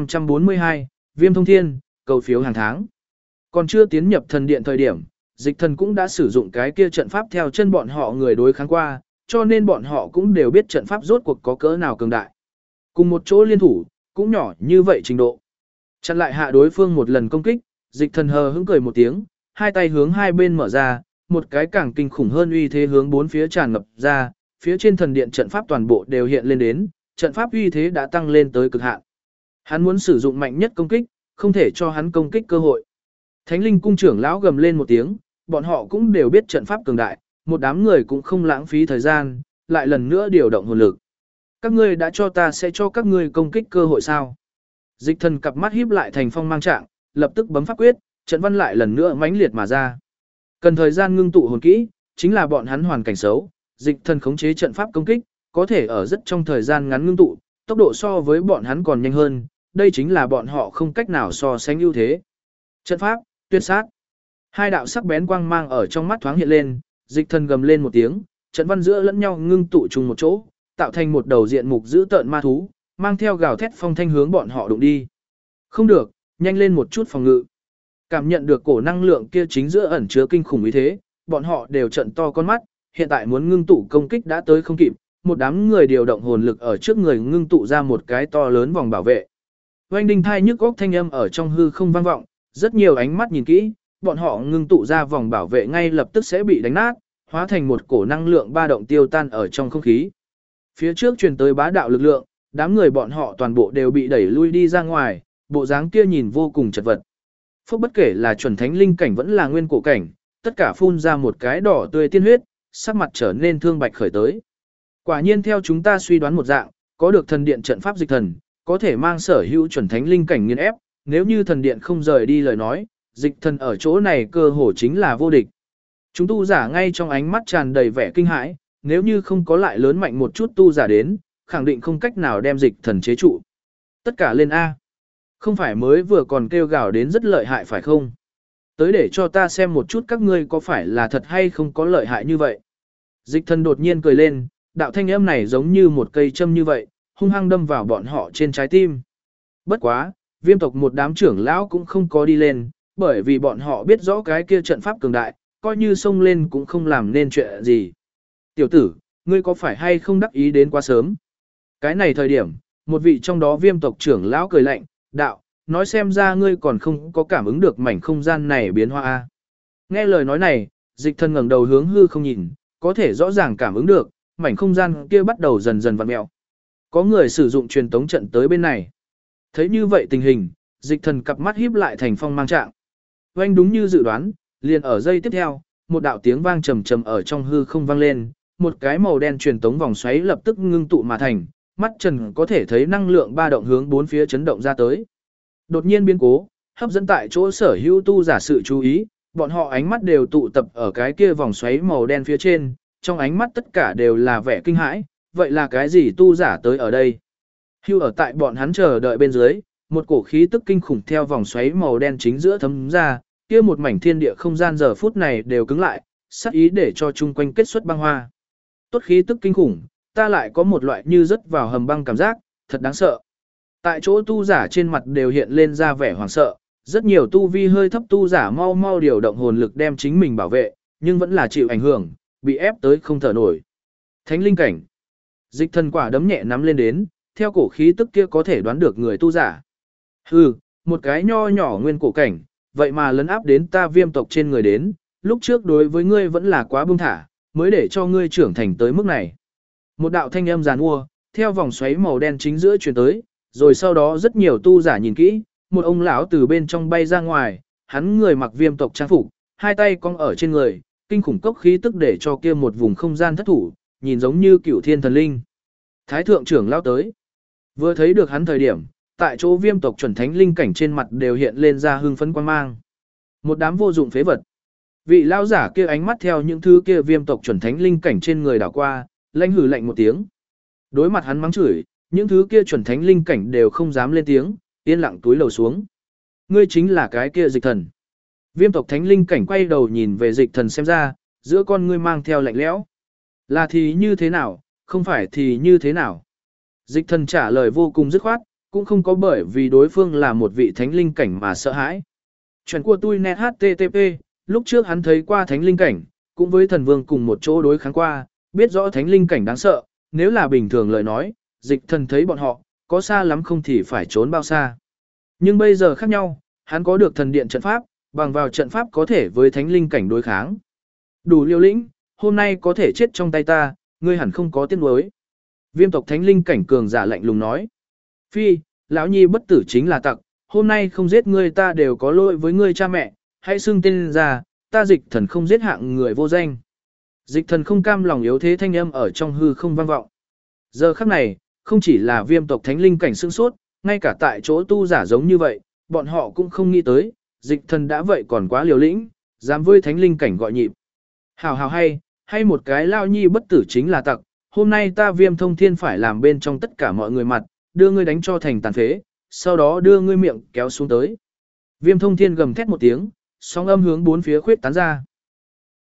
1542, Viêm Thông Thiên, cầu phiếu hàng tháng. Còn chưa tiến nhập thần điện thời điểm, dịch thần cũng đã sử dụng cái kia trận pháp theo chân bọn họ người đối kháng qua, cho nên bọn họ cũng đều biết trận pháp rốt cuộc có cỡ nào cường đại. Cùng một chỗ liên thủ, cũng nhỏ như vậy trình độ. Chặn lại hạ đối phương một lần công kích, dịch thần hờ hững cười một tiếng, hai tay hướng hai bên mở ra, một cái càng kinh khủng hơn uy thế hướng bốn phía tràn ngập ra, phía trên thần điện trận pháp toàn bộ đều hiện lên đến, trận pháp uy thế đã tăng lên tới cực hạn. Hắn muốn sử dụng mạnh nhất công kích, không thể cho hắn công kích cơ hội. Thánh linh cung trưởng lão gầm lên một tiếng, bọn họ cũng đều biết trận pháp cường đại, một đám người cũng không lãng phí thời gian, lại lần nữa điều động hồn lực. Các ngươi đã cho ta sẽ cho các ngươi công kích cơ hội sao? Dịch thần cặp mắt híp lại thành phong mang trạng, lập tức bấm pháp quyết, trận văn lại lần nữa mãnh liệt mà ra. Cần thời gian ngưng tụ hồn kỹ, chính là bọn hắn hoàn cảnh xấu, dịch thần khống chế trận pháp công kích, có thể ở rất trong thời gian ngắn ngưng tụ, tốc độ so với bọn hắn còn nhanh hơn, đây chính là bọn họ không cách nào so sánh ưu thế. Trận pháp, tuyệt sát. Hai đạo sắc bén quang mang ở trong mắt thoáng hiện lên, Dịch Thần gầm lên một tiếng, trận văn giữa lẫn nhau ngưng tụ chung một chỗ, tạo thành một đầu diện mục dữ tợn ma thú, mang theo gào thét phong thanh hướng bọn họ đụng đi. Không được, nhanh lên một chút phòng ngự. Cảm nhận được cổ năng lượng kia chính giữa ẩn chứa kinh khủng ý thế, bọn họ đều trợn to con mắt, hiện tại muốn ngưng tụ công kích đã tới không kịp, một đám người điều động hồn lực ở trước người ngưng tụ ra một cái to lớn vòng bảo vệ. Oanh đinh thai nhức góc thanh âm ở trong hư không vang vọng, rất nhiều ánh mắt nhìn kỹ, bọn họ ngưng tụ ra vòng bảo vệ ngay lập tức sẽ bị đánh nát, hóa thành một cổ năng lượng ba động tiêu tan ở trong không khí. Phía trước truyền tới bá đạo lực lượng, đám người bọn họ toàn bộ đều bị đẩy lui đi ra ngoài, bộ dáng kia nhìn vô cùng chật vật. Phúc bất kể là chuẩn thánh linh cảnh vẫn là nguyên cổ cảnh, tất cả phun ra một cái đỏ tươi tiên huyết, sắc mặt trở nên thương bạch khởi tới. Quả nhiên theo chúng ta suy đoán một dạng, có được thần điện trận pháp Dịch Thần, có thể mang sở hữu chuẩn thánh linh cảnh nghiền ép, nếu như thần điện không rời đi lời nói, Dịch Thần ở chỗ này cơ hồ chính là vô địch. Chúng tu giả ngay trong ánh mắt tràn đầy vẻ kinh hãi, nếu như không có lại lớn mạnh một chút tu giả đến, khẳng định không cách nào đem Dịch Thần chế trụ. Tất cả lên A. Không phải mới vừa còn kêu gào đến rất lợi hại phải không? Tới để cho ta xem một chút các ngươi có phải là thật hay không có lợi hại như vậy. Dịch Thần đột nhiên cười lên, đạo thanh âm này giống như một cây châm như vậy, hung hăng đâm vào bọn họ trên trái tim. Bất quá, Viêm tộc một đám trưởng lão cũng không có đi lên, bởi vì bọn họ biết rõ cái kia trận pháp cường đại, coi như xông lên cũng không làm nên chuyện gì. Tiểu tử, ngươi có phải hay không đắc ý đến quá sớm? Cái này thời điểm, một vị trong đó Viêm tộc trưởng lão cười lạnh, đạo, nói xem ra ngươi còn không có cảm ứng được mảnh không gian này biến hóa a. Nghe lời nói này, Dịch Thần ngẩng đầu hướng hư không nhìn, có thể rõ ràng cảm ứng được, mảnh không gian kia bắt đầu dần dần vặn mèo. Có người sử dụng truyền tống trận tới bên này. Thấy như vậy tình hình, Dịch Thần cặp mắt híp lại thành phong mang trạng. Oanh đúng như dự đoán, liền ở giây tiếp theo, một đạo tiếng vang trầm trầm ở trong hư không vang lên, một cái màu đen truyền tống vòng xoáy lập tức ngưng tụ mà thành, mắt trần có thể thấy năng lượng ba động hướng bốn phía chấn động ra tới. Đột nhiên biến cố, hấp dẫn tại chỗ sở hữu tu giả sự chú ý, bọn họ ánh mắt đều tụ tập ở cái kia vòng xoáy màu đen phía trên, trong ánh mắt tất cả đều là vẻ kinh hãi, vậy là cái gì tu giả tới ở đây? Hưu ở tại bọn hắn chờ đợi bên dưới, một cổ khí tức kinh khủng theo vòng xoáy màu đen chính giữa thấm ra, kia một mảnh thiên địa không gian giờ phút này đều cứng lại, sắc ý để cho chung quanh kết xuất băng hoa. Tốt khí tức kinh khủng, ta lại có một loại như rớt vào hầm băng cảm giác, thật đáng sợ. Tại chỗ tu giả trên mặt đều hiện lên ra vẻ hoảng sợ, rất nhiều tu vi hơi thấp tu giả mau mau điều động hồn lực đem chính mình bảo vệ, nhưng vẫn là chịu ảnh hưởng, bị ép tới không thở nổi. Thánh linh cảnh. Dịch Thần quả đấm nhẹ nắm lên đến, theo cổ khí tức kia có thể đoán được người tu giả. Hừ, một cái nho nhỏ nguyên cổ cảnh, vậy mà lấn áp đến ta Viêm tộc trên người đến, lúc trước đối với ngươi vẫn là quá buông thả, mới để cho ngươi trưởng thành tới mức này. Một đạo thanh âm giàn mua, theo vòng xoáy màu đen chính giữa truyền tới, rồi sau đó rất nhiều tu giả nhìn kỹ, một ông lão từ bên trong bay ra ngoài, hắn người mặc Viêm tộc trang phục, hai tay cong ở trên người, kinh khủng cốc khí tức để cho kia một vùng không gian thất thủ, nhìn giống như cửu thiên thần linh. Thái thượng trưởng lão tới. Vừa thấy được hắn thời điểm, tại chỗ Viêm tộc chuẩn thánh linh cảnh trên mặt đều hiện lên ra hưng phấn quan mang. Một đám vô dụng phế vật. Vị lão giả kia ánh mắt theo những thứ kia Viêm tộc chuẩn thánh linh cảnh trên người đảo qua, lạnh hừ lạnh một tiếng. Đối mặt hắn mắng chửi, những thứ kia chuẩn thánh linh cảnh đều không dám lên tiếng, yên lặng túi lầu xuống. Ngươi chính là cái kia Dịch Thần. Viêm tộc thánh linh cảnh quay đầu nhìn về Dịch Thần xem ra, giữa con ngươi mang theo lạnh lẽo. Là thì như thế nào, không phải thì như thế nào. Dịch Thần trả lời vô cùng dứt khoát, cũng không có bởi vì đối phương là một vị thánh linh cảnh mà sợ hãi. Chuyện của tôi net HTTP, lúc trước hắn thấy qua thánh linh cảnh, cũng với thần vương cùng một chỗ đối kháng qua, biết rõ thánh linh cảnh đáng sợ, nếu là bình thường lời nói, Dịch Thần thấy bọn họ, có xa lắm không thì phải trốn bao xa. Nhưng bây giờ khác nhau, hắn có được thần điện trận pháp, bằng vào trận pháp có thể với thánh linh cảnh đối kháng. Đủ liều lĩnh, hôm nay có thể chết trong tay ta, ngươi hẳn không có tiếc nuối. Viêm tộc thánh linh cảnh cường giả lạnh lùng nói. Phi, lão nhi bất tử chính là tặc, hôm nay không giết ngươi ta đều có lỗi với ngươi cha mẹ, hãy xưng tên ra, ta Dịch Thần không giết hạng người vô danh. Dịch Thần không cam lòng yếu thế thanh âm ở trong hư không vang vọng. Giờ khắc này, không chỉ là Viêm tộc thánh linh cảnh sững sốt, ngay cả tại chỗ tu giả giống như vậy, bọn họ cũng không nghĩ tới, Dịch Thần đã vậy còn quá liều lĩnh, dám với thánh linh cảnh gọi nhịp. Hào hào hay một cái lao nhi bất tử chính là tặc, hôm nay ta Viêm thông thiên phải làm bên trong tất cả mọi người mặt, đưa ngươi đánh cho thành tàn phế, sau đó đưa ngươi miệng kéo xuống tới. Viêm thông thiên gầm thét một tiếng, sóng âm hướng bốn phía khuyết tán ra.